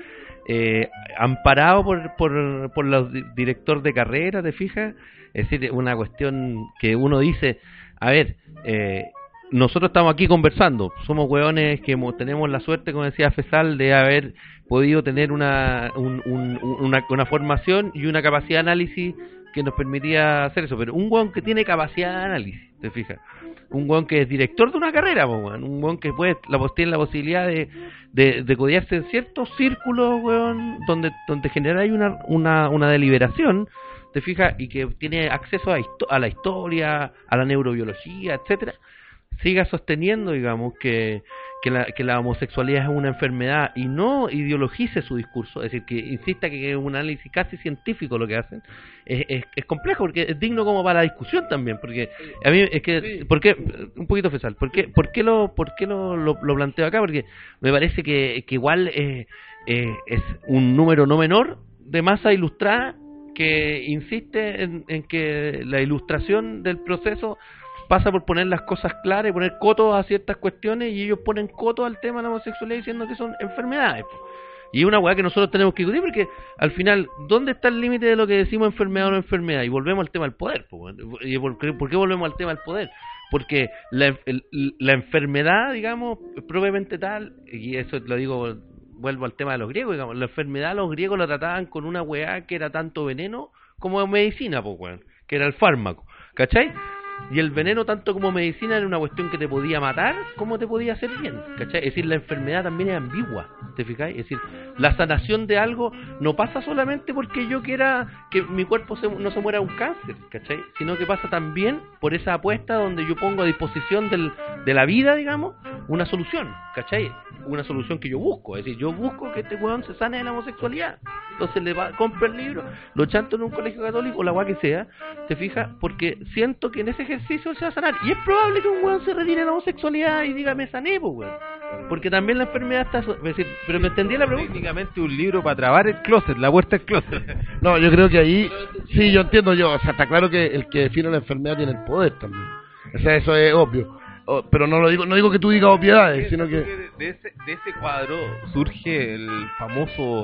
eh, amparado por, por, por los di- director de carrera, ¿te fijas? Es decir, una cuestión que uno dice, a ver, eh, nosotros estamos aquí conversando, somos hueones que mo- tenemos la suerte, como decía Fesal, de haber podido tener una, un- un- una, una formación y una capacidad de análisis que nos permitía hacer eso, pero un hueón que tiene capacidad de análisis, ¿te fijas? Un hueón que es director de una carrera, po, hueón. Un hueón que puede, la, tiene la posibilidad de, de, de codearse en ciertos círculos, hueón, donde, donde genera ahí una, una, una deliberación, ¿te fijas? Y que tiene acceso a, histo- a la historia, a la neurobiología, etcétera, siga sosteniendo, digamos, que, que, la, que la homosexualidad es una enfermedad y no ideologice su discurso, es decir, que insista que es un análisis casi científico lo que hacen, es, es, es complejo, porque es digno como para la discusión también, porque a mí es que, ¿por qué? Un poquito Fesal, ¿por qué, por qué, lo, por qué lo, lo, lo planteo acá? Porque me parece que, que igual eh, eh, es un número no menor de masa ilustrada que insiste en, en que la ilustración del proceso pasa por poner las cosas claras y poner cotos a ciertas cuestiones, y ellos ponen cotos al tema de la homosexualidad diciendo que son enfermedades, po. Y es una weá que nosotros tenemos que discutir, porque al final, ¿dónde está el límite de lo que decimos enfermedad o no enfermedad? Y volvemos al tema del poder, po. ¿Y por qué, por qué volvemos al tema del poder? Porque la, el- la enfermedad, digamos, propiamente tal, y eso lo digo, vuelvo al tema de los griegos, digamos, la enfermedad los griegos la trataban con una weá que era tanto veneno como medicina, po, weón, que era el fármaco, ¿cachai? Y el veneno, tanto como medicina, era una cuestión que te podía matar como te podía hacer bien, ¿cachai? Es decir, la enfermedad también es ambigua, ¿te fijáis? Es decir, la sanación de algo no pasa solamente porque yo quiera que mi cuerpo se, no se muera de un cáncer, ¿cachai? Sino que pasa también por esa apuesta donde yo pongo a disposición del, de la vida, digamos, una solución, ¿cachai? Una solución que yo busco, es decir, yo busco que este weón se sane de la homosexualidad. Entonces le va, compro el libro, lo chanto en un colegio católico, o la weá que sea, ¿te fijas? Porque siento que en ese ejercicio se va a sanar. Y es probable que un weón se retire de la homosexualidad y diga, me sané, pues weón. Porque también la enfermedad está... so- Es decir, pero me entendí la pregunta. Técnicamente un libro para trabar el closet, la puerta del closet. No, yo creo que ahí, sí, yo entiendo yo, o sea, está claro que el que define la enfermedad tiene el poder también. O sea, eso es obvio. O- pero no lo digo, no digo que tú digas obviedades, sino que... De, de ese, de ese cuadro surge el famoso...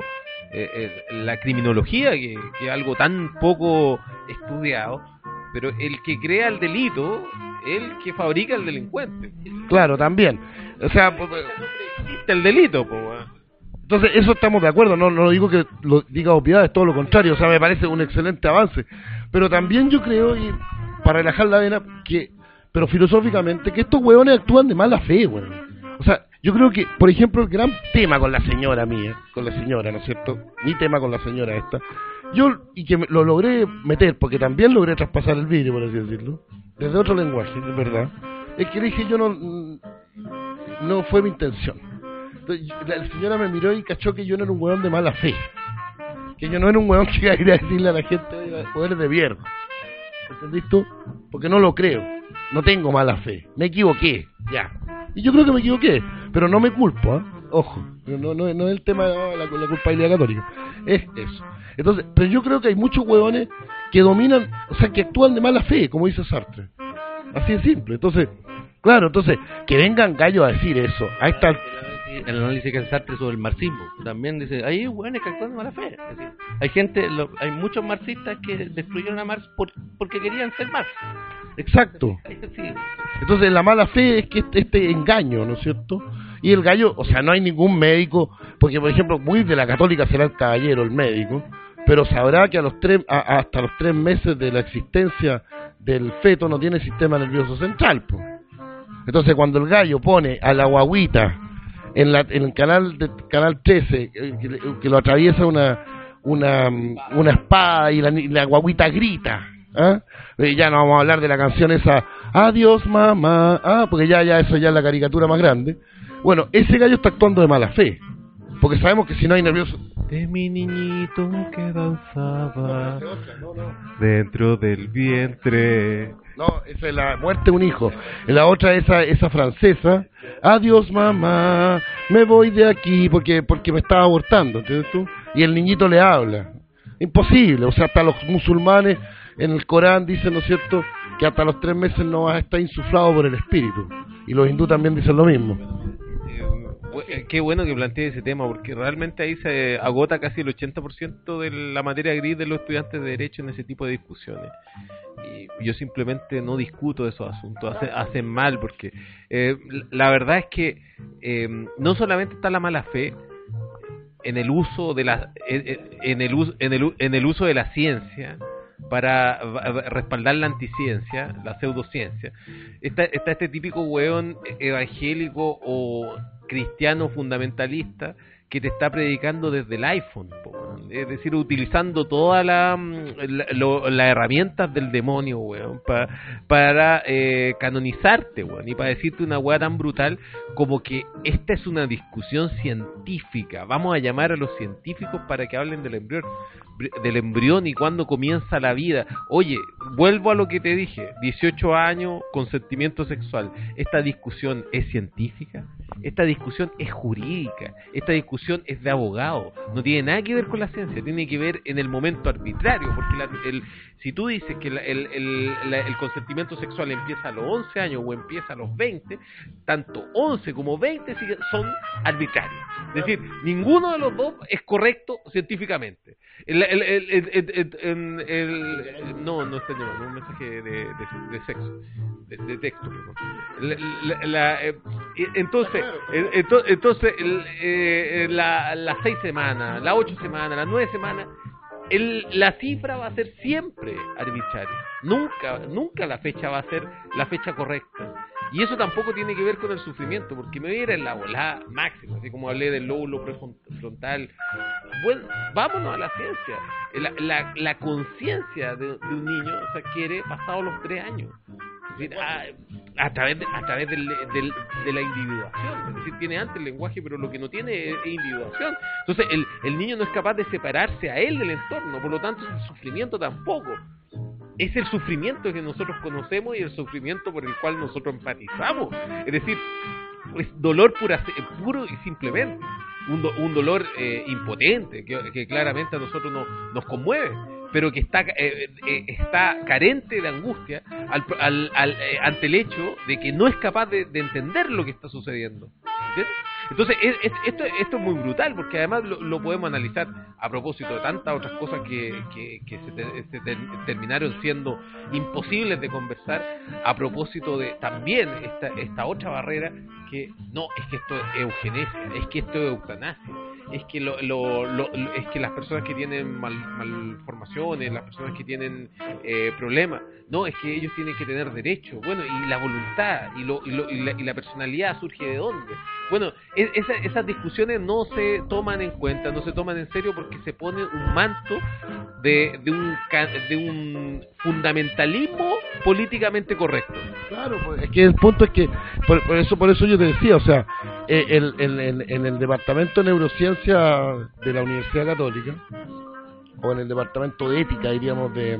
eh, eh, la criminología, que, que es algo tan poco estudiado, pero el que crea el delito es el que fabrica el delincuente. Claro, también. O sea, pues, Existe el delito, po, weón. entonces eso estamos de acuerdo, no, no digo que lo diga obviedades, todo lo contrario, o sea, me parece un excelente avance. Pero también yo creo, y para relajar la vena, que, pero filosóficamente, que estos hueones actúan de mala fe, weón. O sea, yo creo que, por ejemplo, el gran tema con la señora mía, con la señora, ¿no es cierto? Mi tema con la señora esta, yo, y que me- lo logré meter, porque también logré traspasar el vídeo, por así decirlo, desde otro lenguaje, es verdad, es que le dije yo no, mm, no fue mi intención. Entonces, yo- la señora me miró y cachó que yo no era un hueón de mala fe, que yo no era un hueón que iba a ir a decirle a la gente, "Oiga, poder de mierda". ¿Entendiste tú? Porque no lo creo, no tengo mala fe, me equivoqué, ya. Y yo creo que me equivoqué, pero no me culpo, ¿eh? Ojo, no, no, no es el tema de oh, la, la culpabilidad católica, es eso. Entonces, pero yo creo que hay muchos hueones que dominan, o sea, que actúan de mala fe, como dice Sartre. Así de simple. Entonces, claro, entonces, que vengan gallos a decir eso, a esta... El análisis que hace Sartre sobre el marxismo también dice, hay hueones que actúan de mala fe. Es decir, hay gente, lo- hay muchos marxistas que destruyeron a Marx por, porque querían ser Marx. Exacto. Sí. Entonces, la mala fe es que este, este engaño, ¿no es cierto? Y el gallo, o sea, no hay ningún médico, porque, por ejemplo, muy de la católica será el caballero, el médico, pero sabrá que a los tres, a- hasta los tres meses de la existencia del feto no tiene sistema nervioso central, po. Entonces, cuando el gallo pone a la guaguita en, la, en el canal de, canal trece, eh, que, le- que lo atraviesa una una, mm, una espada y la, ni- la guaguita grita, ¿ah? Eh, ya no vamos a hablar de la canción esa, adiós mamá, ah, porque ya ya eso ya es la caricatura más grande. Bueno, ese gallo está actuando de mala fe, porque sabemos que si no hay nervioso... De mi niñito que danzaba dentro del vientre. No, esa es la muerte de un hijo. La otra, esa esa francesa, adiós mamá, me voy de aquí porque porque me estaba abortando, ¿entiendes tú? Y el niñito le habla. Imposible, o sea, hasta los musulmanes en el Corán dicen, ¿no es cierto?, que hasta los tres meses no vas a estar insuflado por el espíritu. Y los hindú también dicen lo mismo. Eh, Qué bueno que plantee ese tema, porque realmente ahí se agota casi el ochenta por ciento de la materia gris de los estudiantes de Derecho en ese tipo de discusiones. Y yo simplemente no discuto esos asuntos, hacen, hacen mal, porque eh, la verdad es que eh, no solamente está la mala fe en el uso de la en, en el uso en el, en el uso de la ciencia para respaldar la anticiencia, la pseudociencia. Está, está este típico hueón evangélico o cristiano fundamentalista que te está predicando desde el iPhone, po, es decir, utilizando todas la, la, lo, las herramientas del demonio, weón, pa, para eh, canonizarte, weón, y para decirte una weá tan brutal como que esta es una discusión científica, vamos a llamar a los científicos para que hablen del embrión, del embrión y cuándo comienza la vida. Oye, vuelvo a lo que te dije, dieciocho años, consentimiento sexual. ¿Esta discusión es científica? Esta discusión es jurídica, esta discusión es de abogado, no tiene nada que ver con la ciencia, tiene que ver en el momento arbitrario, porque la, el, si tú dices que la, el, el, la, el consentimiento sexual empieza a los once años o empieza a los veinte, tanto once como veinte son arbitrarios, es decir, ninguno de los dos es correcto científicamente. El, el, el, el, el, el, el, no, no está llamando, un mensaje de, de, de sexo, de, de texto. La, la, la, eh, entonces, entonces, entonces el, eh, la, las seis semanas, las ocho semanas, las nueve semanas, el, la cifra va a ser siempre arbitraria. Nunca, nunca la fecha va a ser la fecha correcta. Y eso tampoco tiene que ver con el sufrimiento, porque me voy a ir en la volada máxima, así como hablé del lóbulo prefrontal. Bueno, vámonos a la ciencia. La, la, la conciencia de, de un niño se adquiere pasados los tres años. Es decir, a, a través, de, a través del, del, de la individuación. Es decir, tiene antes el lenguaje, pero lo que no tiene es individuación. Entonces, el, el niño no es capaz de separarse a él del entorno, por lo tanto, el sufrimiento tampoco. Es el sufrimiento que nosotros conocemos y el sufrimiento por el cual nosotros empatizamos. Es decir, es dolor pura, puro y simplemente. Un, do, un dolor eh, impotente, que, que claramente a nosotros no, nos conmueve, pero que está eh, eh, está carente de angustia al, al, al, eh, ante el hecho de que no es capaz de, de entender lo que está sucediendo. ¿Entiendes? Entonces, es, es, esto, esto es muy brutal, porque además lo, lo podemos analizar a propósito de tantas otras cosas que, que, que se, te, se te, terminaron siendo imposibles de conversar, a propósito de también esta, esta otra barrera que no, es que esto es eugenesia, es que esto es eutanasia, es que lo, lo, lo, es que las personas que tienen mal, malformaciones, las personas que tienen eh, problemas, no, es que ellos tienen que tener derecho, bueno, y la voluntad y, lo, y, lo, y, la, y la personalidad surge de dónde. Bueno, es, esa, esas discusiones no se toman en cuenta, no se toman en serio, porque se pone un manto de, de un de un fundamentalismo políticamente correcto. Claro, pues, es que el punto es que por, por eso por eso yo te decía, o sea, el, el, el, en el departamento de neurociencia de la Universidad Católica, o en el departamento de ética, diríamos, de,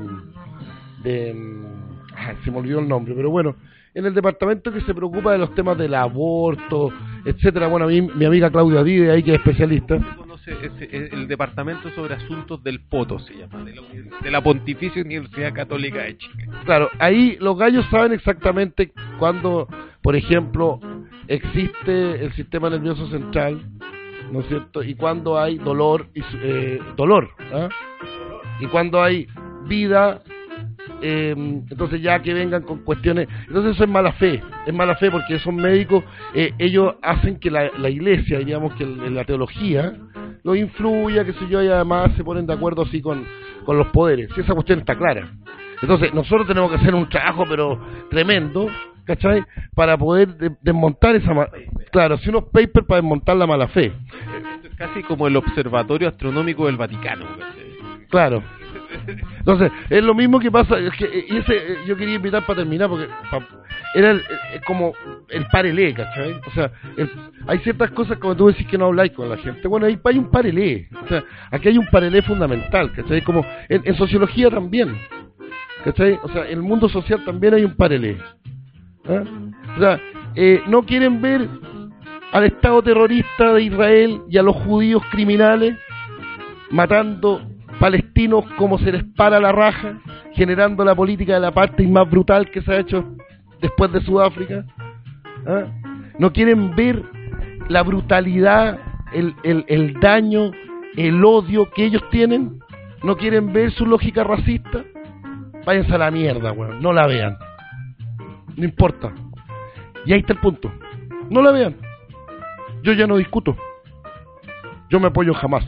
de ah, se me olvidó el nombre, pero bueno, en el departamento que se preocupa de los temas del aborto, etcétera. Bueno, a mí, mi amiga Claudia Díez, ahí que es especialista. Conoce ese, el departamento sobre asuntos del Poto, se llama, de la, de la Pontificia Universidad Católica de Chile. Claro, ahí los gallos saben exactamente cuando, por ejemplo, existe el sistema nervioso central, ¿no es cierto? Y cuando hay dolor, y eh, dolor, ¿eh? Y cuando hay vida. Eh, entonces ya que vengan con cuestiones, entonces eso es mala fe, es mala fe porque esos médicos, eh, ellos hacen que la, la iglesia, digamos que el, la teología los influya, que sé yo, y además se ponen de acuerdo así con, con los poderes, si esa cuestión está clara. Entonces nosotros tenemos que hacer un trabajo pero tremendo, ¿cachai? Para poder de, desmontar esa, ma claro, si unos papers para desmontar la mala fe. Esto es casi como el Observatorio Astronómico del Vaticano, ¿cachai? Claro. Entonces, es lo mismo que pasa, es que, y ese yo quería invitar para terminar, porque pa, era el, el, como el parelé, ¿cachai? O sea, el, hay ciertas cosas como tú decís que no habláis con la gente, bueno, ahí hay un parelé, o sea, aquí hay un parelé fundamental, ¿cachai? Como en, en sociología también, ¿cachai? O sea, en el mundo social también hay un parelé, ¿eh? O sea, eh, no quieren ver al Estado terrorista de Israel y a los judíos criminales matando palestinos como se les para la raja, generando la política de la apartheid más brutal que se ha hecho después de Sudáfrica. ¿Ah? No quieren ver la brutalidad, el, el, el daño, el odio que ellos tienen, no quieren ver su lógica racista, váyanse a la mierda, weón, no la vean. No importa. Y ahí está el punto. No la vean. Yo ya no discuto. Yo me apoyo jamás.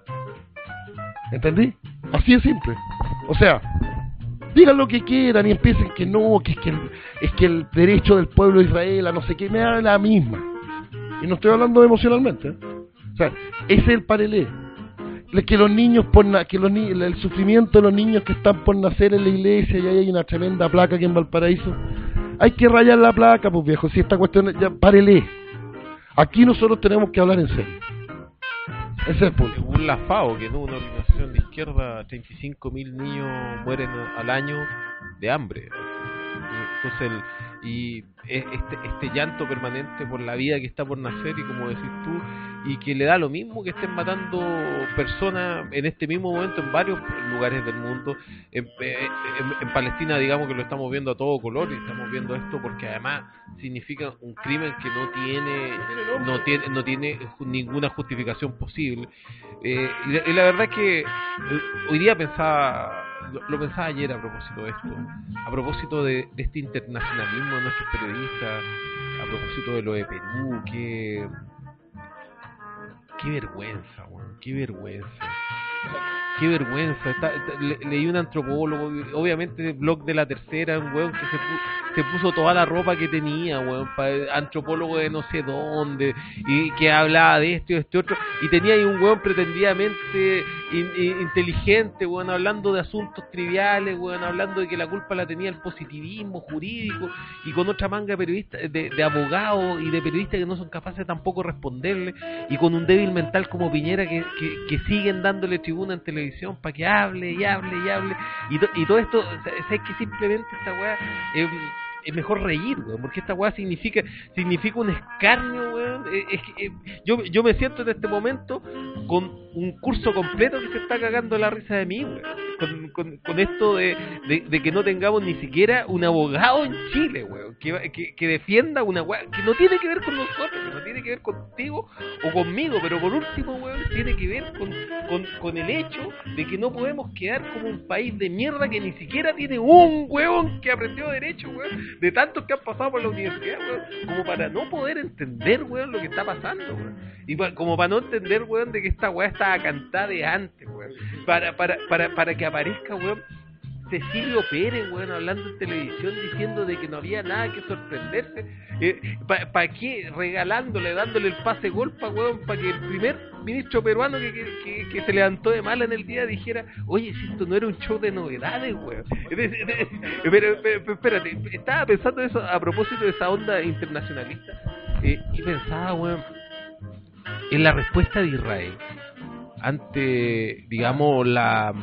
¿Entendí? Así de simple. O sea, digan lo que quieran y empiecen que no, que es que el, es que el derecho del pueblo de Israel a no sé qué, me da la misma. Y no estoy hablando emocionalmente, ¿eh? O sea, ese es el paralelo. Que los niños por na, que los ni, el sufrimiento de los niños que están por nacer en la iglesia, y ahí hay una tremenda placa aquí en Valparaíso. Hay que rayar la placa, pues viejo, si esta cuestión, ya, párele. Aquí nosotros tenemos que hablar en serio. Ese es el punto. Según la FAO, que no una organización de izquierda, treinta y cinco mil niños mueren al año de hambre. Entonces, el, y este, este llanto permanente por la vida que está por nacer, y como decís tú, y que le da lo mismo que estén matando personas en este mismo momento en varios lugares del mundo. En, en, en Palestina, digamos que lo estamos viendo a todo color, y estamos viendo esto porque además significa un crimen que no tiene no tiene no tiene ninguna justificación posible. Eh, y, la, y la verdad es que eh, hoy día pensaba Lo, lo pensaba ayer a propósito de esto, a propósito de, de este internacionalismo de nuestros periodistas, a propósito de lo de Perú, que qué vergüenza, weón, qué vergüenza, qué vergüenza. Está, está, le, leí un antropólogo, obviamente el blog de La Tercera, un weón que se, pu, se puso toda la ropa que tenía, weón, para antropólogo de no sé dónde, y que hablaba de esto y de este otro, y tenía ahí un weón pretendidamente in, in, inteligente, weón, hablando de asuntos triviales, weón, hablando de que la culpa la tenía el positivismo jurídico, y con otra manga de periodistas, de, de abogados y de periodistas que no son capaces tampoco responderle, y con un débil mental como Piñera que, que, que siguen dándole tribuna en televisión para que hable y hable y hable, y, to, y todo esto, sabes que simplemente esta weá eh, es mejor reír, weón, porque esta weá significa significa un escarnio, weón. Eh, es que, eh, yo, yo me siento en este momento con un curso completo que se está cagando la risa de mí, weón, con, con, con esto de, de, de que no tengamos ni siquiera un abogado en Chile, weón, que, que, que defienda una weá que no tiene que ver con nosotros, que no tiene que ver contigo o conmigo, pero por último, weón, tiene que ver con, con, con el hecho de que no podemos quedar como un país de mierda que ni siquiera tiene un weón que aprendió derecho, weón, de tantos que han pasado por la universidad, weón, como para no poder entender, weón, lo que está pasando, weón, y pa, como para no entender, weón, de que esta weá estaba cantada de antes, weón, para, para, para, para que aparezca, weón, Cecilio Pérez, weón, hablando en televisión diciendo de que no había nada que sorprenderse, eh, ¿para pa qué? Regalándole, dándole el pase golpa, weón, para que el primer ministro peruano que, que, que, que se levantó de mala en el día dijera, oye, si esto no era un show de novedades, weón. Pero, pero, pero espérate, estaba pensando eso a propósito de esa onda internacionalista, eh, y pensaba, weón, en la respuesta de Israel ante, digamos, la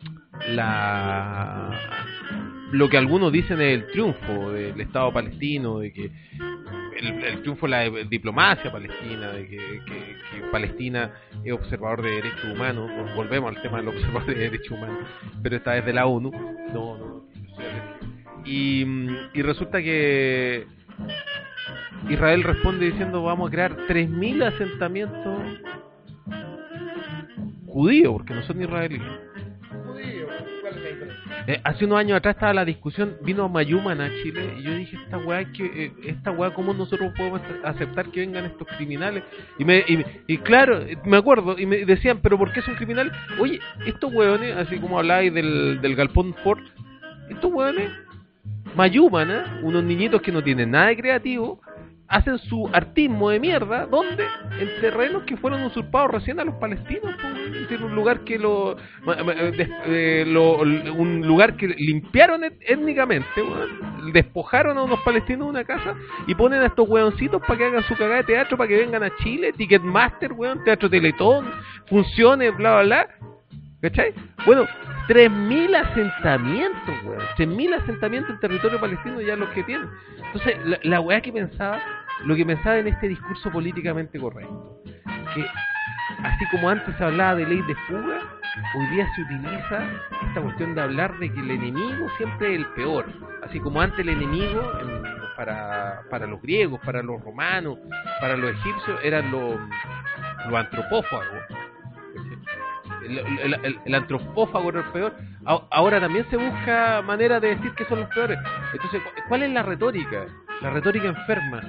la lo que algunos dicen es el triunfo del Estado palestino, de que el, el triunfo de la diplomacia palestina, de que, que, que Palestina es observador de derechos humanos. Volvemos al tema del observador de derechos humanos, pero esta vez de la ONU. No, no, y, y resulta que Israel responde diciendo vamos a crear tres mil asentamientos judíos, porque no son israelíes. Eh, hace unos años atrás estaba la discusión, vino Mayuman a Chile y yo dije, esta weá, que, eh, esta weá, ¿cómo nosotros podemos aceptar que vengan estos criminales? Y me y, y claro, me acuerdo, y me decían, ¿pero por qué son criminales? Oye, estos weones, así como habláis del, del Galpón Ford, estos weones, Mayuman, ¿eh? Unos niñitos que no tienen nada de creativo, hacen su artismo de mierda, ¿dónde? En terrenos que fueron usurpados recién a los palestinos, pues, en un lugar que lo, eh, lo un lugar que limpiaron étnicamente, bueno, despojaron a unos palestinos de una casa y ponen a estos weoncitos para que hagan su cagada de teatro, para que vengan a Chile, Ticketmaster, weón, Teatro Teletón, funciones, bla bla bla, ¿cachai? Bueno, tres mil asentamientos, weón, tres mil asentamientos en territorio palestino ya los que tienen. Entonces, la, la weá que pensaba, lo que pensaba en este discurso políticamente correcto, que así como antes se hablaba de ley de fuga, hoy día se utiliza esta cuestión de hablar de que el enemigo siempre es el peor. Así como antes el enemigo en los para, para los griegos, para los romanos, para los egipcios, eran los, los antropófagos. El, el, el, el antropófago era el peor. Ahora también se busca manera de decir que son los peores. Entonces, ¿cuál es la retórica? La retórica enferma.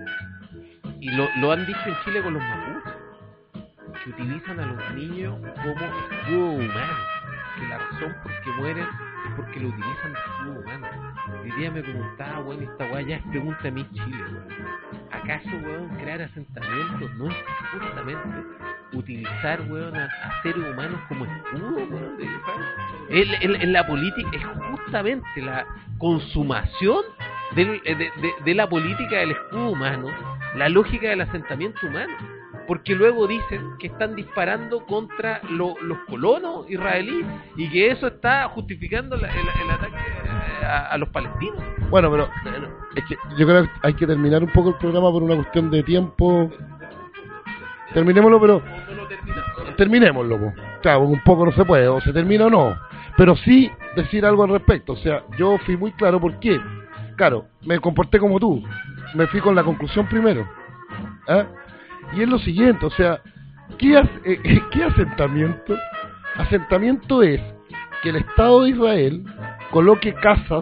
Y lo, lo han dicho en Chile con los mapuches, que utilizan a los niños como escudo humano, que la razón por que mueren es porque lo utilizan de escudo humano. Hoy día me preguntaba, weón, esta weá ya es pregunta de mi Chile, weón. ¿Acaso, weón, crear asentamientos no es justamente utilizar, weón, a, a seres humanos como escudo, weón? En, en, en la política es justamente la consumación del, de, de, de la política del escudo humano, la lógica del asentamiento humano. Porque luego dicen que están disparando contra lo, los colonos israelíes y que eso está justificando la, el, el ataque a, a los palestinos. Bueno, pero es que yo creo que hay que terminar un poco el programa por una cuestión de tiempo. Terminémoslo, pero terminémoslo, po. Claro, un poco no se puede, o se termina o no, pero sí decir algo al respecto. O sea, yo fui muy claro por qué. Claro, me comporté como tú, me fui con la conclusión primero, ¿eh? Y es lo siguiente, o sea, ¿qué, eh, ¿qué asentamiento? Asentamiento es que el Estado de Israel coloque casas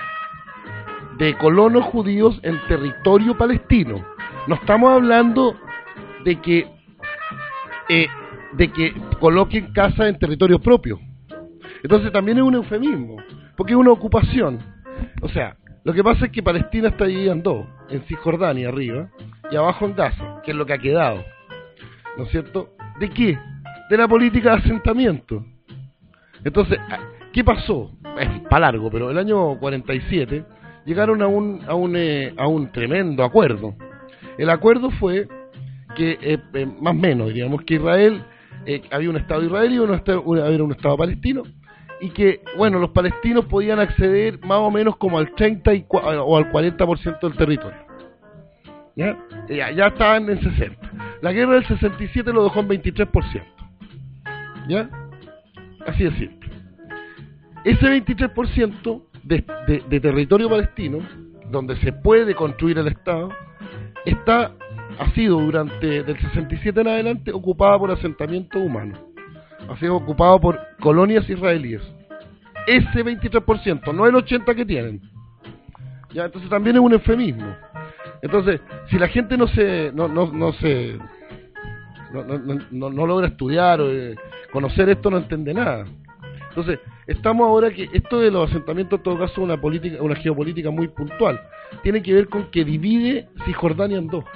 de colonos judíos en territorio palestino. No estamos hablando de que eh, de que coloquen casas en territorio propio. Entonces también es un eufemismo, porque es una ocupación. O sea, lo que pasa es que Palestina está dividida en dos, en Cisjordania arriba y abajo en Gaza, que es lo que ha quedado, ¿no es cierto? ¿De qué? De la política de asentamiento. Entonces, ¿qué pasó? Es para largo, pero el año cuarenta y siete llegaron a un a un eh, a un tremendo acuerdo. El acuerdo fue que eh, eh, más o menos, diríamos que Israel eh, había un Estado israelí y un estado, había un Estado palestino, y que, bueno, los palestinos podían acceder más o menos como al treinta y cuatro o al cuarenta por ciento del territorio. ¿Ya? Ya, ya estaban en sesenta. La guerra del sesenta y siete lo dejó en veintitrés por ciento. ¿Ya? Así de simple. Ese veintitrés por ciento de, de, de territorio palestino, donde se puede construir el Estado, está ha sido durante del sesenta y siete en adelante ocupada por asentamientos humanos. Ha sido ocupado por colonias israelíes. Ese veintitrés por ciento, no el ochenta por ciento que tienen. Ya, entonces también es un eufemismo. Entonces, si la gente no se no no no se no, no, no, no logra estudiar o eh, conocer esto, no entiende nada. Entonces, estamos ahora que esto de los asentamientos en todo caso es una política, una geopolítica muy puntual. Tiene que ver con que divide Cisjordania en dos.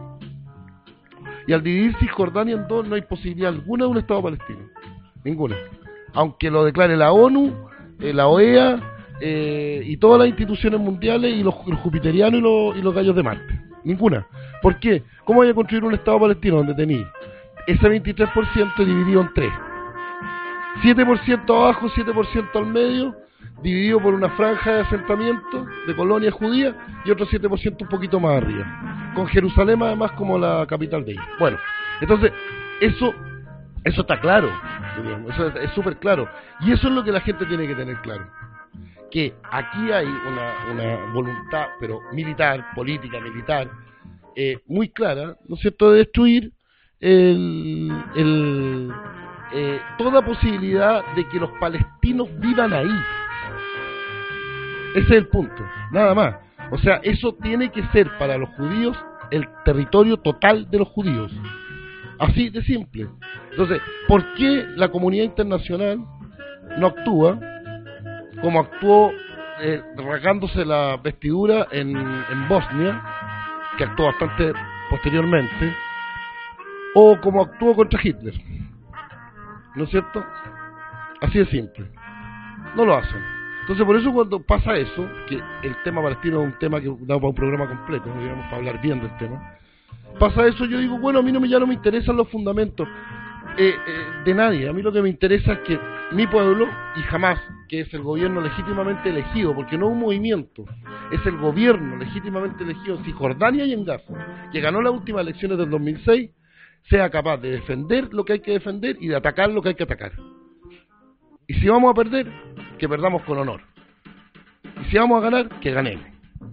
Y al dividir Cisjordania en dos no hay posibilidad alguna de un Estado palestino. Ninguna. Aunque lo declare la ONU, eh, la O E A eh, y todas las instituciones mundiales y los, los jupiterianos y los, y los gallos de Marte. Ninguna. ¿Por qué? ¿Cómo voy a construir un Estado palestino donde tenéis ese veintitrés por ciento dividido en tres? siete por ciento abajo, siete por ciento al medio, dividido por una franja de asentamiento de colonias judías y otro siete por ciento un poquito más arriba, con Jerusalén además como la capital de ellos. Bueno, entonces eso eso está claro, digamos, eso es súper claro, y eso es lo que la gente tiene que tener claro, que aquí hay una, una voluntad, pero militar, política militar, eh, muy clara, ¿no es cierto?, de destruir el, el eh, toda posibilidad de que los palestinos vivan ahí. Ese es el punto, nada más. O sea, eso tiene que ser para los judíos el territorio total de los judíos. Así de simple. Entonces, ¿por qué la comunidad internacional no actúa como actuó eh, rasgándose la vestidura en, en Bosnia, que actuó bastante posteriormente, o como actuó contra Hitler? ¿No es cierto? Así de simple. No lo hacen. Entonces, por eso cuando pasa eso, que el tema palestino es un tema que da para un programa completo, digamos, para hablar bien del tema, pasa eso, yo digo, bueno, a mí no me, ya no me interesan los fundamentos eh, eh, de nadie. A mí lo que me interesa es que mi pueblo, y jamás, que es el gobierno legítimamente elegido, porque no es un movimiento, es el gobierno legítimamente elegido en Cisjordania y en Gaza, que ganó las últimas elecciones del dos mil seis, sea capaz de defender lo que hay que defender y de atacar lo que hay que atacar. Y si vamos a perder, que perdamos con honor. Y si vamos a ganar, que ganemos.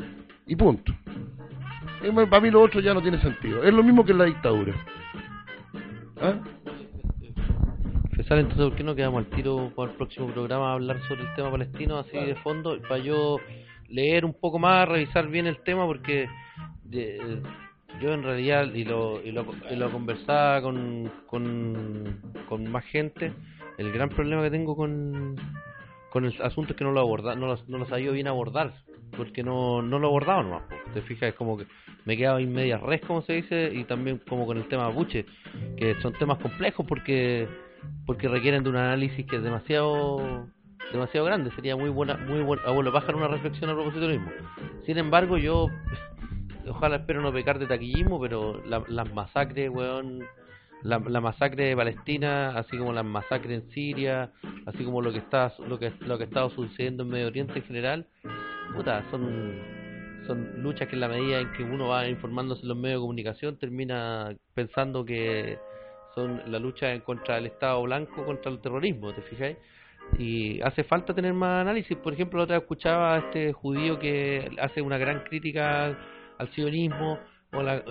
y punto. Y para mí lo otro ya no tiene sentido. Es lo mismo que en la dictadura. ¿Ah? Fesal, entonces, ¿por qué no quedamos al tiro para el próximo programa a hablar sobre el tema palestino así de fondo? Para yo leer un poco más, revisar bien el tema, porque de, yo en realidad, y lo, y lo, y lo conversaba con, con, con más gente, el gran problema que tengo con, con el asunto es que no lo aborda, no lo, no lo sabía bien abordar, porque no, no lo abordaba nomás, po. Te fijas, es como que me quedaba en medias res, como se dice, y también como con el tema mapuche, que son temas complejos porque porque requieren de un análisis que es demasiado demasiado grande. Sería muy buena, muy buena, abuelo, bajar una reflexión a propósito de lo mismo. Sin embargo, yo ojalá espero no pecar de taquillismo, pero la, las masacres, weón, la, la masacre de Palestina, así como las masacres en Siria, así como lo que está lo que lo que ha estado sucediendo en Medio Oriente en general, puta, son son luchas que en la medida en que uno va informándose en los medios de comunicación termina pensando que son la lucha en contra del Estado blanco, contra el terrorismo, ¿te fijáis? Y hace falta tener más análisis. Por ejemplo, la otra vez escuchaba a este judío que hace una gran crítica al, al sionismo, o la,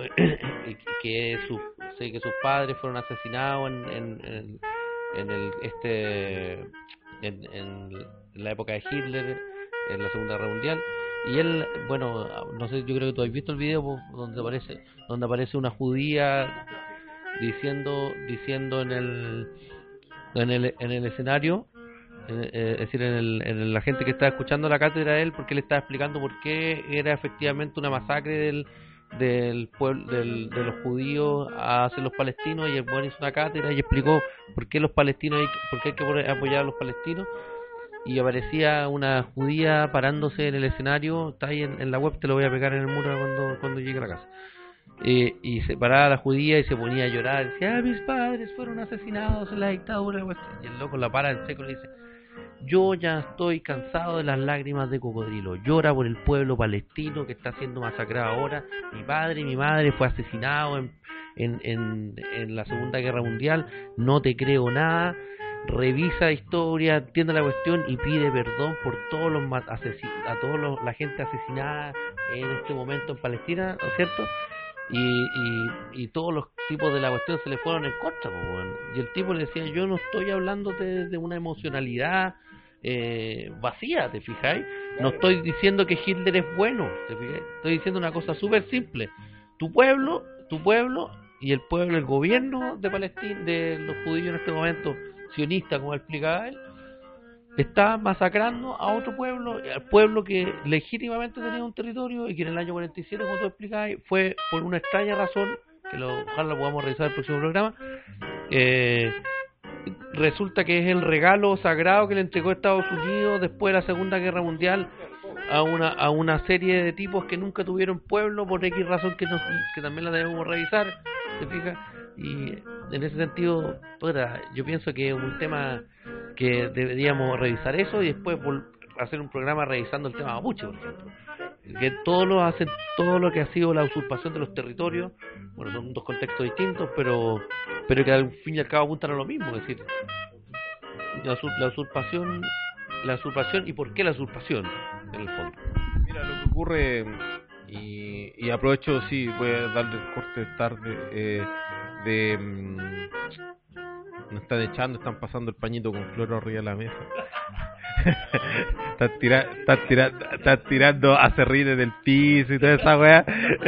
que, su, sé que sus padres fueron asesinados en, en, en, en el este en, en la época de Hitler, en la Segunda Guerra Mundial. Y él, bueno, no sé, yo creo que tú has visto el video donde aparece donde aparece una judía diciendo diciendo en el en el en el escenario, eh, es decir, en, el, en la gente que estaba escuchando la cátedra de él, porque él estaba explicando por qué era efectivamente una masacre del del pueblo del, de los judíos hacia los palestinos, y el bueno hizo una cátedra y explicó por qué los palestinos hay, por qué hay que apoyar a los palestinos, y aparecía una judía parándose en el escenario. Está ahí en, en la web, te lo voy a pegar en el muro cuando cuando llegue a la casa. Eh, y se paraba la judía y se ponía a llorar, decía, ah, mis padres fueron asesinados en la dictadura, y el loco la para en seco y le dice, yo ya estoy cansado de las lágrimas de cocodrilo, llora por el pueblo palestino que está siendo masacrado ahora, mi padre y mi madre fue asesinado en, en, en, en la Segunda Guerra Mundial, no te creo nada, revisa la historia, entiende la cuestión y pide perdón por todos los asesin a todos los, la gente asesinada en este momento en Palestina, ¿no es cierto? Y, y, y todos los tipos de la cuestión se le fueron en contra, pues, bueno. Y el tipo le decía, yo no estoy hablando de, de una emocionalidad eh, vacía, ¿te fijáis? No estoy diciendo que Hitler es bueno, ¿te fijáis? Estoy diciendo una cosa súper simple. Tu pueblo, tu pueblo y el pueblo, el gobierno de Palestina, de los judíos en este momento, sionista, como explicaba él, está masacrando a otro pueblo, al pueblo que legítimamente tenía un territorio y que en el año cuarenta y siete, como tú explicabas, fue por una extraña razón, que lo, ojalá lo podamos revisar en el próximo programa, eh, resulta que es el regalo sagrado que le entregó Estados Unidos después de la Segunda Guerra Mundial a una a una serie de tipos que nunca tuvieron pueblo por X razón que, nos, que también la debemos revisar, ¿te fijas? Y en ese sentido, puta, yo pienso que es un tema que deberíamos revisar eso y después hacer un programa revisando el tema mapuche, por ejemplo, que todo lo hacen, todo lo que ha sido la usurpación de los territorios. Bueno, son dos contextos distintos, pero pero que al fin y al cabo apuntan a lo mismo, es decir, la, la usurpación, la usurpación y por qué la usurpación en el fondo. Mira, lo que ocurre, y, y aprovecho, sí, voy a darle el corte tarde, eh, de mmm, nos están echando, están pasando el pañito con cloro arriba de la mesa. Están tira, están tira, están tirando acerrines del piso y toda esa weá.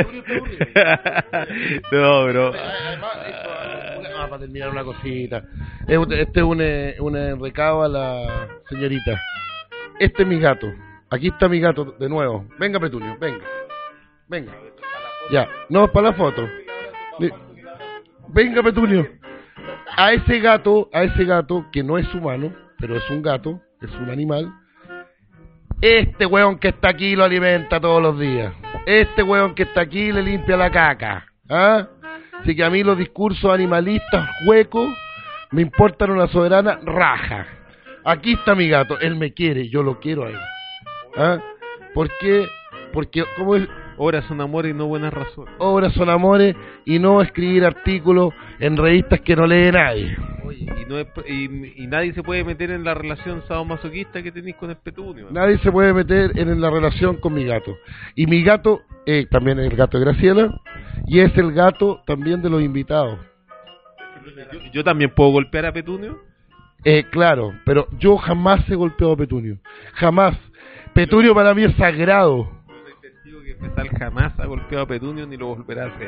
No, bro. Para terminar una cosita, este es un, un recado a la señorita. Este es mi gato. Aquí está mi gato de nuevo. Venga, Petulio, venga. Venga. Ya, no, para la foto. Venga, Petulio. A ese gato, a ese gato que no es humano, pero es un gato, es un animal. Este weón que está aquí lo alimenta todos los días. Este weón que está aquí le limpia la caca. ¿Ah? Así que a mí los discursos animalistas huecos me importan una soberana raja. Aquí está mi gato, él me quiere, yo lo quiero a él. ¿Ah? ¿Por qué? Porque, ¿cómo es? Obras son amores y no buenas razones. Obras son amores y no escribir artículos en revistas que no lee nadie. Oye, y y no es, y, y nadie se puede meter en la relación sadomasoquista que tenéis con el Petunio. Nadie se puede meter en, en la relación con mi gato. Y mi gato eh, también es el gato de Graciela y es el gato también de los invitados. Yo, yo también puedo golpear a Petunio. Eh, claro, pero yo jamás he golpeado a Petunio. Jamás. Petunio para mí es sagrado. Yo soy testigo que Pesal jamás ha golpeado a Petunio ni lo volverá a hacer.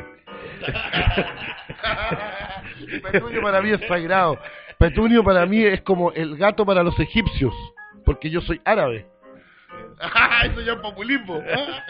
Petunio para mí es sagrado. Petunio para mí es como el gato para los egipcios, porque yo soy árabe. Eso ya es populismo.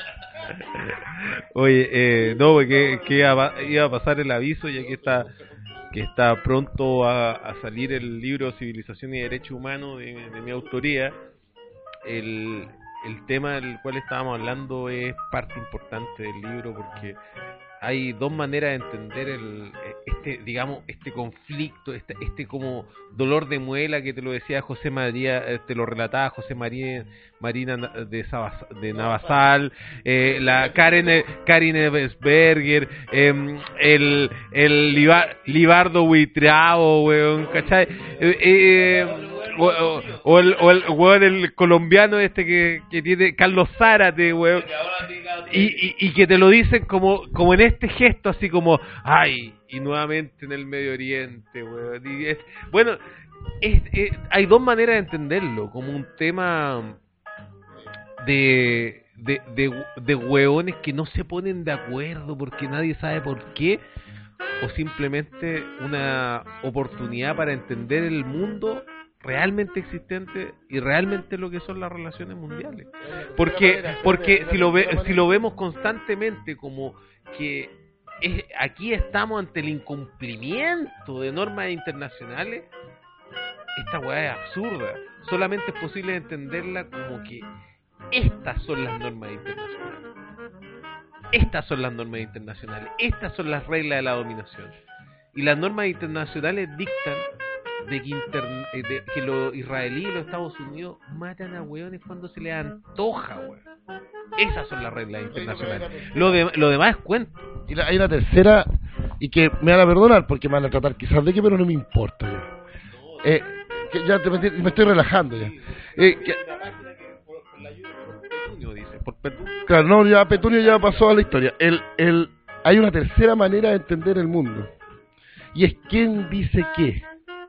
Oye, eh, no, que, que iba, a, iba a pasar el aviso, ya que está que está pronto a, a salir el libro Civilización y Derecho Humano de, de mi autoría. El, el tema del cual estábamos hablando es parte importante del libro, porque hay dos maneras de entender el este digamos este conflicto, este este como dolor de muela que te lo decía José María, te lo relataba José María Marina de Sabas, de Navasal, eh, la Karen Karin Evesberger, eh, el el Libar, Libardo Buitrao, weón, ¿cachai? Eh, eh, O, o, o, el, o el weón, el colombiano este que, que tiene Carlos Zárate, weón, y, y, y que te lo dicen como como en este gesto, así como, ay, y nuevamente en el Medio Oriente, weón. Y es, bueno, es, es, hay dos maneras de entenderlo, como un tema de, de, de, de weones que no se ponen de acuerdo porque nadie sabe por qué, o simplemente una oportunidad para entender el mundo realmente existente y realmente lo que son las relaciones mundiales, porque porque si lo ve, si lo vemos constantemente como que es, aquí estamos ante el incumplimiento de normas internacionales, esta weá es absurda. Solamente es posible entenderla como que estas son las normas internacionales, estas son las normas internacionales, estas son las reglas de la dominación, y las normas internacionales dictan de que, inter, de que los israelíes y los Estados Unidos matan a hueones cuando se les antoja, weón. Esas son las reglas internacionales. Lo, de, lo demás es cuento. Y la, hay una tercera, y que me van a perdonar porque me van a tratar quizás de que, pero no me importa ya. Eh, que ya te metí, me estoy relajando ya. Eh, que, claro, no, ya Petunio ya pasó a la historia. El, el, hay una tercera manera de entender el mundo, y es quién dice qué.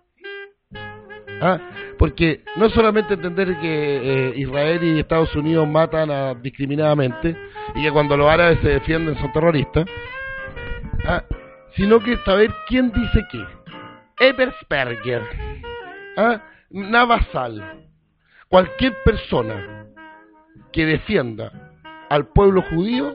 ¿Ah? Porque no es solamente entender que eh, Israel y Estados Unidos matan a, discriminadamente, y que cuando los árabes se defienden son terroristas, ¿ah? Sino que saber quién dice qué. Ebersperger, ¿ah? Navasal, cualquier persona que defienda al pueblo judío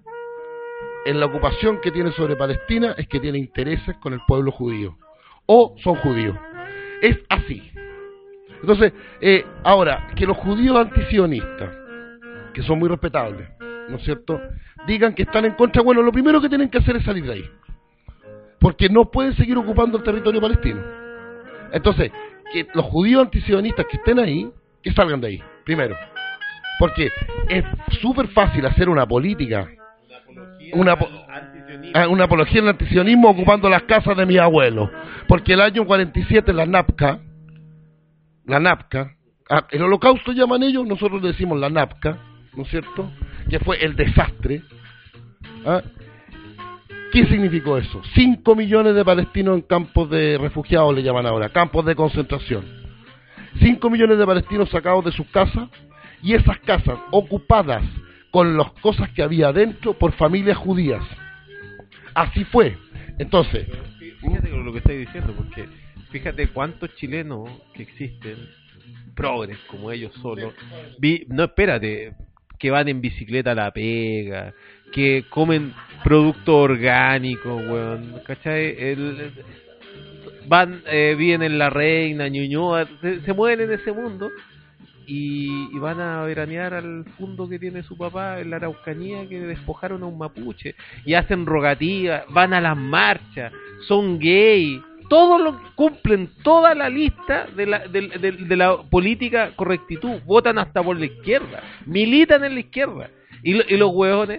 en la ocupación que tiene sobre Palestina es que tiene intereses con el pueblo judío, o son judíos. Es así. Entonces, eh, ahora, que los judíos antisionistas, que son muy respetables, ¿no es cierto?, digan que están en contra, bueno, lo primero que tienen que hacer es salir de ahí, porque no pueden seguir ocupando el territorio palestino. Entonces, que los judíos antisionistas que estén ahí, que salgan de ahí, primero. Porque es súper fácil hacer una política, una, una, una apología al antisionismo ocupando las casas de mis abuelos. Porque el año cuarenta y siete la NAPCA, la NAPCA, ah, el holocausto llaman ellos, nosotros le decimos la NAPCA, ¿no es cierto?, que fue el desastre. ¿Ah? ¿Qué significó eso? Cinco millones de palestinos en campos de refugiados, le llaman ahora, campos de concentración. Cinco millones de palestinos sacados de sus casas, y esas casas ocupadas con las cosas que había adentro por familias judías. Así fue. Entonces, fíjate con lo que estáis diciendo, porque fíjate cuántos chilenos que existen, progres como ellos solos, vi, no, espérate, que van en bicicleta a la pega, que comen productos orgánicos, weón, ¿cachai? El, van, eh, viven en La Reina, Ñuñoa, se, se mueven en ese mundo, y, y van a veranear al fondo que tiene su papá en la Araucanía, que despojaron a un mapuche, y hacen rogativas, van a las marchas, son gay, todo lo cumplen toda la lista de la, de, de, de la política correctitud, votan hasta por la izquierda, militan en la izquierda, y, lo, y los hueones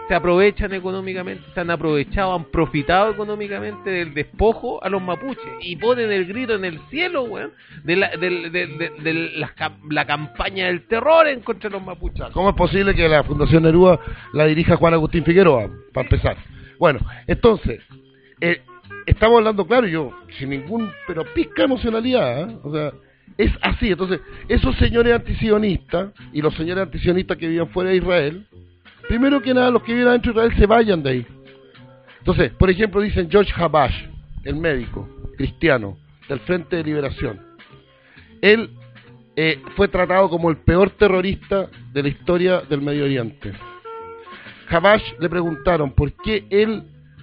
se aprovechan económicamente, se han aprovechado, han profitado económicamente del despojo a los mapuches y ponen el grito en el cielo, weón, de la, de, de, de, de la, la campaña del terror en contra de los mapuches. ¿Cómo es posible que la Fundación Neruda la dirija Juan Agustín Figueroa, para empezar? Bueno, entonces, eh, estamos hablando, claro, yo, sin ningún, pero pizca emocionalidad, ¿eh? O sea, es así. Entonces, esos señores antisionistas y los señores antisionistas que vivían fuera de Israel, primero que nada, los que viven adentro de Israel se vayan de ahí. Entonces, por ejemplo, dicen George Habash, el médico cristiano del Frente de Liberación. Él eh, fue tratado como el peor terrorista de la historia del Medio Oriente. Habash le preguntaron por qué él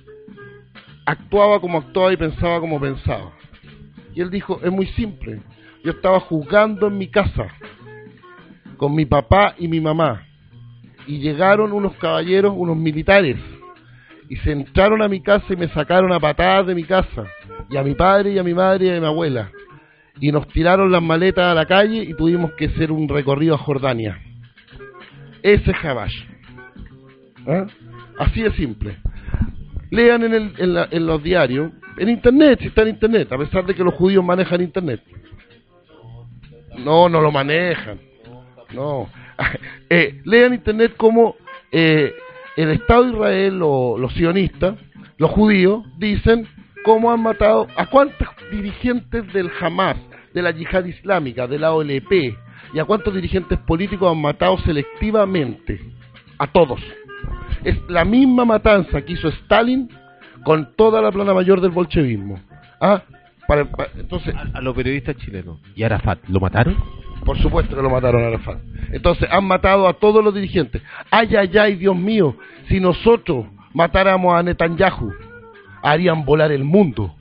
actuaba como actuaba y pensaba como pensaba. Y él dijo, es muy simple. Yo estaba jugando en mi casa con mi papá y mi mamá. Y llegaron unos caballeros, unos militares, y se entraron a mi casa y me sacaron a patadas de mi casa, y a mi padre y a mi madre y a mi abuela, y nos tiraron las maletas a la calle y tuvimos que hacer un recorrido a Jordania. Ese es Habash. ¿Ah? Así de simple. Lean en, el, en, la, en los diarios, en internet, si está en internet, a pesar de que los judíos manejan internet. No, no lo manejan. No. Eh, lean internet como eh, el Estado de Israel, o los sionistas, los judíos, dicen cómo han matado a cuántos dirigentes del Hamas, de la Yihad Islámica, de la O L P, y a cuántos dirigentes políticos han matado selectivamente. A todos. Es la misma matanza que hizo Stalin con toda la plana mayor del bolchevismo. ¿Ah? Para, para, entonces, a, a los periodistas chilenos. ¿Y Arafat lo mataron? Por supuesto que lo mataron a Arafat. Entonces han matado a todos los dirigentes. Ay, ay, ay, Dios mío, si nosotros matáramos a Netanyahu, harían volar el mundo.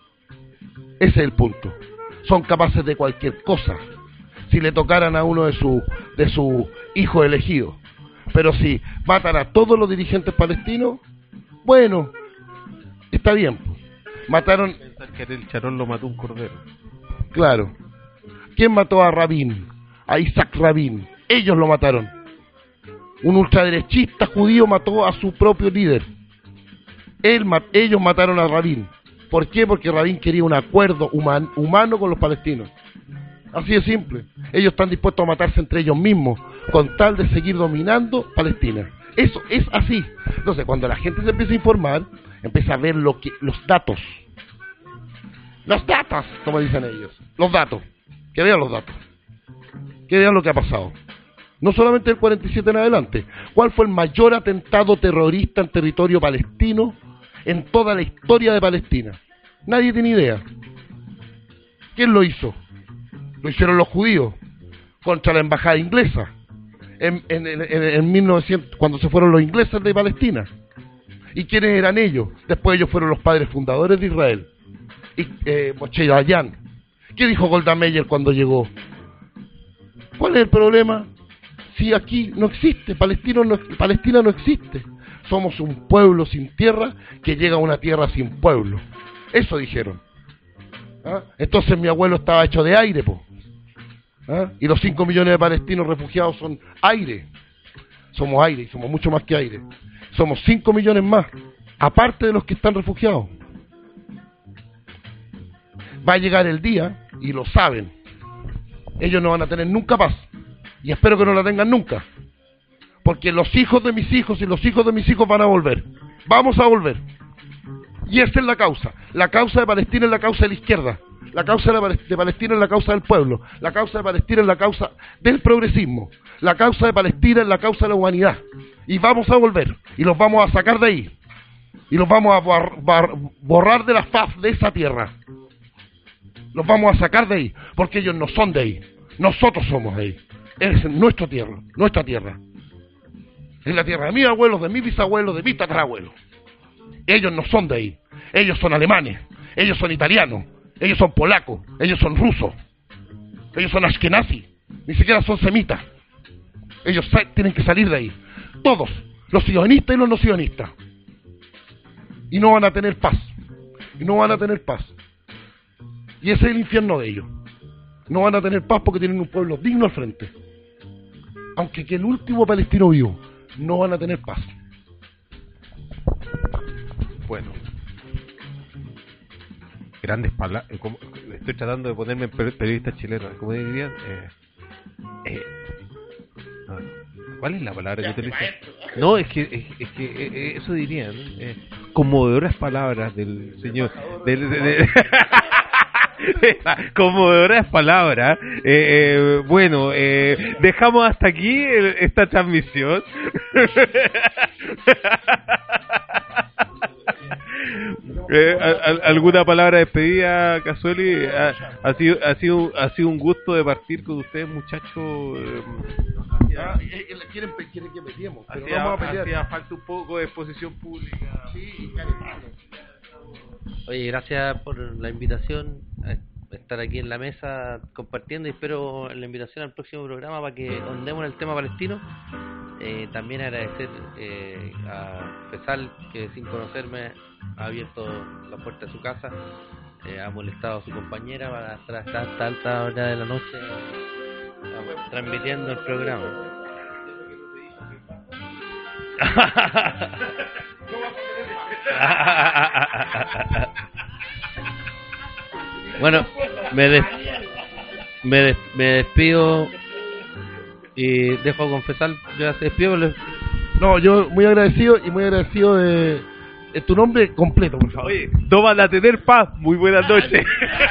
Ese es el punto. Son capaces de cualquier cosa si le tocaran a uno de sus de su hijos elegidos. Pero si matan a todos los dirigentes palestinos, bueno, está bien. Mataron... Pensar que el Charón lo mató un cordero. Claro. ¿Quién mató a Rabin? A Isaac Rabin. Ellos lo mataron. Un ultraderechista judío mató a su propio líder. Él, ellos mataron a Rabin. ¿Por qué? Porque Rabin quería un acuerdo human, humano con los palestinos. Así de simple. Ellos están dispuestos a matarse entre ellos mismos con tal de seguir dominando Palestina. Eso es así. Entonces, cuando la gente se empieza a informar, empieza a ver lo que, los datos. Los datos, como dicen ellos. Los datos. Que vean los datos. Que vean lo que ha pasado. No solamente el cuarenta y siete en adelante. ¿Cuál fue el mayor atentado terrorista en territorio palestino en toda la historia de Palestina? Nadie tiene idea. ¿Quién lo hizo? Lo hicieron los judíos contra la embajada inglesa en, en, en, en mil novecientos, cuando se fueron los ingleses de Palestina. ¿Y quiénes eran ellos? Después ellos fueron los padres fundadores de Israel. Y eh, Moshe Dayan. ¿Qué dijo Golda Meir cuando llegó? ¿Cuál es el problema? Si aquí no existe, Palestina no, Palestina no existe. Somos un pueblo sin tierra que llega a una tierra sin pueblo. Eso dijeron. ¿Ah? Entonces mi abuelo estaba hecho de aire, po. ¿Ah? Y los cinco millones de palestinos refugiados son aire. Somos aire, y somos mucho más que aire. Somos cinco millones más, aparte de los que están refugiados. Va a llegar el día, y lo saben, ellos no van a tener nunca paz, y espero que no la tengan nunca, porque los hijos de mis hijos y los hijos de mis hijos van a volver. Vamos a volver. Y esa es la causa. La causa de Palestina es la causa de la izquierda. La causa de Palestina es la causa del pueblo. La causa de Palestina es la causa del progresismo. La causa de Palestina es la causa de la humanidad. Y vamos a volver. Y los vamos a sacar de ahí. Y los vamos a bar, bar, borrar de la faz de esa tierra. Los vamos a sacar de ahí. Porque ellos no son de ahí. Nosotros somos de ahí. Es nuestra tierra. Nuestra tierra. Es la tierra de mis abuelos, de mis bisabuelos, de mis tatarabuelos. Ellos no son de ahí. Ellos son alemanes. Ellos son italianos. Ellos son polacos. Ellos son rusos. Ellos son ashkenazis. Ni siquiera son semitas. Ellos tienen que salir de ahí. Todos. Los sionistas y los no sionistas. Y no van a tener paz. Y no van a tener paz. Y ese es el infierno de ellos. No van a tener paz porque tienen un pueblo digno al frente. Aunque que el último palestino vivo, no van a tener paz. Bueno. Grandes palabras. Estoy tratando de ponerme en per- periodista chileno. ¿Cómo dirían? Eh, eh, no, ¿cuál es la palabra que utiliza? No, es que, es, es que eh, eso dirían. Eh, conmovedoras palabras del señor. Del, de, de, conmovedoras palabras. Eh, eh, bueno, eh, dejamos hasta aquí el, esta transmisión. Eh, a, a, ¿Alguna palabra de despedida, Casueli? Ha, ha, sido, ha, sido, ha sido un gusto de partir con ustedes, muchachos. Eh, Ah, eh, eh, quieren, pe- quieren que peleemos, pero hacía, no vamos a pelear. hacía falta un poco de exposición pública. Sí, caretano. Oye, gracias por la invitación a estar aquí en la mesa compartiendo y espero la invitación al próximo programa para que ondemos el tema palestino. Eh, también agradecer eh, a Fesal, que sin conocerme ha abierto la puerta de su casa, eh, ha molestado a su compañera para estar hasta esta alta hora de la noche eh, transmitiendo el programa. Bueno, me, des me, des me despido y dejo confesar, ya se despido. Les... No, yo muy agradecido y muy agradecido de, de tu nombre completo, por favor. Oye, no van a tener paz. Muy buenas noches.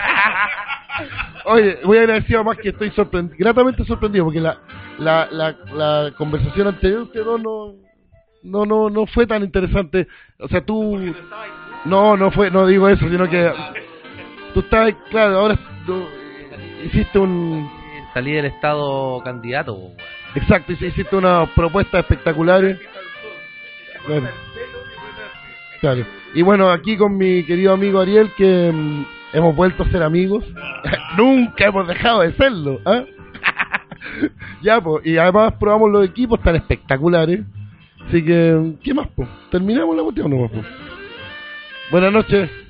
Oye, muy agradecido, más que estoy sorprendido, gratamente sorprendido, porque la, la, la, la conversación anterior ustedes dos no, no, no, no fue tan interesante. O sea, tú, no, no fue, no digo eso, sino que tú estás, claro, ahora tú hiciste un, Salí del estado candidato, weón. exacto, hiciste unas propuestas espectaculares. Claro. Claro. Y bueno, aquí con mi querido amigo Ariel, que mm, hemos vuelto a ser amigos. Nunca hemos dejado de serlo, ¿eh? Ya, pues, y además probamos los equipos tan espectaculares. Así que, ¿qué más, pues? Terminamos la cuestión, ¿no, pues? Buenas noches.